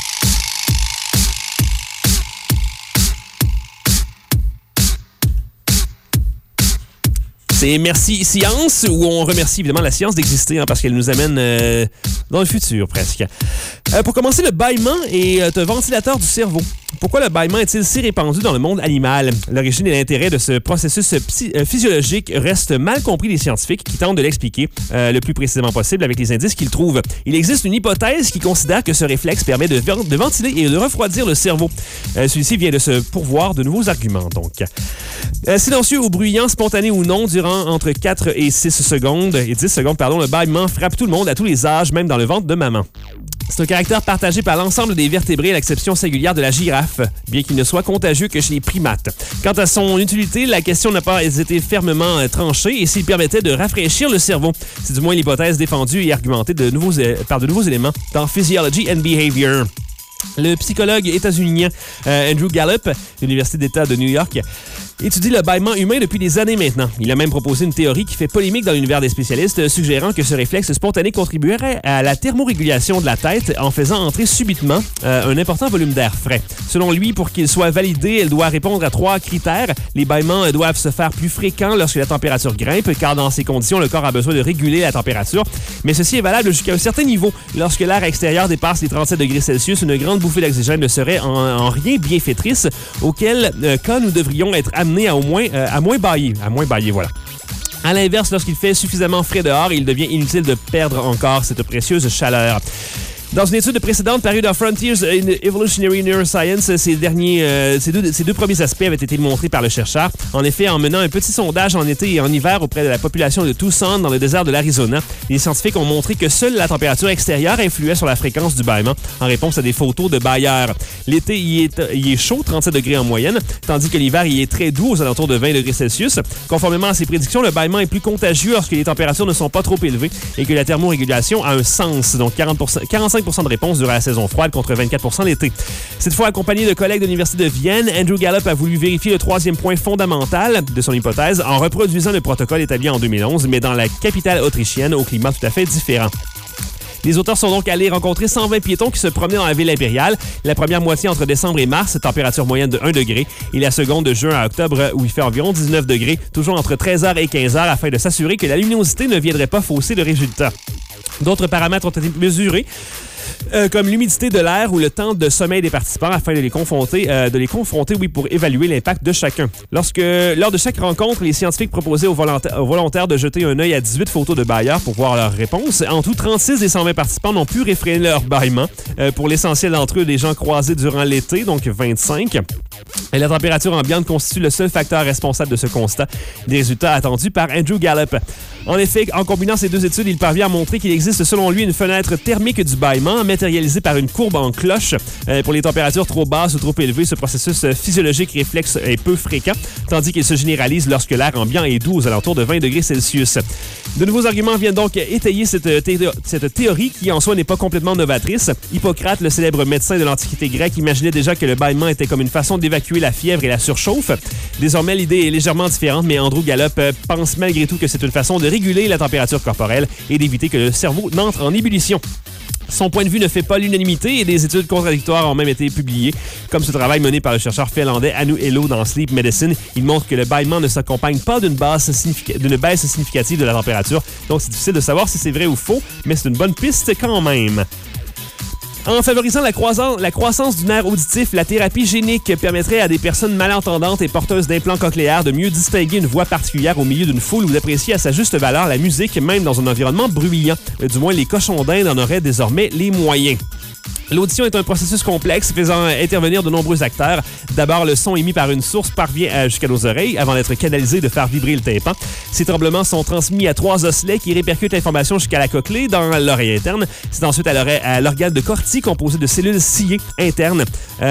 C'est Merci Science, où on remercie évidemment la science d'exister, parce qu'elle nous amène dans le futur presque. Pour commencer, le bâillement est un ventilateur du cerveau. Pourquoi le bâillement est-il si répandu dans le monde animal? L'origine et l'intérêt de ce processus physiologique restent mal compris des scientifiques qui tentent de l'expliquer le plus précisément possible avec les indices qu'ils trouvent. Il existe une hypothèse qui considère que ce réflexe permet de ventiler et de refroidir le cerveau. Celui-ci vient de se pourvoir de nouveaux arguments, donc. Silencieux ou bruyant, spontané ou non, durant entre 4 et 10 secondes, le bâillement frappe tout le monde à tous les âges, même dans le ventre de maman. C'est un caractère partagé par l'ensemble des vertébrés à l'exception singulière de la girafe, bien qu'il ne soit contagieux que chez les primates. Quant à son utilité, la question n'a pas été fermement tranchée et s'il permettait de rafraîchir le cerveau. C'est du moins l'hypothèse défendue et argumentée par de nouveaux éléments dans Physiology and Behavior. Le psychologue états-unien Andrew Gallup, de l'Université d'État de New York, étudie le bâillement humain depuis des années maintenant. Il a même proposé une théorie qui fait polémique dans l'univers des spécialistes, suggérant que ce réflexe spontané contribuerait à la thermorégulation de la tête en faisant entrer subitement un important volume d'air frais. Selon lui, pour qu'il soit validé, elle doit répondre à 3 critères. Les bâillements doivent se faire plus fréquents lorsque la température grimpe, car dans ces conditions, le corps a besoin de réguler la température. Mais ceci est valable jusqu'à un certain niveau. Lorsque l'air extérieur dépasse les 37 degrés Celsius, une grande bouffée d'oxygène ne serait en rien bienfaitrice, auquel cas nous devrions être amenés à moins bailler, voilà. À l'inverse, lorsqu'il fait suffisamment frais dehors, il devient inutile de perdre encore cette précieuse chaleur. Dans une étude précédente parue dans Frontiers in Evolutionary Neuroscience, ces deux premiers aspects avaient été montrés par le chercheur. En effet, en menant un petit sondage en été et en hiver auprès de la population de Tucson, dans le désert de l'Arizona, les scientifiques ont montré que seule la température extérieure influait sur la fréquence du bâillement, en réponse à des photos de bailleurs. L'été, il est chaud, 37 degrés en moyenne, tandis que l'hiver, il est très doux, aux alentours de 20 degrés Celsius. Conformément à ces prédictions, le bâillement est plus contagieux lorsque les températures ne sont pas trop élevées et que la thermorégulation a un sens, donc 45% de réponse durant la saison froide contre 24% l'été. Cette fois, accompagné de collègues de l'Université de Vienne, Andrew Gallup a voulu vérifier le 3e point fondamental de son hypothèse en reproduisant le protocole établi en 2011, mais dans la capitale autrichienne au climat tout à fait différent. Les auteurs sont donc allés rencontrer 120 piétons qui se promenaient dans la ville impériale. La première moitié entre décembre et mars, température moyenne de 1 degré, et la seconde de juin à octobre où il fait environ 19 degrés, toujours entre 13h et 15h afin de s'assurer que la luminosité ne viendrait pas fausser le résultat. D'autres paramètres ont été mesurés, comme l'humidité de l'air ou le temps de sommeil des participants afin de les confronter pour évaluer l'impact de chacun. Lors de chaque rencontre, les scientifiques proposaient aux volontaires de jeter un œil à 18 photos de bailleurs pour voir leurs réponses. En tout, 36 des 120 participants n'ont pu réfréner leur bâillement. Pour l'essentiel d'entre eux, des gens croisés durant l'été, donc 25. Et la température ambiante constitue le seul facteur responsable de ce constat. Des résultats attendus par Andrew Gallup. En effet, en combinant ces deux études, il parvient à montrer qu'il existe selon lui une fenêtre thermique du bâillement matérialisée par une courbe en cloche. Pour les températures trop basses ou trop élevées, ce processus physiologique réflexe est peu fréquent, tandis qu'il se généralise lorsque l'air ambiant est doux aux alentours de 20 degrés Celsius. De nouveaux arguments viennent donc étayer cette théorie qui en soi n'est pas complètement novatrice. Hippocrate, le célèbre médecin de l'Antiquité grecque, imaginait déjà que le bâillement était comme une façon d'évacuer la fièvre et la surchauffe. Désormais, l'idée est légèrement différente, mais Andrew Gallup pense malgré tout que c'est une façon de réguler la température corporelle et d'éviter que le cerveau n'entre en ébullition. Son point de vue ne fait pas l'unanimité et des études contradictoires ont même été publiées, comme ce travail mené par le chercheur finlandais Anu Elo dans Sleep Medicine. Il montre que le bâillement ne s'accompagne pas d'une baisse significative de la température, donc c'est difficile de savoir si c'est vrai ou faux, mais c'est une bonne piste quand même. En favorisant la croissance du nerf auditif, la thérapie génique permettrait à des personnes malentendantes et porteuses d'implants cochléaires de mieux distinguer une voix particulière au milieu d'une foule ou d'apprécier à sa juste valeur la musique, même dans un environnement bruyant. Du moins, les cochons d'Inde en auraient désormais les moyens. L'audition est un processus complexe faisant intervenir de nombreux acteurs. D'abord, le son émis par une source parvient jusqu'à nos oreilles avant d'être canalisé et de faire vibrer le tympan. Ces tremblements sont transmis à 3 osselets qui répercutent l'information jusqu'à la cochlée dans l'oreille interne. C'est ensuite à l'organe de Corti composé de cellules ciliées internes,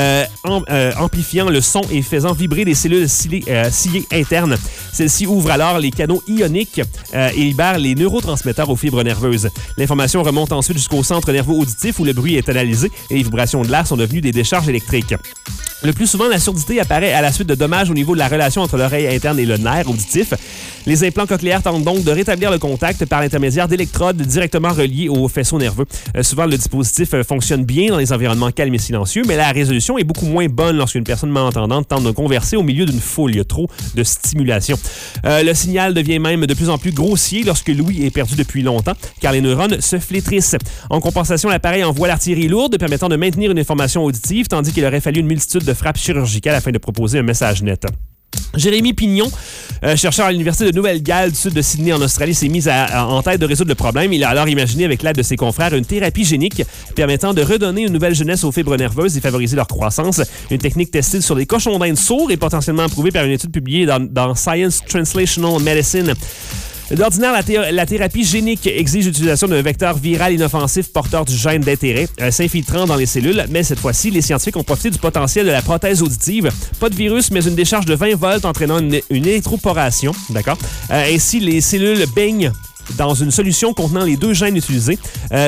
amplifiant le son et faisant vibrer les cellules ciliées internes. Celles-ci ouvrent alors les canaux ioniques et libèrent les neurotransmetteurs aux fibres nerveuses. L'information remonte ensuite jusqu'au centre nerveux auditif où le bruit est analysé et les vibrations de l'air sont devenues des décharges électriques. Le plus souvent, la surdité apparaît à la suite de dommages au niveau de la relation entre l'oreille interne et le nerf auditif. Les implants cochléaires tentent donc de rétablir le contact par l'intermédiaire d'électrodes directement reliées au faisceau nerveux. Souvent, le dispositif fonctionne bien dans les environnements calmes et silencieux, mais la résolution est beaucoup moins bonne lorsqu'une personne malentendante tente de converser au milieu d'une foule. Il y a trop de stimulation. Le signal devient même de plus en plus grossier lorsque l'ouïe est perdu depuis longtemps, car les neurones se flétrissent. En compensation, l'appareil envoie l'artillerie lourde permettant de maintenir une information auditive, tandis qu'il aurait fallu une multitude de frappes chirurgicales afin de proposer un message net. Jérémy Pignon, chercheur à l'Université de Nouvelle-Galles du sud de Sydney en Australie, s'est mis en tête de résoudre le problème. Il a alors imaginé avec l'aide de ses confrères une thérapie génique permettant de redonner une nouvelle jeunesse aux fibres nerveuses et favoriser leur croissance. Une technique testée sur des cochons d'Inde sourds et potentiellement approuvée par une étude publiée dans Science Translational Medicine. D'ordinaire, la thérapie génique exige l'utilisation d'un vecteur viral inoffensif porteur du gène d'intérêt, s'infiltrant dans les cellules, mais cette fois-ci, les scientifiques ont profité du potentiel de la prothèse auditive. Pas de virus, mais une décharge de 20 volts entraînant une électroporation. D'accord? Ainsi, les cellules baignent dans une solution contenant les 2 gènes utilisés,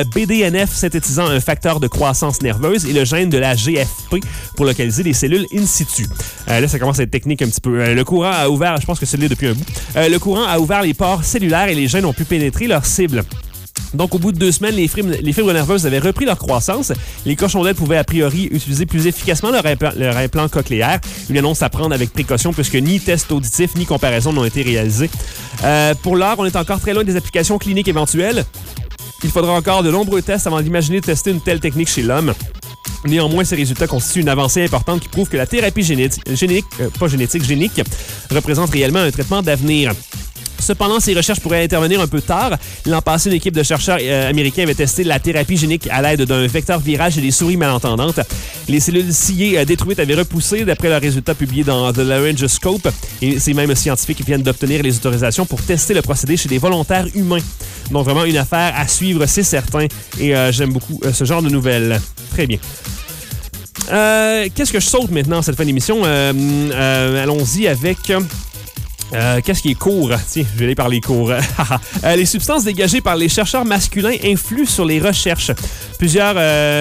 BDNF synthétisant un facteur de croissance nerveuse et le gène de la GFP pour localiser les cellules in situ. Là, ça commence à être technique un petit peu. Le courant a ouvert, je pense que c'est là depuis un bout, le courant a ouvert les pores cellulaires et les gènes ont pu pénétrer leur cible. Donc, au bout de 2 semaines, les fibres nerveuses avaient repris leur croissance. Les cochons d'Inde pouvaient a priori utiliser plus efficacement leur implant cochléaire. Une annonce à prendre avec précaution puisque ni test auditif ni comparaison n'ont été réalisés. Pour l'heure, on est encore très loin des applications cliniques éventuelles. Il faudra encore de nombreux tests avant d'imaginer tester une telle technique chez l'homme. Néanmoins, ces résultats constituent une avancée importante qui prouve que la thérapie génique représente réellement un traitement d'avenir. Cependant, ces recherches pourraient intervenir un peu tard. L'an passé, une équipe de chercheurs américains avait testé la thérapie génique à l'aide d'un vecteur viral chez des souris malentendantes. Les cellules ciliées détruites avaient repoussé d'après leurs résultats publiés dans The Laryngoscope. Et ces mêmes scientifiques viennent d'obtenir les autorisations pour tester le procédé chez des volontaires humains. Donc vraiment une affaire à suivre, c'est certain. Et j'aime beaucoup ce genre de nouvelles. Très bien. Qu'est-ce que je saute maintenant cette fin d'émission? Allons-y avec... qu'est-ce qui est court? Tiens, je vais aller par les cours. Les substances dégagées par les chercheurs masculins influent sur les recherches. Plusieurs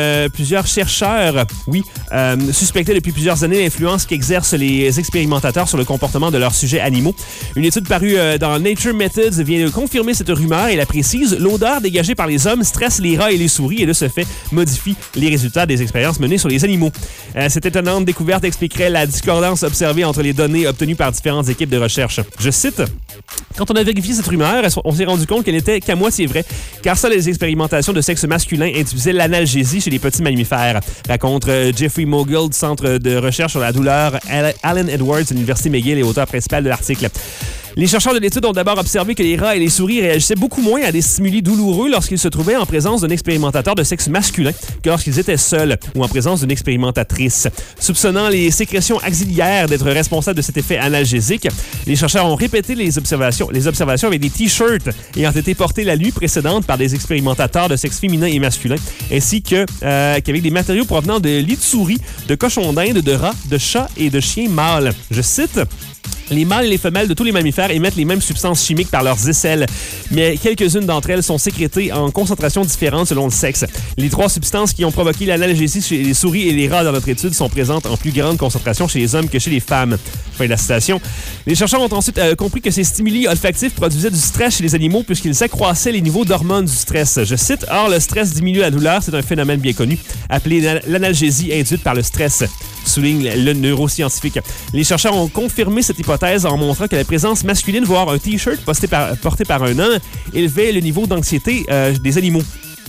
chercheurs, suspectaient depuis plusieurs années l'influence qu'exercent les expérimentateurs sur le comportement de leurs sujets animaux. Une étude parue dans Nature Methods vient de confirmer cette rumeur et la précise. L'odeur dégagée par les hommes stresse les rats et les souris et de ce fait modifie les résultats des expériences menées sur les animaux. Cette étonnante découverte expliquerait la discordance observée entre les données obtenues par différentes équipes de recherche. Je cite, « Quand on a vérifié cette rumeur, on s'est rendu compte qu'elle n'était qu'à moitié vraie, car seules les expérimentations de sexe masculin induisaient l'analgésie chez les petits mammifères », raconte Jeffrey Mogul du Centre de recherche sur la douleur Alan Edwards de l'Université McGill et auteur principal de l'article. Les chercheurs de l'étude ont d'abord observé que les rats et les souris réagissaient beaucoup moins à des stimuli douloureux lorsqu'ils se trouvaient en présence d'un expérimentateur de sexe masculin que lorsqu'ils étaient seuls ou en présence d'une expérimentatrice. Soupçonnant les sécrétions auxiliaires d'être responsables de cet effet analgésique, les chercheurs ont répété les observations avec des t-shirts ayant été portés la nuit précédente par des expérimentateurs de sexe féminin et masculin, ainsi qu'avec des matériaux provenant de lits de souris, de cochons d'Inde, de rats, de chats et de chiens mâles. Je cite... Les mâles et les femelles de tous les mammifères émettent les mêmes substances chimiques par leurs aisselles, mais quelques-unes d'entre elles sont sécrétées en concentrations différentes selon le sexe. Les 3 substances qui ont provoqué l'analgésie chez les souris et les rats dans notre étude sont présentes en plus grande concentration chez les hommes que chez les femmes. Fin de la citation. Les chercheurs ont ensuite compris que ces stimuli olfactifs produisaient du stress chez les animaux puisqu'ils accroissaient les niveaux d'hormones du stress. Je cite, « Or, le stress diminue la douleur, c'est un phénomène bien connu, appelé l'analgésie induite par le stress », souligne le neuroscientifique. Les chercheurs ont confirmé cette hypothèse en montrant que la présence masculine, voire un t-shirt porté par un homme, élevait le niveau d'anxiété des animaux.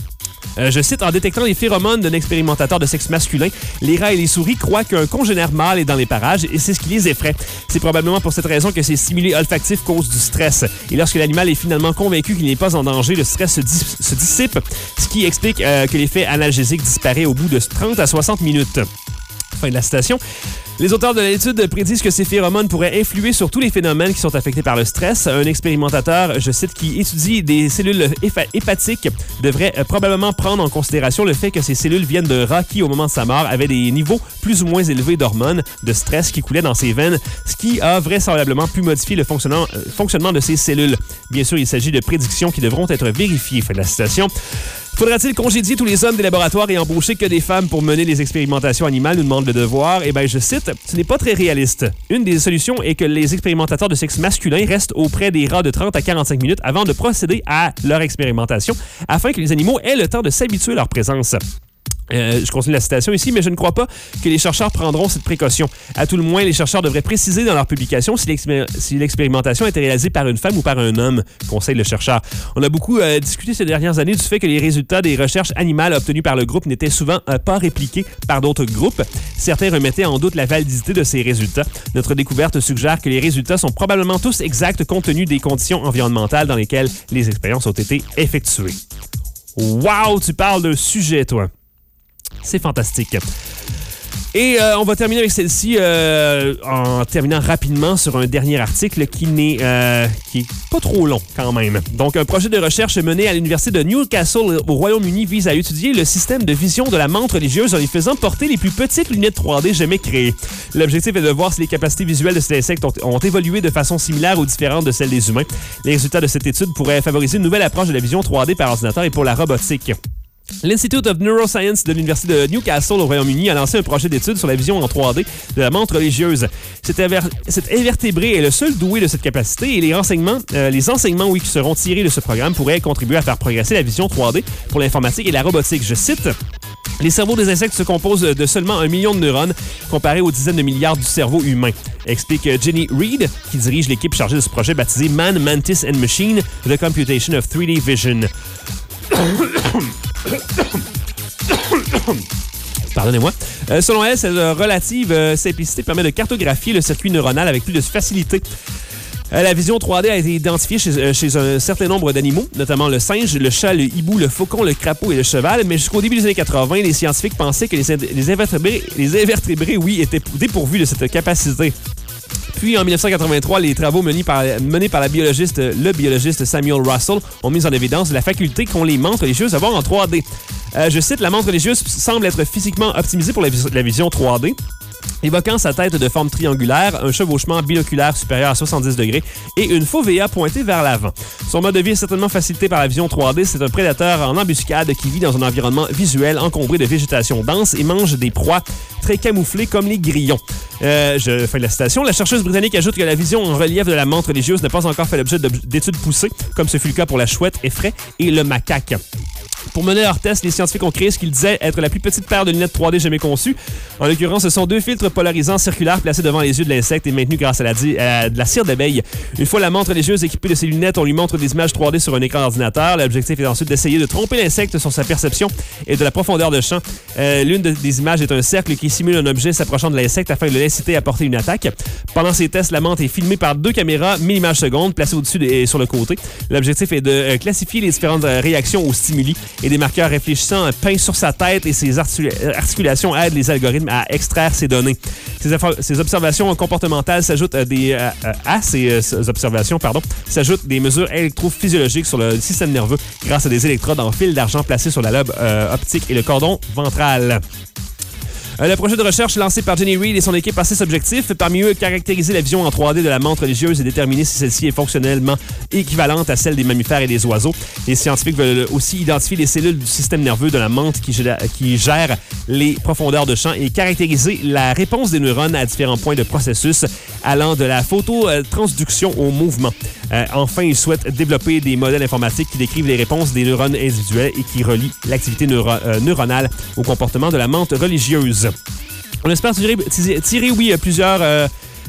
Je cite, en détectant les phéromones d'un expérimentateur de sexe masculin, les rats et les souris croient qu'un congénère mâle est dans les parages et c'est ce qui les effraie. C'est probablement pour cette raison que ces stimuli olfactifs causent du stress. Et lorsque l'animal est finalement convaincu qu'il n'est pas en danger, le stress se dissipe, ce qui explique que l'effet analgésique disparaît au bout de 30 à 60 minutes. Fin de la citation. Les auteurs de l'étude prédisent que ces phéromones pourraient influer sur tous les phénomènes qui sont affectés par le stress. Un expérimentateur, je cite, qui étudie des cellules hépatiques devrait probablement prendre en considération le fait que ces cellules viennent d'un rat qui, au moment de sa mort, avait des niveaux plus ou moins élevés d'hormones de stress qui coulaient dans ses veines, ce qui a vraisemblablement pu modifier le fonctionnement de ces cellules. Bien sûr, il s'agit de prédictions qui devront être vérifiées. Fin de la citation. Faudra-t-il congédier tous les hommes des laboratoires et embaucher que des femmes pour mener les expérimentations animales, nous demande le devoir? Eh bien, je cite, ce n'est pas très réaliste. Une des solutions est que les expérimentateurs de sexe masculin restent auprès des rats de 30 à 45 minutes avant de procéder à leur expérimentation, afin que les animaux aient le temps de s'habituer à leur présence. Je continue la citation ici, mais je ne crois pas que les chercheurs prendront cette précaution. À tout le moins, les chercheurs devraient préciser dans leur publication si l'expérimentation a été réalisée par une femme ou par un homme, conseille le chercheur. On a beaucoup discuté ces dernières années du fait que les résultats des recherches animales obtenus par le groupe n'étaient souvent pas répliqués par d'autres groupes. Certains remettaient en doute la validité de ces résultats. Notre découverte suggère que les résultats sont probablement tous exacts compte tenu des conditions environnementales dans lesquelles les expériences ont été effectuées. Wow, tu parles d'un sujet, toi! C'est fantastique. Et on va terminer avec celle-ci en terminant rapidement sur un dernier article qui est pas trop long quand même. Donc, un projet de recherche mené à l'Université de Newcastle au Royaume-Uni vise à étudier le système de vision de la menthe religieuse en y faisant porter les plus petites lunettes 3D jamais créées. L'objectif est de voir si les capacités visuelles de cet insecte ont évolué de façon similaire ou différente de celles des humains. Les résultats de cette étude pourraient favoriser une nouvelle approche de la vision 3D par ordinateur et pour la robotique. L'Institute of Neuroscience de l'Université de Newcastle au Royaume-Uni a lancé un projet d'étude sur la vision en 3D de la menthe religieuse. Cet invertébré est le seul doué de cette capacité et les enseignements qui seront tirés de ce programme pourraient contribuer à faire progresser la vision 3D pour l'informatique et la robotique. Je cite... Les cerveaux des insectes se composent de seulement 1 million de neurones comparé aux dizaines de milliards du cerveau humain, explique Jenny Reed, qui dirige l'équipe chargée de ce projet baptisé Man, Mantis and Machine, The Computation of 3D Vision. Pardonnez-moi. Selon elle, cette relative simplicité permet de cartographier le circuit neuronal avec plus de facilité. La vision 3D a été identifiée chez un certain nombre d'animaux, notamment le singe, le chat, le hibou, le faucon, le crapaud et le cheval, mais jusqu'au début des années 80, les scientifiques pensaient que les invertébrés, oui, étaient dépourvus de cette capacité. Puis, en 1983, les travaux menés par le biologiste Samuel Russell ont mis en évidence la faculté qu'ont les menthes religieuses à voir en 3D. Je cite, la menthe religieuse semble être physiquement optimisée pour la vision 3D. Évoquant sa tête de forme triangulaire, un chevauchement binoculaire supérieur à 70 degrés et une fovea pointée vers l'avant. Son mode de vie est certainement facilité par la vision 3D. C'est un prédateur en embuscade qui vit dans un environnement visuel encombré de végétation dense et mange des proies très camouflées comme les grillons. Fin de la citation. La chercheuse britannique ajoute que la vision en relief de la menthe religieuse n'a pas encore fait l'objet d'études poussées, comme ce fut le cas pour la chouette effraie et le macaque. Pour mener leur test, les scientifiques ont créé ce qu'ils disaient être la plus petite paire de lunettes 3D jamais conçues. En l'occurrence, ce sont 2 filtres polarisants circulaires placés devant les yeux de l'insecte et maintenus grâce à de la cire d'abeille. Une fois la menthe religieuse équipée de ces lunettes, on lui montre des images 3D sur un écran d'ordinateur. L'objectif est ensuite d'essayer de tromper l'insecte sur sa perception et de la profondeur de champ. L'une des images est un cercle qui simule un objet s'approchant de l'insecte afin de l'inciter à porter une attaque. Pendant ces tests, la menthe est filmée par 2 caméras 1000 images secondes placées au-dessus et sur le côté. L'objectif est de classifier les différentes réactions aux stimuli et des marqueurs réfléchissants peints sur sa tête et ses articulations aident les algorithmes à extraire ces données. Ces observations comportementales s'ajoutent s'ajoutent des mesures électrophysiologiques sur le système nerveux grâce à des électrodes en fil d'argent placés sur la lobe optique et le cordon ventral. Le projet de recherche lancé par Jenny Reed et son équipe a 6 objectifs. Parmi eux, caractériser la vision en 3D de la menthe religieuse et déterminer si celle-ci est fonctionnellement équivalente à celle des mammifères et des oiseaux. Les scientifiques veulent aussi identifier les cellules du système nerveux de la menthe qui gèrent les profondeurs de champ et caractériser la réponse des neurones à différents points de processus allant de la phototransduction au mouvement. Enfin, ils souhaitent développer des modèles informatiques qui décrivent les réponses des neurones individuels et qui relient l'activité neuronale au comportement de la menthe religieuse. On espère tirer plusieurs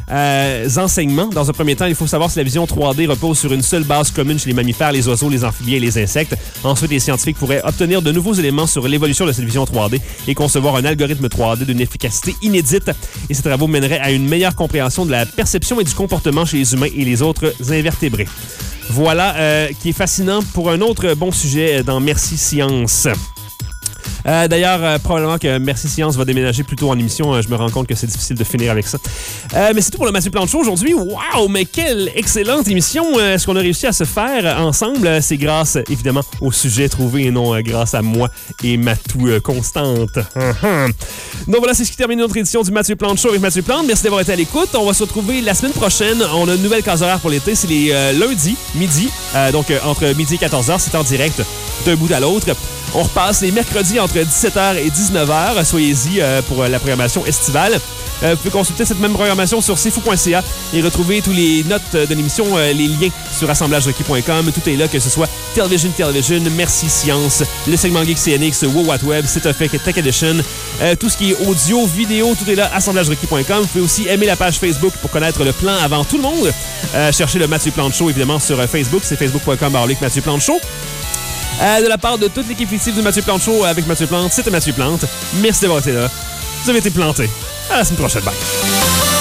enseignements. Dans un premier temps, il faut savoir si la vision 3D repose sur une seule base commune chez les mammifères, les oiseaux, les amphibiens et les insectes. Ensuite, les scientifiques pourraient obtenir de nouveaux éléments sur l'évolution de cette vision 3D et concevoir un algorithme 3D d'une efficacité inédite. Et ces travaux mèneraient à une meilleure compréhension de la perception et du comportement chez les humains et les autres invertébrés. Voilà, qui est fascinant pour un autre bon sujet dans Merci Science. D'ailleurs, probablement que Merci Science va déménager plus tôt en émission. Je me rends compte que c'est difficile de finir avec ça. Mais c'est tout pour le Mathieu Plante Show aujourd'hui. Wow, mais quelle excellente émission! Ce qu'on a réussi à se faire ensemble, c'est grâce, évidemment, au sujet trouvé et non grâce à moi et ma toux constante. Donc voilà, c'est ce qui termine notre édition du Mathieu Plante Show avec Mathieu Plante. Merci d'avoir été à l'écoute. On va se retrouver la semaine prochaine. On a une nouvelle case horaire pour l'été. C'est les lundis, midi. Donc, entre midi et 14h, c'est en direct d'un bout à l'autre. On repasse les mercredis entre 17h et 19h. Soyez-y pour la programmation estivale. Vous pouvez consulter cette même programmation sur cfou.ca et retrouver tous les notes de l'émission, les liens sur assemblagerequis.com. Tout est là, que ce soit Television, Merci Science, le segment Geek CNX, Wow What Web, C'est Effect, Tech Edition, tout ce qui est audio, vidéo, tout est là, assemblagerequis.com. Vous pouvez aussi aimer la page Facebook pour connaître le plan avant tout le monde. Cherchez le Mathieu Plante Show, évidemment, sur Facebook. C'est facebook.com/Mathieu Plante Show. De la part de toute l'équipe fictive du Mathieu Plante Show avec Mathieu Plante, c'était Mathieu Plante. Merci d'avoir été là. Vous avez été planté. À la semaine prochaine. Bye.